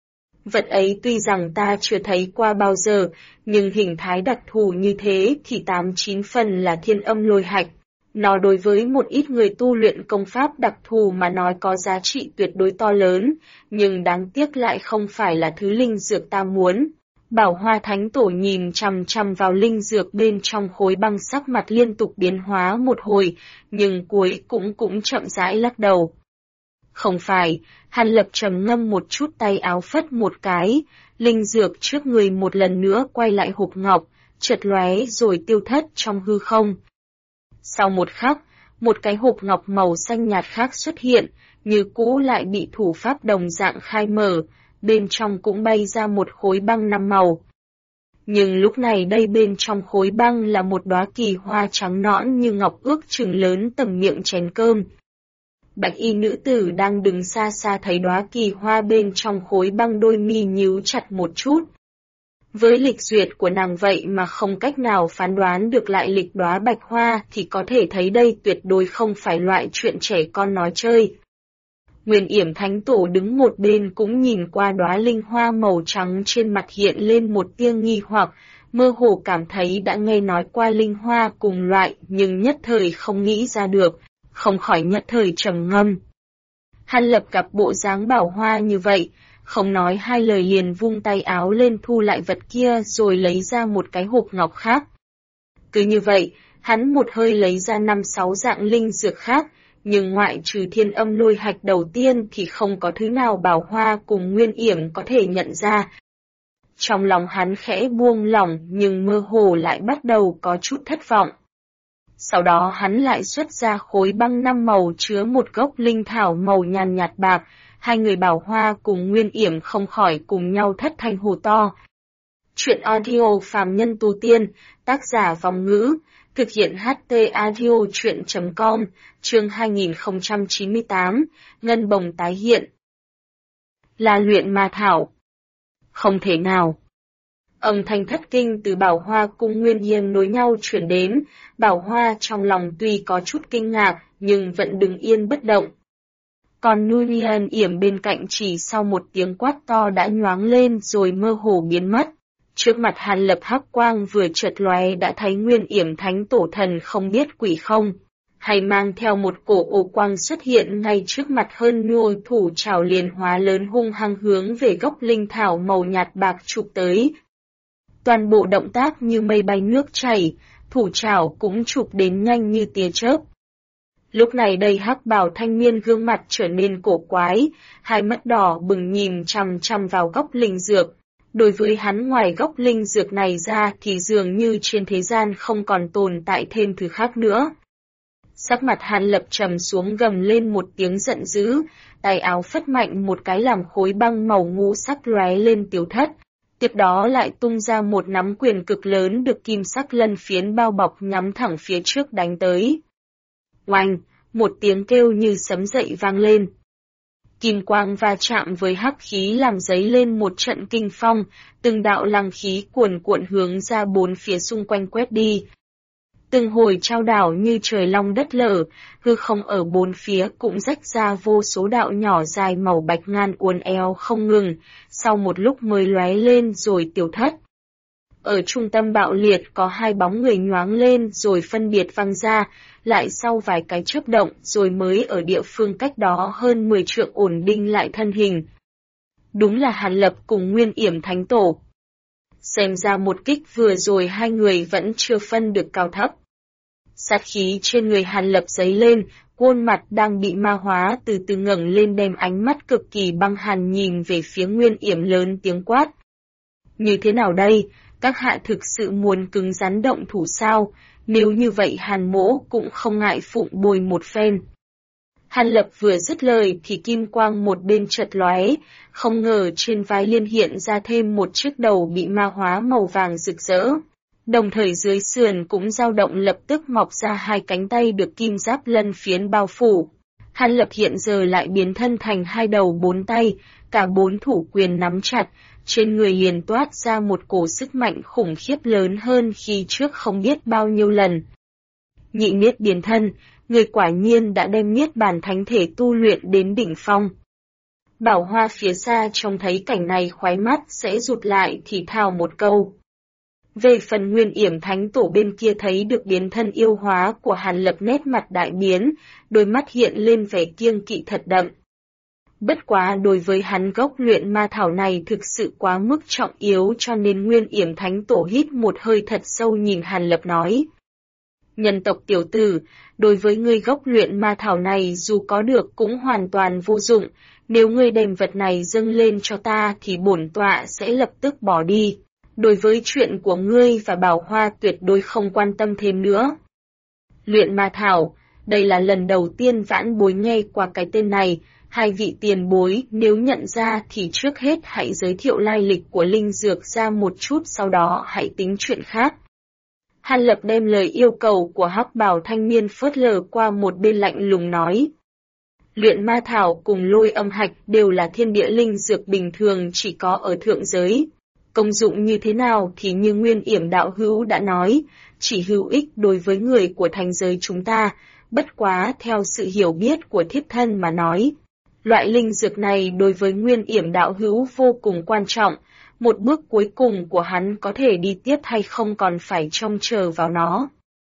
Vật ấy tuy rằng ta chưa thấy qua bao giờ, nhưng hình thái đặc thù như thế thì 8-9 phần là thiên âm lôi hạch. Nó đối với một ít người tu luyện công pháp đặc thù mà nói có giá trị tuyệt đối to lớn, nhưng đáng tiếc lại không phải là thứ linh dược ta muốn. Bảo Hoa Thánh Tổ nhìn chằm chằm vào linh dược bên trong khối băng, sắc mặt liên tục biến hóa một hồi, nhưng cuối cũng chậm rãi lắc đầu. Không phải, Hàn Lập trầm ngâm một chút tay áo phất một cái, linh dược trước người một lần nữa quay lại hộp ngọc, chợt lóe rồi tiêu thất trong hư không. Sau một khắc, một cái hộp ngọc màu xanh nhạt khác xuất hiện, như cũ lại bị thủ pháp đồng dạng khai mở, bên trong cũng bay ra một khối băng 5 màu. Nhưng lúc này đây bên trong khối băng là một đóa kỳ hoa trắng nõn như ngọc ước chừng lớn tầm miệng chén cơm. Bạch y nữ tử đang đứng xa xa thấy đóa kỳ hoa bên trong khối băng, đôi mi nhíu chặt một chút. Với lịch duyệt của nàng vậy mà không cách nào phán đoán được lại lịch đóa bạch hoa thì có thể thấy đây tuyệt đối không phải loại chuyện trẻ con nói chơi. Nguyên Yểm Thánh Tổ đứng một bên cũng nhìn qua đóa linh hoa màu trắng, trên mặt hiện lên một tia nghi hoặc, mơ hồ cảm thấy đã nghe nói qua linh hoa cùng loại nhưng nhất thời không nghĩ ra được, không khỏi nhất thời trầm ngâm. Hàn Lập gặp bộ dáng Bảo Hoa như vậy, không nói hai lời liền vung tay áo lên thu lại vật kia rồi lấy ra một cái hộp ngọc khác. Cứ như vậy, hắn một hơi lấy ra 5-6 dạng linh dược khác, nhưng ngoại trừ thiên âm lôi hạch đầu tiên thì không có thứ nào Bảo Hoa cùng Nguyên Yểm có thể nhận ra. Trong lòng hắn khẽ buông lỏng nhưng mơ hồ lại bắt đầu có chút thất vọng. Sau đó hắn lại xuất ra khối băng 5 màu chứa một gốc linh thảo màu nhàn nhạt bạc, hai người Bảo Hoa cùng Nguyên Yểm không khỏi cùng nhau thất thanh hô to. Chuyện audio phàm nhân tu tiên, tác giả Vong Ngữ, thực hiện HT audio chuyện.com, chương 2098, Ngân Bồng tái hiện. Là luyện ma thảo. Không thể nào. Âm thanh thất kinh từ Bảo Hoa cùng Nguyên Yểm nối nhau chuyển đến, Bảo Hoa trong lòng tuy có chút kinh ngạc nhưng vẫn đứng yên bất động. Còn Nguyên Yểm bên cạnh chỉ sau một tiếng quát to đã nhoáng lên rồi mơ hồ biến mất. Trước mặt Hàn Lập hắc quang vừa chợt lóe đã thấy Nguyên Yểm Thánh Tổ thần không biết quỷ không, hay mang theo một cổ ô quang xuất hiện ngay trước mặt, hơn nữa thủ trảo liền hóa lớn hung hăng hướng về gốc linh thảo màu nhạt bạc chụp tới. Toàn bộ động tác như mây bay nước chảy, thủ trảo cũng chụp đến nhanh như tia chớp. Lúc này đây hắc bào thanh niên gương mặt trở nên cổ quái, hai mắt đỏ bừng nhìn chằm chằm vào gốc linh dược. Đối với hắn ngoài gốc linh dược này ra thì dường như trên thế gian không còn tồn tại thêm thứ khác nữa. Sắc mặt Hàn Lập trầm xuống, gầm lên một tiếng giận dữ, tay áo phất mạnh một cái làm khối băng màu ngũ sắc lóe lên tiêu thất. Tiếp đó lại tung ra một nắm quyền cực lớn được kim sắc lân phiến bao bọc nhắm thẳng phía trước đánh tới. Oanh, một tiếng kêu như sấm dậy vang lên. Kim quang va chạm với hắc khí làm dấy lên một trận kinh phong, từng đạo lăng khí cuồn cuộn hướng ra bốn phía xung quanh quét đi. Từng hồi trao đảo như trời long đất lở, hư không ở bốn phía cũng rách ra vô số đạo nhỏ dài màu bạch ngàn uốn éo không ngừng, sau một lúc mới lóe lên rồi tiêu thất. Ở trung tâm bạo liệt có hai bóng người nhoáng lên rồi phân biệt văng ra, lại sau vài cái chớp động rồi mới ở địa phương cách đó hơn 10 trượng ổn định lại thân hình. Đúng là Hàn Lập cùng Nguyên Yểm Thánh Tổ. Xem ra một kích vừa rồi hai người vẫn chưa phân được cao thấp. Sát khí trên người Hàn Lập dấy lên, khuôn mặt đang bị ma hóa từ từ ngẩng lên, đem ánh mắt cực kỳ băng hàn nhìn về phía Nguyên Yểm, lớn tiếng quát. Như thế nào đây, các hạ thực sự muốn cứng rắn động thủ sao? Nếu như vậy Hàn mỗ cũng không ngại phụng bồi một phen. Hàn Lập vừa dứt lời thì kim quang một bên chợt lóe, không ngờ trên vai liên hiện ra thêm một chiếc đầu bị ma hóa màu vàng rực rỡ. Đồng thời dưới sườn cũng dao động lập tức mọc ra hai cánh tay được kim giáp lân phiến bao phủ. Hàn Lập hiện giờ lại biến thân thành hai đầu bốn tay, cả bốn thủ quyền nắm chặt, trên người liền toát ra một cổ sức mạnh khủng khiếp lớn hơn khi trước không biết bao nhiêu lần. Nhị niết biến thân, người quả nhiên đã đem niết bàn thánh thể tu luyện đến đỉnh phong. Bảo Hoa phía xa trông thấy cảnh này khoái mắt sẽ rụt lại thì thào một câu. Về phần Nguyên Yểm Thánh Tổ bên kia thấy được biến thân yêu hóa của Hàn Lập, nét mặt đại biến, đôi mắt hiện lên vẻ kiêng kỵ thật đậm. Bất quá đối với hắn gốc luyện ma thảo này thực sự quá mức trọng yếu, cho nên Nguyên Yểm Thánh Tổ hít một hơi thật sâu nhìn Hàn Lập nói. Nhân tộc tiểu tử, đối với ngươi gốc luyện ma thảo này dù có được cũng hoàn toàn vô dụng, nếu ngươi đem vật này dâng lên cho ta thì bổn tọa sẽ lập tức bỏ đi. Đối với chuyện của ngươi và Bảo Hoa tuyệt đối không quan tâm thêm nữa. Luyện ma thảo, đây là lần đầu tiên vãn bối nghe qua cái tên này. Hai vị tiền bối nếu nhận ra thì trước hết hãy giới thiệu lai lịch của linh dược ra một chút, sau đó hãy tính chuyện khác. Hàn Lập đem lời yêu cầu của hắc bào thanh niên phớt lờ qua một bên, lạnh lùng nói. Luyện ma thảo cùng lôi âm hạch đều là thiên địa linh dược bình thường chỉ có ở thượng giới. Công dụng như thế nào thì như Nguyên Yểm đạo hữu đã nói, chỉ hữu ích đối với người của thành giới chúng ta, bất quá theo sự hiểu biết của thiếp thân mà nói. Loại linh dược này đối với Nguyên Yểm đạo hữu vô cùng quan trọng, một bước cuối cùng của hắn có thể đi tiếp hay không còn phải trông chờ vào nó.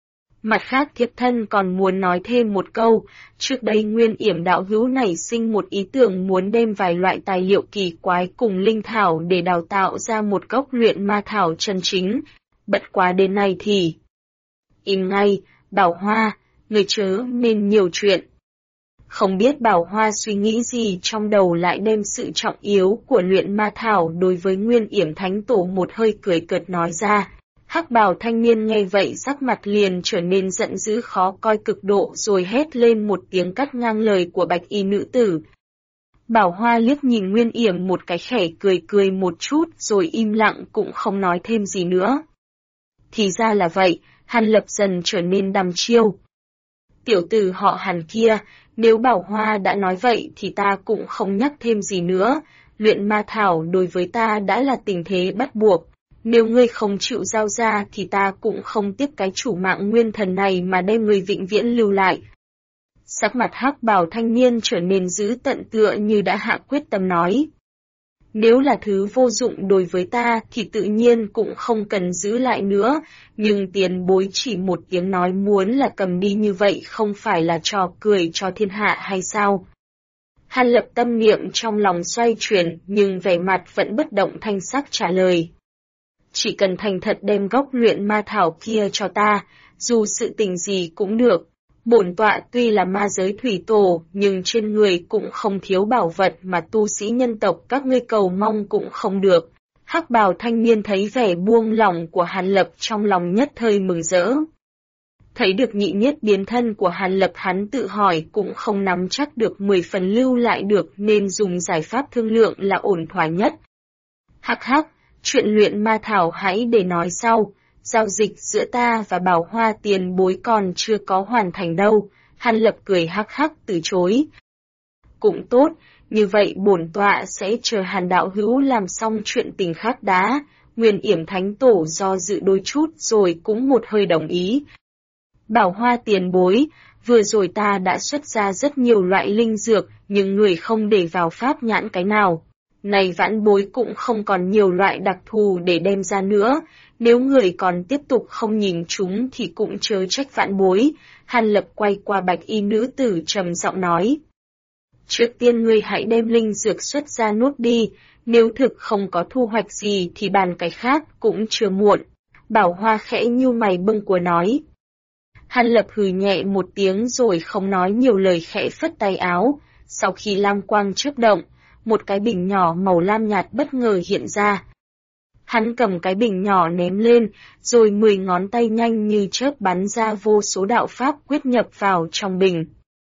Mặt khác thiếp thân còn muốn nói thêm một câu, trước đây Nguyên Yểm đạo hữu nảy sinh một ý tưởng muốn đem vài loại tài liệu kỳ quái cùng linh thảo để đào tạo ra một gốc luyện ma thảo chân chính, bất quá đến nay thì... Im ngay, Bảo Hoa, người chớ nên nhiều chuyện. Không biết Bảo Hoa suy nghĩ gì trong đầu lại đem sự trọng yếu của luyện ma thảo đối với Nguyên Yểm Thánh Tổ một hơi cười cợt nói ra. Hắc bào thanh niên nghe vậy sắc mặt liền trở nên giận dữ khó coi cực độ, rồi hét lên một tiếng cắt ngang lời của bạch y nữ tử. Bảo Hoa liếc nhìn Nguyên Yểm một cái, khẽ cười một chút rồi im lặng cũng không nói thêm gì nữa. Thì ra là vậy, Hàn Lập dần trở nên đăm chiêu. Tiểu tử họ Hàn kia, nếu Bảo Hoa đã nói vậy thì ta cũng không nhắc thêm gì nữa, luyện ma thảo đối với ta đã là tình thế bắt buộc. Nếu ngươi không chịu giao ra thì ta cũng không tiếp cái chủ mạng nguyên thần này mà đem người vĩnh viễn lưu lại. Sắc mặt hắc bào thanh niên trở nên dữ tợn tựa như đã hạ quyết tâm nói. Nếu là thứ vô dụng đối với ta thì tự nhiên cũng không cần giữ lại nữa, nhưng tiền bối chỉ một tiếng nói muốn là cầm đi như vậy không phải là trò cười cho thiên hạ hay sao? Hàn Lập tâm niệm trong lòng xoay chuyển nhưng vẻ mặt vẫn bất động thanh sắc trả lời. Chỉ cần thành thật đem gốc luyện ma thảo kia cho ta, dù sự tình gì cũng được. Bổn tọa tuy là ma giới thủy tổ, nhưng trên người cũng không thiếu bảo vật mà tu sĩ nhân tộc các ngươi cầu mong cũng không được. Hắc bào thanh niên thấy vẻ buông lỏng của Hàn Lập trong lòng nhất thời mừng rỡ. Thấy được nhị nhất biến thân của Hàn Lập hắn tự hỏi cũng không nắm chắc được 10 phần lưu lại được nên dùng giải pháp thương lượng là ổn thỏa nhất. Hắc hắc, chuyện luyện ma thảo hãy để nói sau. Giao dịch giữa ta và Bảo Hoa tiền bối còn chưa có hoàn thành đâu, Hàn Lập cười hắc hắc từ chối. Cũng tốt, như vậy bổn tọa sẽ chờ Hàn đạo hữu làm xong chuyện tình khác đã. Nguyên Yểm Thánh Tổ do dự đôi chút rồi cũng một hơi đồng ý. Bảo Hoa tiền bối, vừa rồi ta đã xuất ra rất nhiều loại linh dược nhưng người không để vào pháp nhãn cái nào. Này vãn bối cũng không còn nhiều loại đặc thù để đem ra nữa, nếu người còn tiếp tục không nhìn chúng thì cũng chớ trách vãn bối. Hàn Lập quay qua bạch y nữ tử trầm giọng nói. Trước tiên ngươi hãy đem linh dược xuất ra nuốt đi, nếu thực không có thu hoạch gì thì bàn cái khác cũng chưa muộn. Bảo Hoa khẽ nhíu mày bâng quơ nói. Hàn Lập hừ nhẹ một tiếng rồi không nói nhiều lời khẽ phất tay áo, sau khi lam quang chớp động, một cái bình nhỏ màu lam nhạt bất ngờ hiện ra. Hắn cầm cái bình nhỏ ném lên, rồi 10 ngón tay nhanh như chớp bắn ra vô số đạo pháp quyết nhập vào trong bình.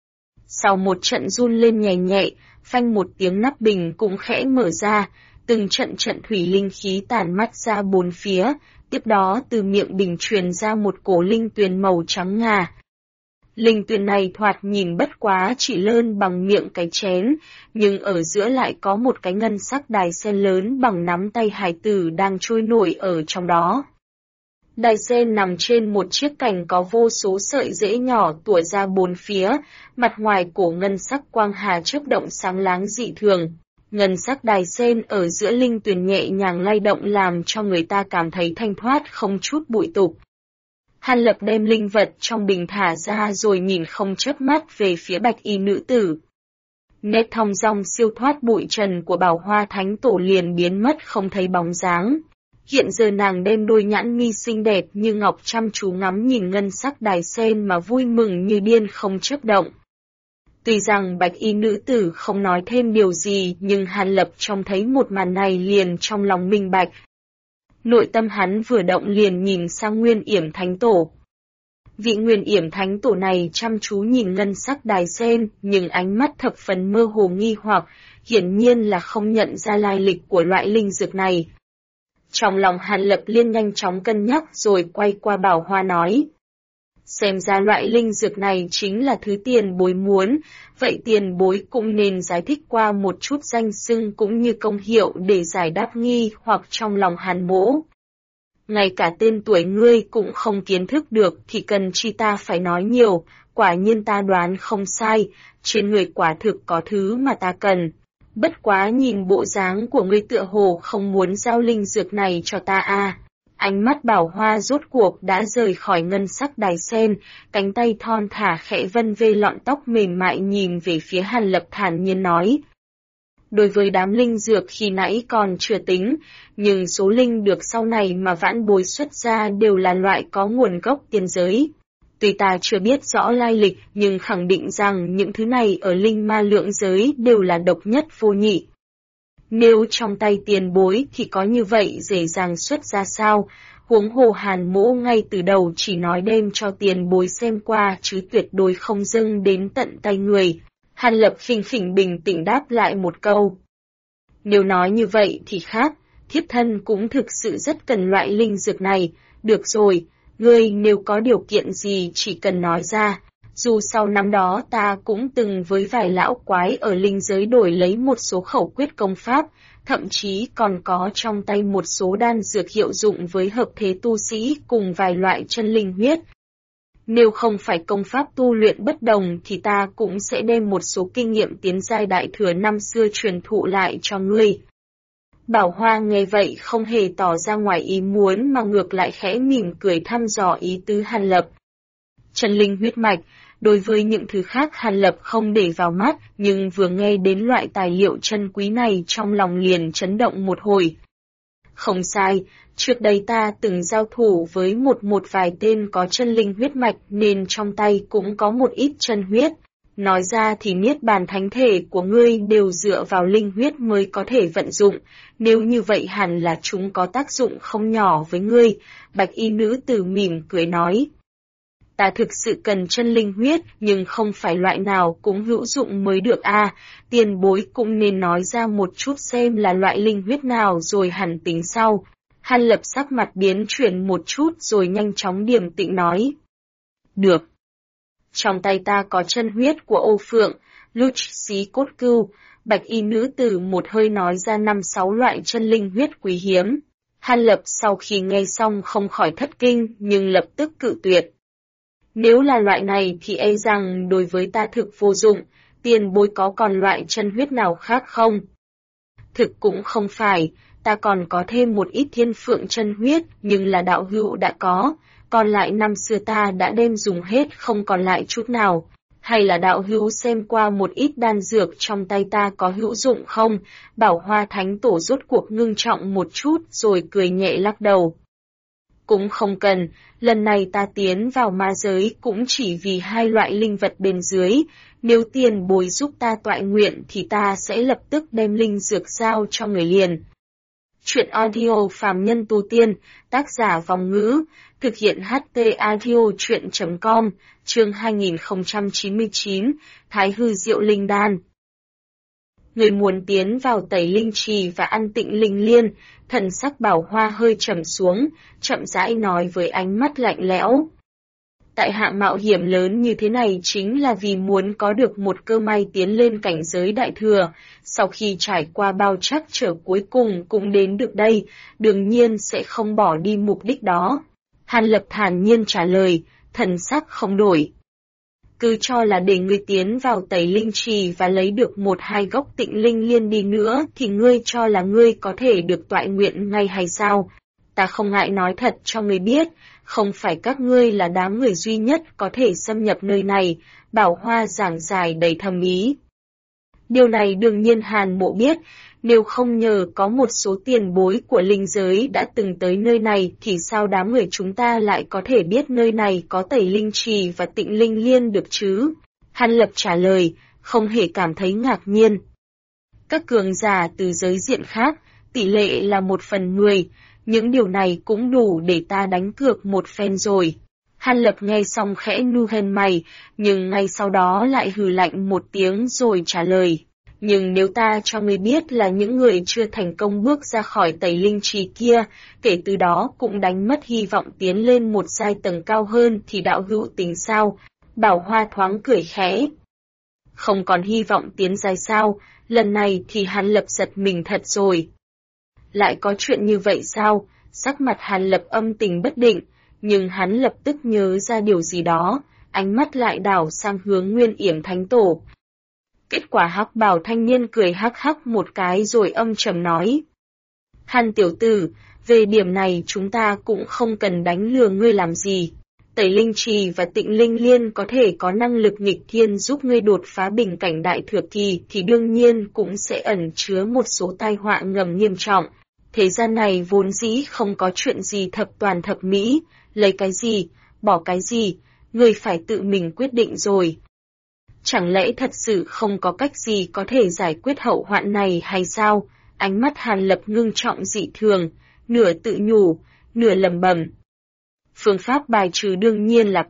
Sau một trận run lên nhẹ nhẹ, phanh một tiếng nắp bình cũng khẽ mở ra, từng trận thủy linh khí tản mắt ra bốn phía, tiếp đó từ miệng bình truyền ra một cổ linh tuyền màu trắng ngà. Linh tuyền này thoạt nhìn bất quá chỉ lớn bằng miệng cái chén, nhưng ở giữa lại có một cái ngân sắc đài sen lớn bằng nắm tay hài tử đang trôi nổi ở trong đó. Đài sen nằm trên một chiếc cành có vô số sợi rễ nhỏ tủa ra bốn phía, mặt ngoài cổ ngân sắc quang hà chớp động sáng láng dị thường. Ngân sắc đài sen ở giữa linh tuyền nhẹ nhàng lay động làm cho người ta cảm thấy thanh thoát không chút bụi tục. Hàn Lập đem linh vật trong bình thả ra rồi nhìn không chớp mắt về phía bạch y nữ tử. Nét thong dong siêu thoát bụi trần của Bảo Hoa Thánh Tổ liền biến mất không thấy bóng dáng. Hiện giờ nàng đem đôi nhãn mi xinh đẹp như ngọc chăm chú ngắm nhìn ngân sắc đài sen mà vui mừng như điên không chớp động. Tuy rằng bạch y nữ tử không nói thêm điều gì nhưng Hàn Lập trông thấy một màn này liền trong lòng minh bạch. Nội tâm hắn vừa động liền nhìn sang Nguyên Yểm Thánh Tổ. Vị Nguyên Yểm Thánh Tổ này chăm chú nhìn ngân sắc đài sen nhưng ánh mắt thập phần mơ hồ nghi hoặc, hiển nhiên là không nhận ra lai lịch của loại linh dược này. Trong lòng Hàn Lập liên nhanh chóng cân nhắc rồi quay qua Bảo Hoa nói. Xem ra loại linh dược này chính là thứ tiền bối muốn, vậy tiền bối cũng nên giải thích qua một chút danh xưng cũng như công hiệu để giải đáp nghi hoặc trong lòng Hàn mỗ. Ngay cả tên tuổi ngươi cũng không kiến thức được thì cần chi ta phải nói nhiều, quả nhiên ta đoán không sai, trên người quả thực có thứ mà ta cần. Bất quá nhìn bộ dáng của ngươi tựa hồ không muốn giao linh dược này cho ta à. Ánh mắt Bảo Hoa rốt cuộc đã rời khỏi ngân sắc đài sen, cánh tay thon thả khẽ vân vê lọn tóc mềm mại nhìn về phía Hàn Lập thản nhiên nói. Đối với đám linh dược khi nãy còn chưa tính, nhưng số linh được sau này mà vãn bối xuất ra đều là loại có nguồn gốc tiên giới. Tuy ta chưa biết rõ lai lịch nhưng khẳng định rằng những thứ này ở linh ma lượng giới đều là độc nhất vô nhị. Nếu trong tay tiền bối thì có như vậy dễ dàng xuất ra sao, huống hồ Hàn mỗ ngay từ đầu chỉ nói đem cho tiền bối xem qua chứ tuyệt đối không dâng đến tận tay người. Hàn Lập khinh khỉnh bình tĩnh đáp lại một câu. Nếu nói như vậy thì khác, thiếp thân cũng thực sự rất cần loại linh dược này, được rồi, ngươi nếu có điều kiện gì chỉ cần nói ra. Dù sau năm đó ta cũng từng với vài lão quái ở linh giới đổi lấy một số khẩu quyết công pháp, thậm chí còn có trong tay một số đan dược hiệu dụng với hợp thế tu sĩ cùng vài loại chân linh huyết. Nếu không phải công pháp tu luyện bất đồng thì ta cũng sẽ đem một số kinh nghiệm tiến giai đại thừa năm xưa truyền thụ lại cho ngươi. Bảo Hoa nghe vậy không hề tỏ ra ngoài ý muốn mà ngược lại khẽ mỉm cười thăm dò ý tứ Hàn Lập. Chân linh huyết mạch, đối với những thứ khác Hàn Lập không để vào mắt, nhưng vừa nghe đến loại tài liệu chân quý này trong lòng liền chấn động một hồi. Không sai, trước đây ta từng giao thủ với một vài tên có chân linh huyết mạch nên trong tay cũng có một ít chân huyết. Nói ra thì niết bàn thánh thể của ngươi đều dựa vào linh huyết mới có thể vận dụng, nếu như vậy hẳn là chúng có tác dụng không nhỏ với ngươi, bạch y nữ tử mỉm cười nói. Ta thực sự cần chân linh huyết, nhưng không phải loại nào cũng hữu dụng mới được tiền bối cũng nên nói ra một chút xem là loại linh huyết nào rồi hẳn tính sau. Hàn Lập sắc mặt biến chuyển một chút rồi nhanh chóng điềm tĩnh nói. Được. Trong tay ta có chân huyết của Ô Phượng, Lục Xí Cốt Cưu, bạch y nữ tử một hơi nói ra 5-6 loại chân linh huyết quý hiếm. Hàn Lập sau khi nghe xong không khỏi thất kinh nhưng lập tức cự tuyệt. Nếu là loại này thì e rằng đối với ta thực vô dụng, tiền bối có còn loại chân huyết nào khác không? Thực cũng không phải, ta còn có thêm một ít thiên phượng chân huyết nhưng là đạo hữu đã có, còn lại năm xưa ta đã đem dùng hết không còn lại chút nào. Hay là đạo hữu xem qua một ít đan dược trong tay ta có hữu dụng không? Bảo Hoa Thánh Tổ rốt cuộc ngưng trọng một chút rồi cười nhẹ lắc đầu. Cũng không cần, lần này ta tiến vào ma giới cũng chỉ vì 2 loại linh vật bên dưới, nếu tiền bối giúp ta toại nguyện thì ta sẽ lập tức đem linh dược giao cho người liền. Chuyện audio phàm nhân tu tiên, tác giả Vòng Ngữ, thực hiện HT audio chuyện.com, chương 2099, Thái Hư Diệu Linh Đan. Người muốn tiến vào Tẩy Linh Trì và ăn Tịnh Linh Liên, thần sắc Bảo Hoa hơi trầm xuống, chậm rãi nói với ánh mắt lạnh lẽo. Tại hạ mạo hiểm lớn như thế này chính là vì muốn có được một cơ may tiến lên cảnh giới đại thừa, sau khi trải qua bao trắc trở cuối cùng cũng đến được đây, đương nhiên sẽ không bỏ đi mục đích đó. Hàn Lập thản nhiên trả lời, thần sắc không đổi. Cứ cho là để ngươi tiến vào Tẩy Linh Trì và lấy được 1-2 gốc Tịnh Linh Liên đi nữa thì ngươi cho là ngươi có thể được toại nguyện ngay hay sao? Ta không ngại nói thật cho ngươi biết, không phải các ngươi là đám người duy nhất có thể xâm nhập nơi này, Bảo Hoa giảng giải đầy thâm ý. Điều này đương nhiên Hàn Mộ biết, nếu không nhờ có một số tiền bối của linh giới đã từng tới nơi này thì sao đám người chúng ta lại có thể biết nơi này có Tẩy Linh Trì và Tịnh Linh Liên được chứ? Hàn Lập trả lời, không hề cảm thấy ngạc nhiên. Các cường giả từ giới diện khác, tỷ lệ là 1/10, những điều này cũng đủ để ta đánh cược một phen rồi. Hàn Lập nghe xong khẽ nu hên mày, nhưng ngay sau đó lại hừ lạnh một tiếng rồi trả lời. Nhưng nếu ta cho ngươi biết là những người chưa thành công bước ra khỏi Tẩy Linh Trì kia, kể từ đó cũng đánh mất hy vọng tiến lên một giai tầng cao hơn thì đạo hữu tính sao? Bảo Hoa thoáng cười khẽ. Không còn hy vọng tiến giai sao, lần này thì Hàn Lập giật mình thật rồi. Lại có chuyện như vậy sao? Sắc mặt Hàn Lập âm tình bất định, nhưng hắn lập tức nhớ ra điều gì đó, ánh mắt lại đảo sang hướng Nguyên Yểm Thánh Tổ. Kết quả hắc bào thanh niên cười hắc hắc một cái rồi âm trầm nói. Hàn tiểu tử, về điểm này chúng ta cũng không cần đánh lừa ngươi làm gì. Tẩy Linh Trì và Tịnh Linh Liên có thể có năng lực nghịch thiên giúp ngươi đột phá bình cảnh đại thừa kỳ thì đương nhiên cũng sẽ ẩn chứa một số tai họa ngầm nghiêm trọng. Thế gian này vốn dĩ không có chuyện gì thập toàn thập mỹ, lấy cái gì, bỏ cái gì, ngươi phải tự mình quyết định rồi. Chẳng lẽ thật sự không có cách gì có thể giải quyết hậu hoạn này hay sao? Ánh mắt Hàn Lập ngưng trọng dị thường, nửa tự nhủ, nửa lẩm bẩm. Phương pháp bài trừ đương nhiên là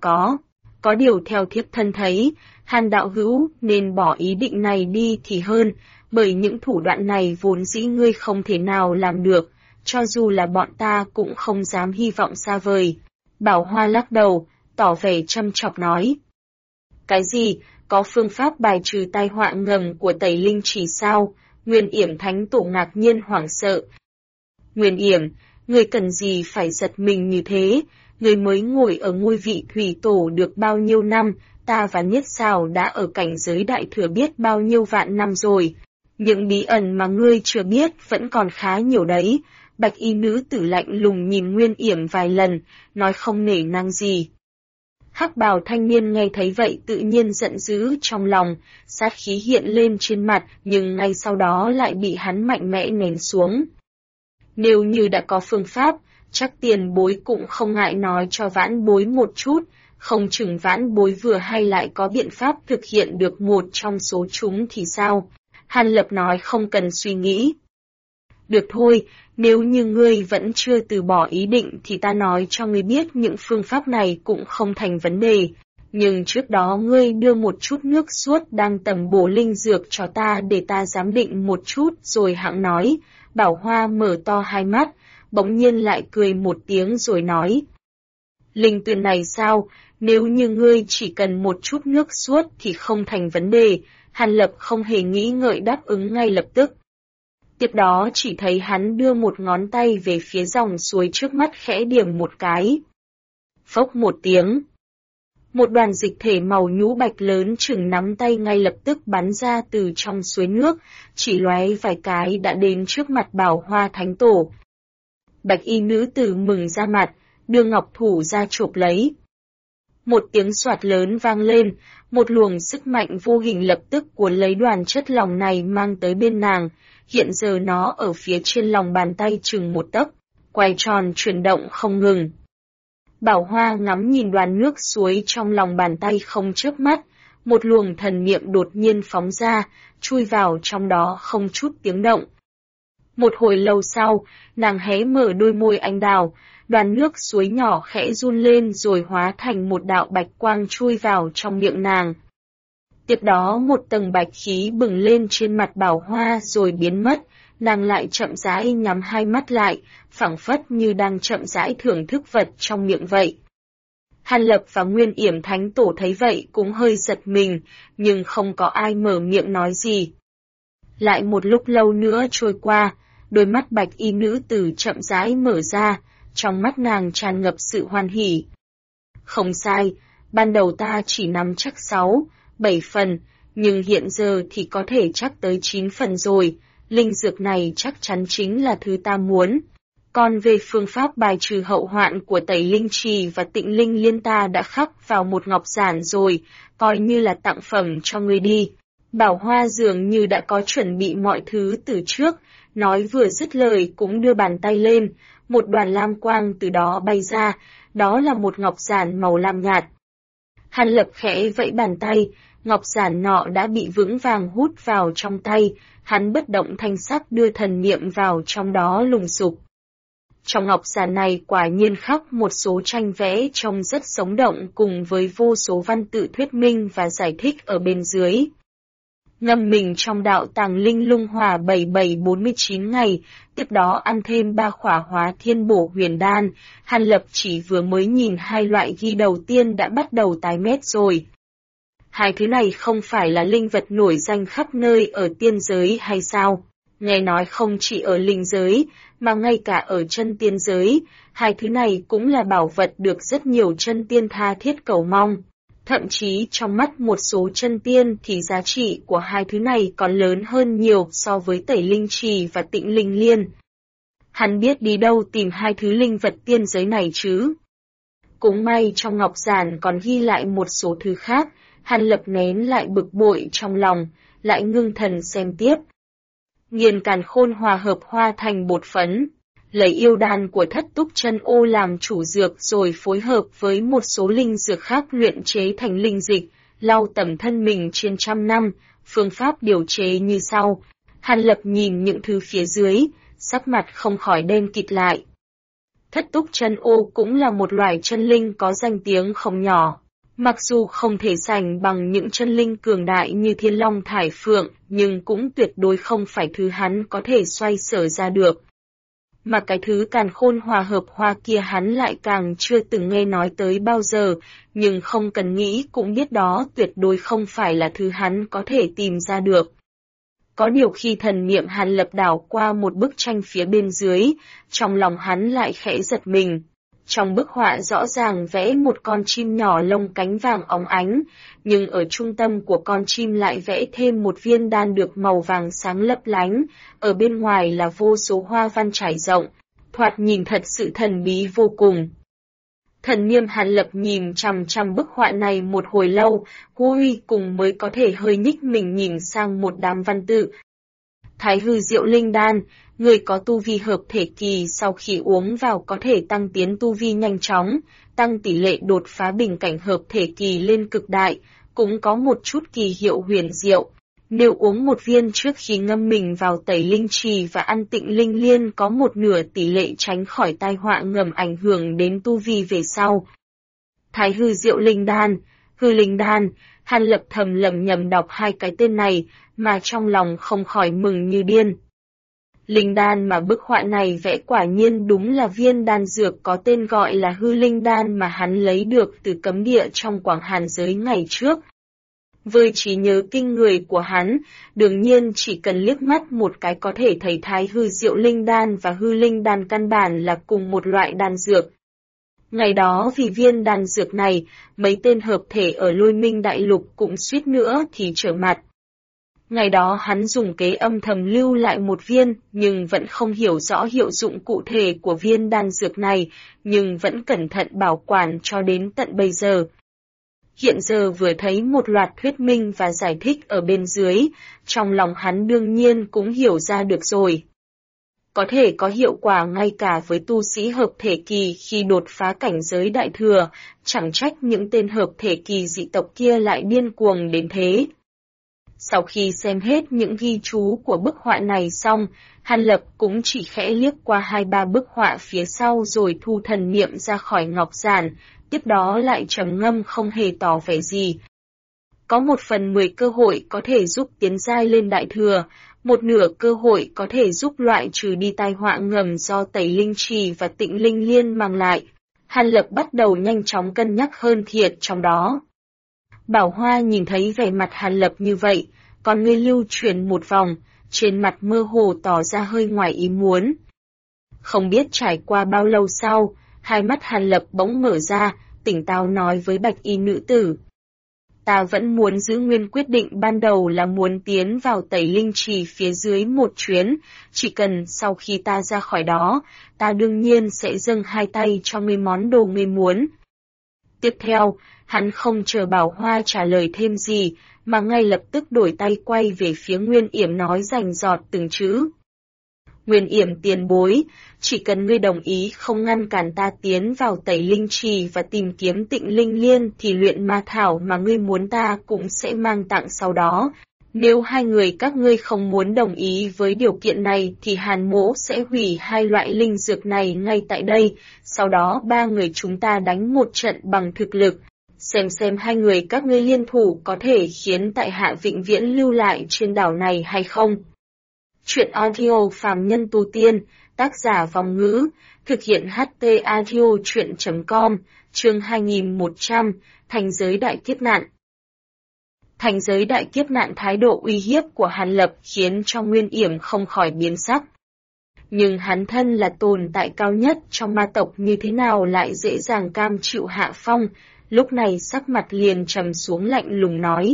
có điều theo thiếp thân thấy, Hàn đạo hữu nên bỏ ý định này đi thì hơn, bởi những thủ đoạn này vốn dĩ ngươi không thể nào làm được, cho dù là bọn ta cũng không dám hy vọng xa vời. Bảo Hoa lắc đầu, tỏ vẻ châm chọc nói. Cái gì, có phương pháp bài trừ tai họa ngầm của Tẩy Linh Trì sao? Nguyên Yểm Thánh Tổ ngạc nhiên hoảng sợ. Nguyên Yểm, ngươi cần gì phải giật mình như thế? người mới ngồi ở ngôi vị thủy tổ được bao nhiêu năm, ta và Niết Sào đã ở cảnh giới đại thừa biết bao nhiêu vạn năm rồi. Những bí ẩn mà ngươi chưa biết vẫn còn khá nhiều đấy. Bạch y nữ tử lạnh lùng nhìn Nguyên Yểm vài lần, nói không nể nang gì. Hắc bào thanh niên nghe thấy vậy tự nhiên giận dữ trong lòng, sát khí hiện lên trên mặt nhưng ngay sau đó lại bị hắn mạnh mẽ nén xuống. Nếu như đã có phương pháp, chắc tiền bối cũng không ngại nói cho vãn bối một chút, không chừng vãn bối vừa hay lại có biện pháp thực hiện được một trong số chúng thì sao? Hàn Lập nói không cần suy nghĩ. Được thôi, nếu như ngươi vẫn chưa từ bỏ ý định thì ta nói cho ngươi biết những phương pháp này cũng không thành vấn đề. Nhưng trước đó ngươi đưa một chút nước suốt đang tẩm bổ linh dược cho ta để ta giám định một chút rồi hẵng nói. Bảo Hoa mở to hai mắt, bỗng nhiên lại cười một tiếng rồi nói. Linh tuyền này sao, nếu như ngươi chỉ cần một chút nước suốt thì không thành vấn đề. Hàn Lập không hề nghĩ ngợi đáp ứng ngay lập tức. Tiếp đó chỉ thấy hắn đưa một ngón tay về phía dòng suối trước mắt khẽ điểm một cái. Phốc một tiếng. Một đoàn dịch thể màu nhũ bạch lớn chừng nắm tay ngay lập tức bắn ra từ trong suối nước, chỉ lóe vài cái đã đến trước mặt Bảo Hoa Thánh Tổ. Bạch y nữ tử mừng ra mặt, đưa ngọc thủ ra chộp lấy. Một tiếng xoạt lớn vang lên, một luồng sức mạnh vô hình lập tức cuốn lấy đoàn chất lỏng này mang tới bên nàng, hiện giờ nó ở phía trên lòng bàn tay chừng một tấc, quay tròn chuyển động không ngừng. Bảo Hoa ngắm nhìn đoàn nước suối trong lòng bàn tay không chớp mắt, một luồng thần niệm đột nhiên phóng ra, chui vào trong đó không chút tiếng động. Một hồi lâu sau, nàng hé mở đôi môi anh đào, đoàn nước suối nhỏ khẽ run lên rồi hóa thành một đạo bạch quang chui vào trong miệng nàng. Tiếp đó một tầng bạch khí bừng lên trên mặt Bảo Hoa rồi biến mất, nàng lại chậm rãi nhắm hai mắt lại, phảng phất như đang chậm rãi thưởng thức vật trong miệng vậy. Hàn Lập và Nguyên Yểm Thánh Tổ thấy vậy cũng hơi giật mình, nhưng không có ai mở miệng nói gì. Lại một lúc lâu nữa trôi qua, đôi mắt bạch y nữ tử chậm rãi mở ra, trong mắt nàng tràn ngập sự hoan hỉ. Không sai, ban đầu ta chỉ nắm chắc 6, 7 phần, nhưng hiện giờ thì có thể chắc tới 9 phần rồi, linh dược này chắc chắn chính là thứ ta muốn. Còn về phương pháp bài trừ hậu hoạn của Tẩy Linh Trì và Tịnh Linh Liên ta đã khắc vào một ngọc giản rồi, coi như là tặng phẩm cho ngươi đi. Bảo Hoa dường như đã có chuẩn bị mọi thứ từ trước, nói vừa dứt lời cũng đưa bàn tay lên, một đoàn lam quang từ đó bay ra, đó là một ngọc giản màu lam nhạt. Hàn Lập khẽ vẫy bàn tay, ngọc giản nọ đã bị vững vàng hút vào trong tay, hắn bất động thanh sắc đưa thần niệm vào trong đó lùng sục. Trong ngọc giản này quả nhiên khắc một số tranh vẽ trông rất sống động cùng với vô số văn tự thuyết minh và giải thích ở bên dưới. Ngâm mình trong đạo tàng linh lung hỏa 7749 ngày, tiếp đó ăn thêm 3 khỏa hóa thiên bổ huyền đan, Hàn Lập chỉ vừa mới nhìn hai loại ghi đầu tiên đã bắt đầu tái mét rồi. Hai thứ này không phải là linh vật nổi danh khắp nơi ở tiên giới hay sao? Nghe nói không chỉ ở linh giới, mà ngay cả ở chân tiên giới, hai thứ này cũng là bảo vật được rất nhiều chân tiên tha thiết cầu mong. Thậm chí trong mắt một số chân tiên thì giá trị của hai thứ này còn lớn hơn nhiều so với Tẩy Linh Trì và Tịnh Linh Liên. Hắn biết đi đâu tìm hai thứ linh vật tiên giới này chứ? Cũng may trong ngọc giản còn ghi lại một số thứ khác, Hàn Lập nén lại bực bội trong lòng, lại ngưng thần xem tiếp. Nghiền càn khôn hòa hợp hoa thành bột phấn, lấy yêu đan của Thất Túc Chân Ô làm chủ dược rồi phối hợp với một số linh dược khác luyện chế thành linh dịch, lau tẩm thân mình trên 100 năm, phương pháp điều chế như sau. Hàn Lập nhìn những thứ phía dưới, sắc mặt không khỏi đen kịt lại. Thất Túc Chân Ô cũng là một loài chân linh có danh tiếng không nhỏ. Mặc dù không thể sánh bằng những chân linh cường đại như Thiên Long Thải Phượng, nhưng cũng tuyệt đối không phải thứ hắn có thể xoay sở ra được. Mà cái thứ càn khôn hòa hợp hoa kia hắn lại càng chưa từng nghe nói tới bao giờ, nhưng không cần nghĩ cũng biết đó tuyệt đối không phải là thứ hắn có thể tìm ra được. Có điều khi thần niệm Hàn Lập đảo qua một bức tranh phía bên dưới, trong lòng hắn lại khẽ giật mình. Trong bức họa rõ ràng vẽ một con chim nhỏ lông cánh vàng óng ánh, nhưng ở trung tâm của con chim lại vẽ thêm một viên đan được màu vàng sáng lấp lánh, ở bên ngoài là vô số hoa văn trải rộng, thoạt nhìn thật sự thần bí vô cùng. Thần Niêm Hàn Lập nhìn chằm chằm bức họa này một hồi lâu, cuối cùng mới có thể hơi nhích mình nhìn sang một đám văn tự. Thái hư diệu linh đan, người có tu vi hợp thể kỳ sau khi uống vào có thể tăng tiến tu vi nhanh chóng, tăng tỷ lệ đột phá bình cảnh hợp thể kỳ lên cực đại, cũng có một chút kỳ hiệu huyền diệu. Nếu uống một viên trước khi ngâm mình vào tẩy linh trì và ăn tịnh linh liên có một nửa tỷ lệ tránh khỏi tai họa ngầm ảnh hưởng đến tu vi về sau. Thái hư diệu linh đan, hư linh đan, Hàn Lập thầm lẩm nhẩm đọc hai cái tên này, mà trong lòng không khỏi mừng như điên. Linh đan mà bức họa này vẽ quả nhiên đúng là viên đan dược có tên gọi là hư linh đan mà hắn lấy được từ cấm địa trong Quảng Hàn giới ngày trước. Với trí nhớ kinh người của hắn, đương nhiên chỉ cần liếc mắt một cái có thể thấy thái hư diệu linh đan và hư linh đan căn bản là cùng một loại đan dược. Ngày đó vì viên đan dược này, mấy tên hợp thể ở Lôi Minh Đại Lục cũng suýt nữa thì trở mặt. Ngày đó hắn dùng kế âm thầm lưu lại một viên, nhưng vẫn không hiểu rõ hiệu dụng cụ thể của viên đan dược này, nhưng vẫn cẩn thận bảo quản cho đến tận bây giờ. Hiện giờ vừa thấy một loạt thuyết minh và giải thích ở bên dưới, trong lòng hắn đương nhiên cũng hiểu ra được rồi. Có thể có hiệu quả ngay cả với tu sĩ hợp thể kỳ khi đột phá cảnh giới đại thừa, chẳng trách những tên hợp thể kỳ dị tộc kia lại điên cuồng đến thế. Sau khi xem hết những ghi chú của bức họa này xong, Hàn Lập cũng chỉ khẽ liếc qua 2-3 bức họa phía sau rồi thu thần niệm ra khỏi ngọc giản, tiếp đó lại trầm ngâm không hề tỏ vẻ gì. Có 1/10 cơ hội có thể giúp tiến giai lên đại thừa, một nửa cơ hội có thể giúp loại trừ đi tai họa ngầm do tẩy linh trì và tịnh linh liên mang lại. Hàn Lập bắt đầu nhanh chóng cân nhắc hơn thiệt trong đó. Bảo Hoa nhìn thấy vẻ mặt Hàn Lập như vậy, còn ngươi lưu chuyển một vòng, trên mặt mơ hồ tỏ ra hơi ngoài ý muốn. Không biết trải qua bao lâu sau, hai mắt Hàn Lập bỗng mở ra, tỉnh táo nói với bạch y nữ tử. Ta vẫn muốn giữ nguyên quyết định ban đầu là muốn tiến vào tẩy linh trì phía dưới một chuyến, chỉ cần sau khi ta ra khỏi đó, ta đương nhiên sẽ dâng hai tay cho ngươi món đồ ngươi muốn. Tiếp theo, hắn không chờ Bảo Hoa trả lời thêm gì, mà ngay lập tức đổi tay quay về phía Nguyên Yểm nói rành rọt từng chữ. Nguyên Yểm tiền bối, chỉ cần ngươi đồng ý không ngăn cản ta tiến vào tẩy linh trì và tìm kiếm tịnh linh liên thì luyện ma thảo mà ngươi muốn ta cũng sẽ mang tặng sau đó. Nếu hai người các ngươi không muốn đồng ý với điều kiện này thì Hàn Mỗ sẽ hủy hai loại linh dược này ngay tại đây, sau đó ba người chúng ta đánh một trận bằng thực lực. Xem hai người các ngươi liên thủ có thể khiến tại hạ vĩnh viễn lưu lại trên đảo này hay không. Chuyện audio phàm nhân tu tiên, tác giả Vong Ngữ, thực hiện HT audio chuyện.com, chương 2100, Thành giới đại kiếp nạn. Thành giới đại kiếp nạn thái độ uy hiếp của Hàn Lập khiến cho Nguyên Yểm không khỏi biến sắc. Nhưng hắn thân là tồn tại cao nhất trong ma tộc như thế nào lại dễ dàng cam chịu hạ phong, lúc này sắc mặt liền trầm xuống lạnh lùng nói.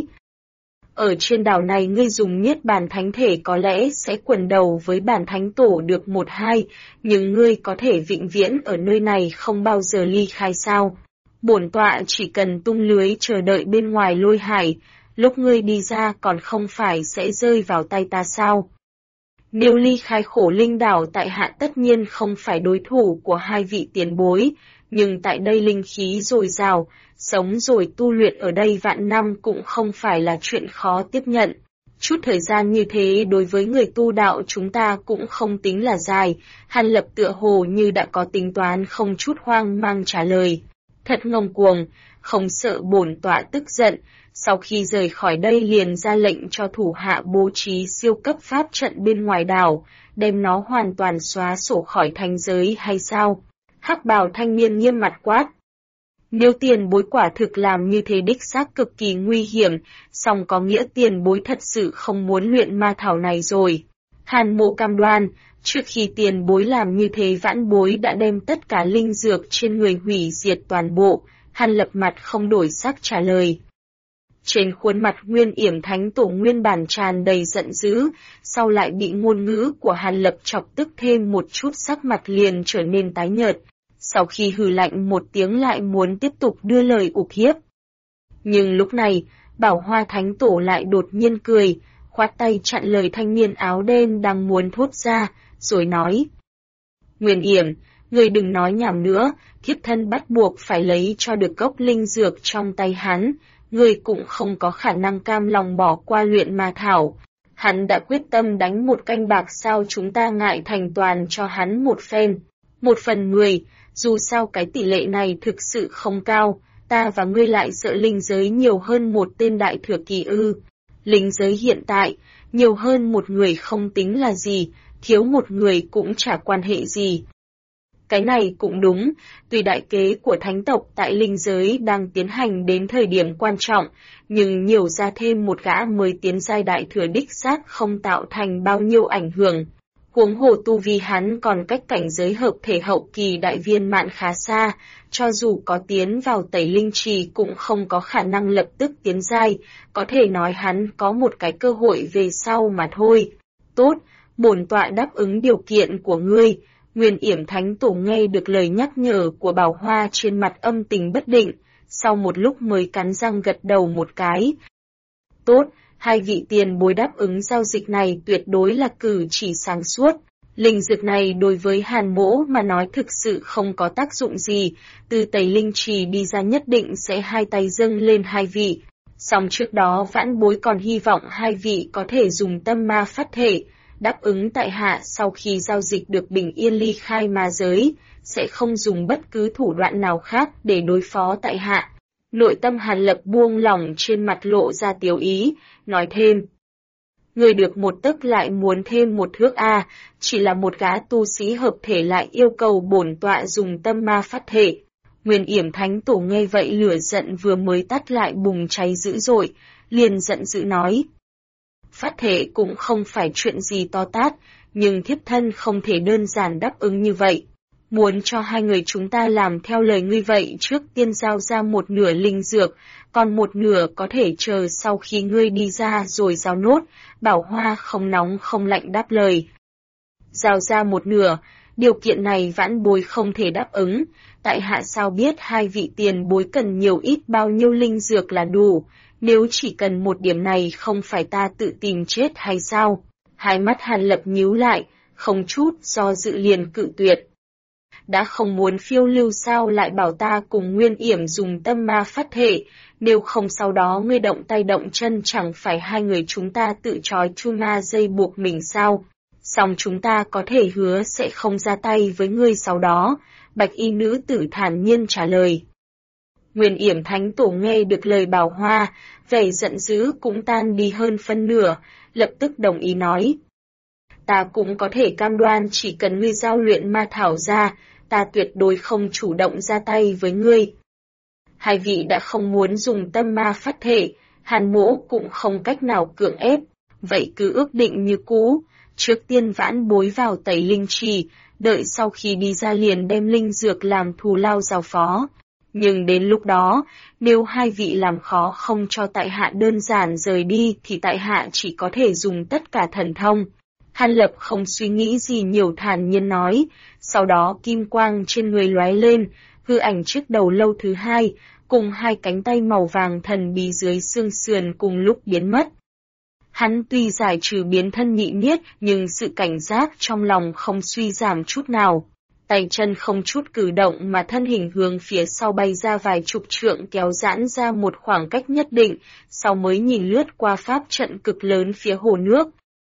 Ở trên đảo này ngươi dùng niết bàn thánh thể có lẽ sẽ quần đầu với bàn thánh tổ được 1-2, nhưng ngươi có thể vĩnh viễn ở nơi này không bao giờ ly khai sao. Bổn tọa chỉ cần tung lưới chờ đợi bên ngoài lôi hải, lúc ngươi đi ra còn không phải sẽ rơi vào tay ta sao. Nếu ly khai khổ linh đảo tại hạ tất nhiên không phải đối thủ của hai vị tiền bối, nhưng tại đây linh khí dồi dào, sống rồi tu luyện ở đây vạn năm cũng không phải là chuyện khó tiếp nhận. Chút thời gian như thế đối với người tu đạo chúng ta cũng không tính là dài, Hàn Lập tựa hồ như đã có tính toán không chút hoang mang trả lời. Thật ngông cuồng, không sợ bổn tọa tức giận, sau khi rời khỏi đây liền ra lệnh cho thủ hạ bố trí siêu cấp pháp trận bên ngoài đảo, đem nó hoàn toàn xóa sổ khỏi thành giới hay sao? Hắc bào thanh niên nghiêm mặt quát. Nếu tiền bối quả thực làm như thế đích xác cực kỳ nguy hiểm, song có nghĩa tiền bối thật sự không muốn luyện ma thảo này rồi. Hàn Mộ cam đoan, trước khi tiền bối làm như thế vãn bối đã đem tất cả linh dược trên người hủy diệt toàn bộ. Hàn Lập mặt không đổi sắc trả lời. Trên khuôn mặt Nguyên Yểm Thánh Tổ nguyên bản tràn đầy giận dữ, sau lại bị ngôn ngữ của Hàn Lập chọc tức thêm một chút, sắc mặt liền trở nên tái nhợt. Sau khi hừ lạnh một tiếng lại muốn tiếp tục đưa lời uy hiếp. Nhưng lúc này, Bảo Hoa Thánh Tổ lại đột nhiên cười, khoát tay chặn lời thanh niên áo đen đang muốn thốt ra, rồi nói. Nguyên Yểm, người đừng nói nhảm nữa, thiếp thân bắt buộc phải lấy cho được cốc linh dược trong tay hắn, người cũng không có khả năng cam lòng bỏ qua luyện ma thảo. Hắn đã quyết tâm đánh một canh bạc, sao chúng ta ngại thành toàn cho hắn một phen. 1/10, dù sao cái tỷ lệ này thực sự không cao, ta và ngươi lại sợ linh giới nhiều hơn một tên đại thừa kỳ ư. Linh giới hiện tại, nhiều hơn một người không tính là gì, thiếu một người cũng chả quan hệ gì. Cái này cũng đúng, tuy đại kế của thánh tộc tại linh giới đang tiến hành đến thời điểm quan trọng, nhưng nhiều ra thêm một gã mới tiến giai đại thừa đích xác không tạo thành bao nhiêu ảnh hưởng. Huống hồ tu vi hắn còn cách cảnh giới hợp thể hậu kỳ đại viên mãn khá xa, cho dù có tiến vào tẩy linh trì cũng không có khả năng lập tức tiến giai, có thể nói hắn có một cái cơ hội về sau mà thôi. Tốt, bổn tọa đáp ứng điều kiện của ngươi. Nguyên Yểm Thánh Tổ nghe được lời nhắc nhở của Bảo Hoa trên mặt âm tình bất định, sau một lúc mới cắn răng gật đầu một cái. Tốt, hai vị tiền bối đáp ứng giao dịch này tuyệt đối là cử chỉ sáng suốt. Linh dược này đối với Hàn Mỗ mà nói thực sự không có tác dụng gì, từ tẩy linh trì đi ra nhất định sẽ hai tay dâng lên hai vị. Song trước đó vãn bối còn hy vọng hai vị có thể dùng tâm ma phát thể, đáp ứng tại hạ sau khi giao dịch được bình yên ly khai ma giới, sẽ không dùng bất cứ thủ đoạn nào khác để đối phó tại hạ. Nội tâm Hàn Lập buông lỏng, trên mặt lộ ra tiếu ý, nói thêm. Người được một tấc lại muốn thêm một thước a, chỉ là một gã tu sĩ hợp thể lại yêu cầu bổn tọa dùng tâm ma phát thể. Nguyên Yểm Thánh Tổ nghe vậy lửa giận vừa mới tắt lại bùng cháy dữ dội, liền giận dữ nói. Phát thể cũng không phải chuyện gì to tát, nhưng thiếp thân không thể đơn giản đáp ứng như vậy. Muốn cho hai người chúng ta làm theo lời ngươi vậy, trước tiên giao ra một nửa linh dược, còn một nửa có thể chờ sau khi ngươi đi ra rồi giao nốt. Bảo Hoa không nóng không lạnh đáp lời. Giao ra một nửa, điều kiện này vãn bối không thể đáp ứng, tại hạ sao biết hai vị tiền bối cần nhiều ít bao nhiêu linh dược là đủ, nếu chỉ cần một điểm này không phải ta tự tìm chết hay sao? Hai mắt Hàn Lập nhíu lại, không chút do dự liền cự tuyệt. Đã không muốn phiêu lưu sao lại bảo ta cùng Nguyên Yểm dùng tâm ma phát thể, nếu không sau đó ngươi động tay động chân chẳng phải hai người chúng ta tự trói chu ma dây buộc mình sao? Song chúng ta có thể hứa sẽ không ra tay với ngươi sau đó, Bạch y nữ tử thản nhiên trả lời. Nguyên Yểm Thánh Tổ nghe được lời Bảo Hoa, vẻ giận dữ cũng tan đi hơn phân nửa, lập tức đồng ý nói. Ta cũng có thể cam đoan chỉ cần ngươi giao luyện ma thảo ra, ta tuyệt đối không chủ động ra tay với ngươi. Hai vị đã không muốn dùng tâm ma phát thể, Hàn Mỗ cũng không cách nào cưỡng ép, vậy cứ ước định như cũ, trước tiên vãn bối vào tẩy linh trì, đợi sau khi đi ra liền đem linh dược làm thù lao giao phó. Nhưng đến lúc đó, nếu hai vị làm khó không cho tại hạ đơn giản rời đi thì tại hạ chỉ có thể dùng tất cả thần thông. Hàn Lập không suy nghĩ gì nhiều thản nhiên nói, sau đó kim quang trên người lóe lên, hư ảnh trước đầu lâu thứ hai, cùng hai cánh tay màu vàng thần bí dưới xương sườn cùng lúc biến mất. Hắn tuy giải trừ biến thân nhị niết nhưng sự cảnh giác trong lòng không suy giảm chút nào. Tay chân không chút cử động mà thân hình hướng phía sau bay ra vài chục trượng kéo giãn ra một khoảng cách nhất định, sau mới nhìn lướt qua pháp trận cực lớn phía hồ nước.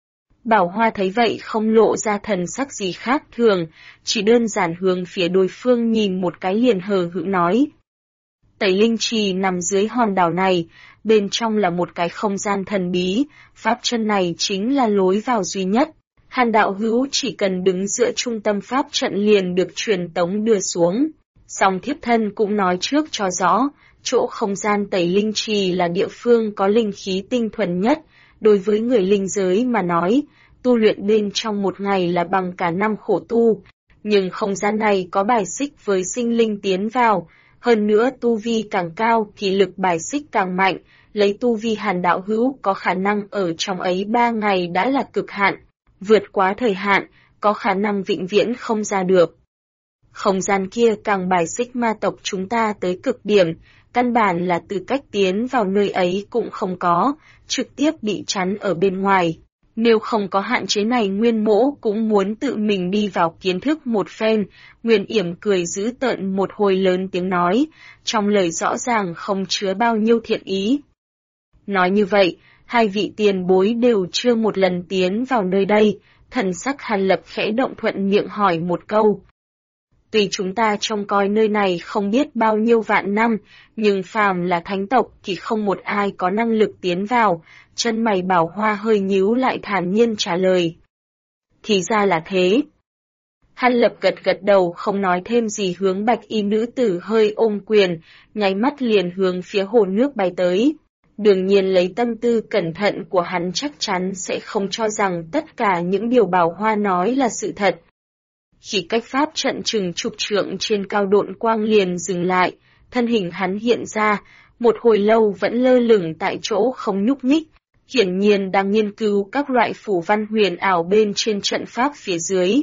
Bảo Hoa thấy vậy không lộ ra thần sắc gì khác thường, chỉ đơn giản hướng phía đối phương nhìn một cái liền hờ hững nói. Tẩy linh trì nằm dưới hòn đảo này, bên trong là một cái không gian thần bí, pháp trận này chính là lối vào duy nhất. Hàn đạo hữu chỉ cần đứng giữa trung tâm pháp trận liền được truyền tống đưa xuống. Song thiếp thân cũng nói trước cho rõ, chỗ không gian tẩy linh trì là địa phương có linh khí tinh thuần nhất, đối với người linh giới mà nói, tu luyện bên trong một ngày là bằng cả năm khổ tu. Nhưng không gian này có bài xích với sinh linh tiến vào, hơn nữa tu vi càng cao thì lực bài xích càng mạnh, lấy tu vi Hàn đạo hữu có khả năng ở trong ấy 3 ngày đã là cực hạn, vượt quá thời hạn, có khả năng vĩnh viễn không ra được. Không gian kia càng bài xích ma tộc chúng ta tới cực điểm, căn bản là tư cách tiến vào nơi ấy cũng không có, trực tiếp bị chắn ở bên ngoài. Nếu không có hạn chế này Nguyên Mỗ cũng muốn tự mình đi vào kiến thức một phen. Nguyên Yểm cười dữ tợn một hồi lớn tiếng nói, trong lời rõ ràng không chứa bao nhiêu thiện ý. Nói như vậy, hai vị tiền bối đều chưa một lần tiến vào nơi đây, thần sắc Hàn Lập khẽ động thuận miệng hỏi một câu. Tuy chúng ta trông coi nơi này không biết bao nhiêu vạn năm, nhưng phàm là thánh tộc thì không một ai có năng lực tiến vào, chân mày Bảo Hoa hơi nhíu lại thản nhiên trả lời. Thì ra là thế. Hàn Lập gật gật đầu không nói thêm gì hướng bạch y nữ tử hơi ôm quyền, nháy mắt liền hướng phía hồ nước bay tới. Đương nhiên lấy tâm tư cẩn thận của hắn chắc chắn sẽ không cho rằng tất cả những điều Bảo Hoa nói là sự thật. Khi cách pháp trận chừng chục trượng trên cao độn quang liền dừng lại, thân hình hắn hiện ra, một hồi lâu vẫn lơ lửng tại chỗ không nhúc nhích, hiển nhiên đang nghiên cứu các loại phủ văn huyền ảo bên trên trận pháp phía dưới.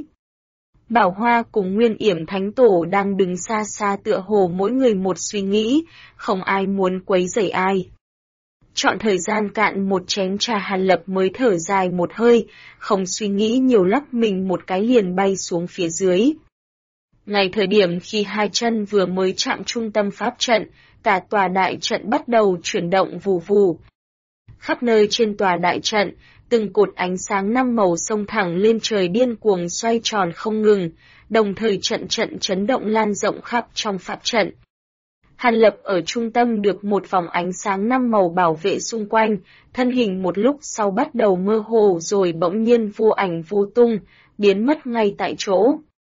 Bảo Hoa cùng Nguyên Yểm Thánh Tổ đang đứng xa xa tựa hồ mỗi người một suy nghĩ, không ai muốn quấy rầy ai. Chọn thời gian cạn một chén trà Hàn Lập mới thở dài một hơi, không suy nghĩ nhiều lắc mình một cái liền bay xuống phía dưới. Ngay thời điểm khi hai chân vừa mới chạm trung tâm pháp trận, cả tòa đại trận bắt đầu chuyển động vù vù. Khắp nơi trên tòa đại trận, từng cột ánh sáng năm màu xông thẳng lên trời điên cuồng xoay tròn không ngừng, đồng thời trận trận chấn động lan rộng khắp trong pháp trận. Hàn Lập ở trung tâm được một vòng ánh sáng năm màu bảo vệ xung quanh, thân hình một lúc sau bắt đầu mơ hồ rồi bỗng nhiên vô ảnh vô tung, biến mất ngay tại chỗ.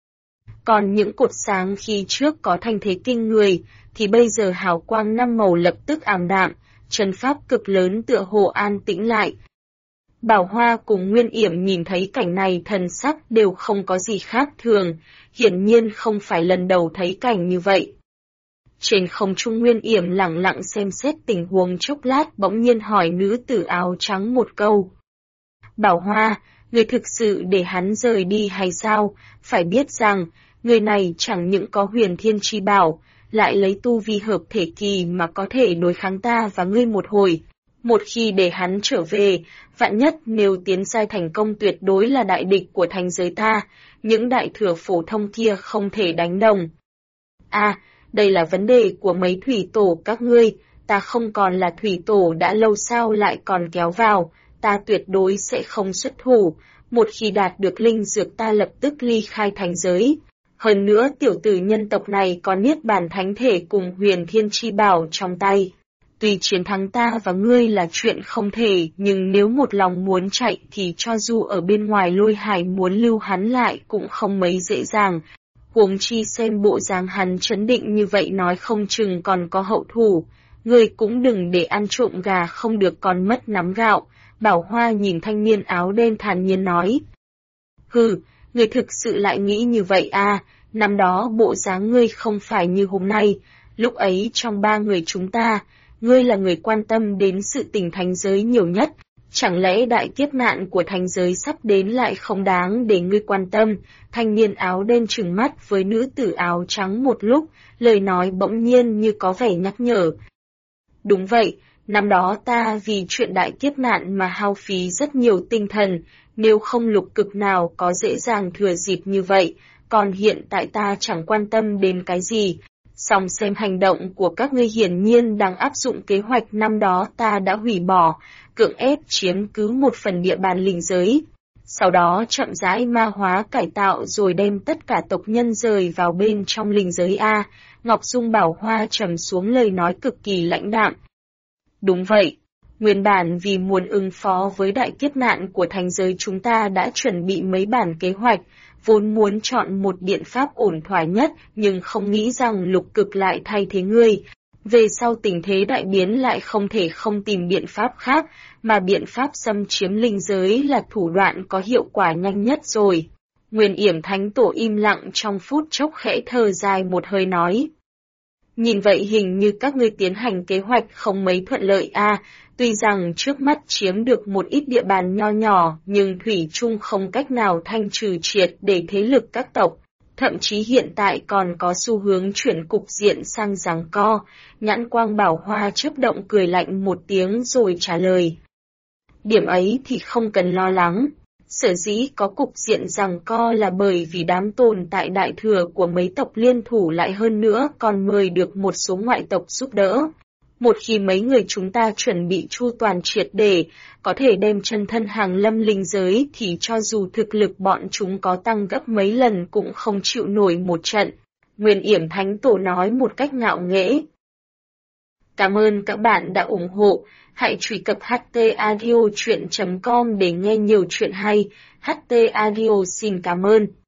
Còn những cột sáng khi trước có thanh thế kinh người, thì bây giờ hào quang năm màu lập tức ảm đạm, trận pháp cực lớn tựa hồ an tĩnh lại. Bảo Hoa cùng Nguyên Yểm nhìn thấy cảnh này thần sắc đều không có gì khác thường, hiển nhiên không phải lần đầu thấy cảnh như vậy. Trên không trung Nguyên Yểm lặng lặng xem xét tình huống chốc lát bỗng nhiên hỏi nữ tử áo trắng một câu. Bảo Hoa, người thực sự để hắn rời đi hay sao? Phải biết rằng, người này chẳng những có huyền thiên chi bảo, lại lấy tu vi hợp thể kỳ mà có thể đối kháng ta và ngươi một hồi. Một khi để hắn trở về, vạn nhất nếu tiến giai thành công tuyệt đối là đại địch của thành giới ta, những đại thừa phổ thông kia không thể đánh đồng. Đây là vấn đề của mấy thủy tổ các ngươi, ta không còn là thủy tổ đã lâu sao lại còn kéo vào, ta tuyệt đối sẽ không xuất thủ, một khi đạt được linh dược ta lập tức ly khai thành giới. Hơn nữa tiểu tử nhân tộc này có niết bàn thánh thể cùng huyền thiên chi bảo trong tay. Tuy chiến thắng ta và ngươi là chuyện không thể, nhưng nếu một lòng muốn chạy thì cho dù ở bên ngoài Lôi Hải muốn lưu hắn lại cũng không mấy dễ dàng. Huống chi xem bộ dáng hắn trấn định như vậy nói không chừng còn có hậu thủ, ngươi cũng đừng để ăn trộm gà không được còn mất nắm gạo. Bảo Hoa nhìn thanh niên áo đen thản nhiên nói. Hừ, ngươi thực sự lại nghĩ như vậy à, năm đó bộ dáng ngươi không phải như hôm nay, lúc ấy trong ba người chúng ta, ngươi là người quan tâm đến sự tình thánh giới nhiều nhất. Chẳng lẽ đại kiếp nạn của thành giới sắp đến lại không đáng để ngươi quan tâm? Thanh niên áo đen trừng mắt với nữ tử áo trắng một lúc, lời nói bỗng nhiên như có vẻ nhắc nhở. Đúng vậy, năm đó ta vì chuyện đại kiếp nạn mà hao phí rất nhiều tinh thần, nếu không lục cực nào có dễ dàng thừa dịp như vậy, còn hiện tại ta chẳng quan tâm đến cái gì. Song xem hành động của các ngươi hiển nhiên đang áp dụng kế hoạch năm đó ta đã hủy bỏ, cưỡng ép chiếm cứ một phần địa bàn linh giới. Sau đó chậm rãi ma hóa cải tạo rồi đem tất cả tộc nhân rời vào bên trong linh giới A. Ngọc Dung Bảo Hoa trầm xuống lời nói cực kỳ lãnh đạm. Đúng vậy, nguyên bản vì muốn ứng phó với đại kiếp nạn của thành giới chúng ta đã chuẩn bị mấy bản kế hoạch, vốn muốn chọn một biện pháp ổn thỏa nhất nhưng không nghĩ rằng lục cực lại thay thế ngươi. Về sau tình thế đại biến lại không thể không tìm biện pháp khác, mà biện pháp xâm chiếm linh giới là thủ đoạn có hiệu quả nhanh nhất rồi. Nguyên Yểm Thánh Tổ im lặng trong phút chốc khẽ thở dài một hơi nói. Nhìn vậy hình như các ngươi tiến hành kế hoạch không mấy thuận lợi tuy rằng trước mắt chiếm được một ít địa bàn nho nhỏ nhưng thủy chung không cách nào thanh trừ triệt để thế lực các tộc. Thậm chí hiện tại còn có xu hướng chuyển cục diện sang giằng co, nhãn quang Bảo Hoa chớp động cười lạnh một tiếng rồi trả lời. Điểm ấy thì không cần lo lắng. Sở dĩ có cục diện giằng co là bởi vì đám tồn tại đại thừa của mấy tộc liên thủ lại hơn nữa còn mời được một số ngoại tộc giúp đỡ. Một khi mấy người chúng ta chuẩn bị chu toàn triệt để, có thể đem chân thân hàng lâm linh giới thì cho dù thực lực bọn chúng có tăng gấp mấy lần cũng không chịu nổi một trận. Nguyên Yểm Thánh Tổ nói một cách ngạo nghễ. Cảm ơn các bạn đã ủng hộ. Hãy truy cập htaudio.com để nghe nhiều chuyện hay. HT Audio xin cảm ơn.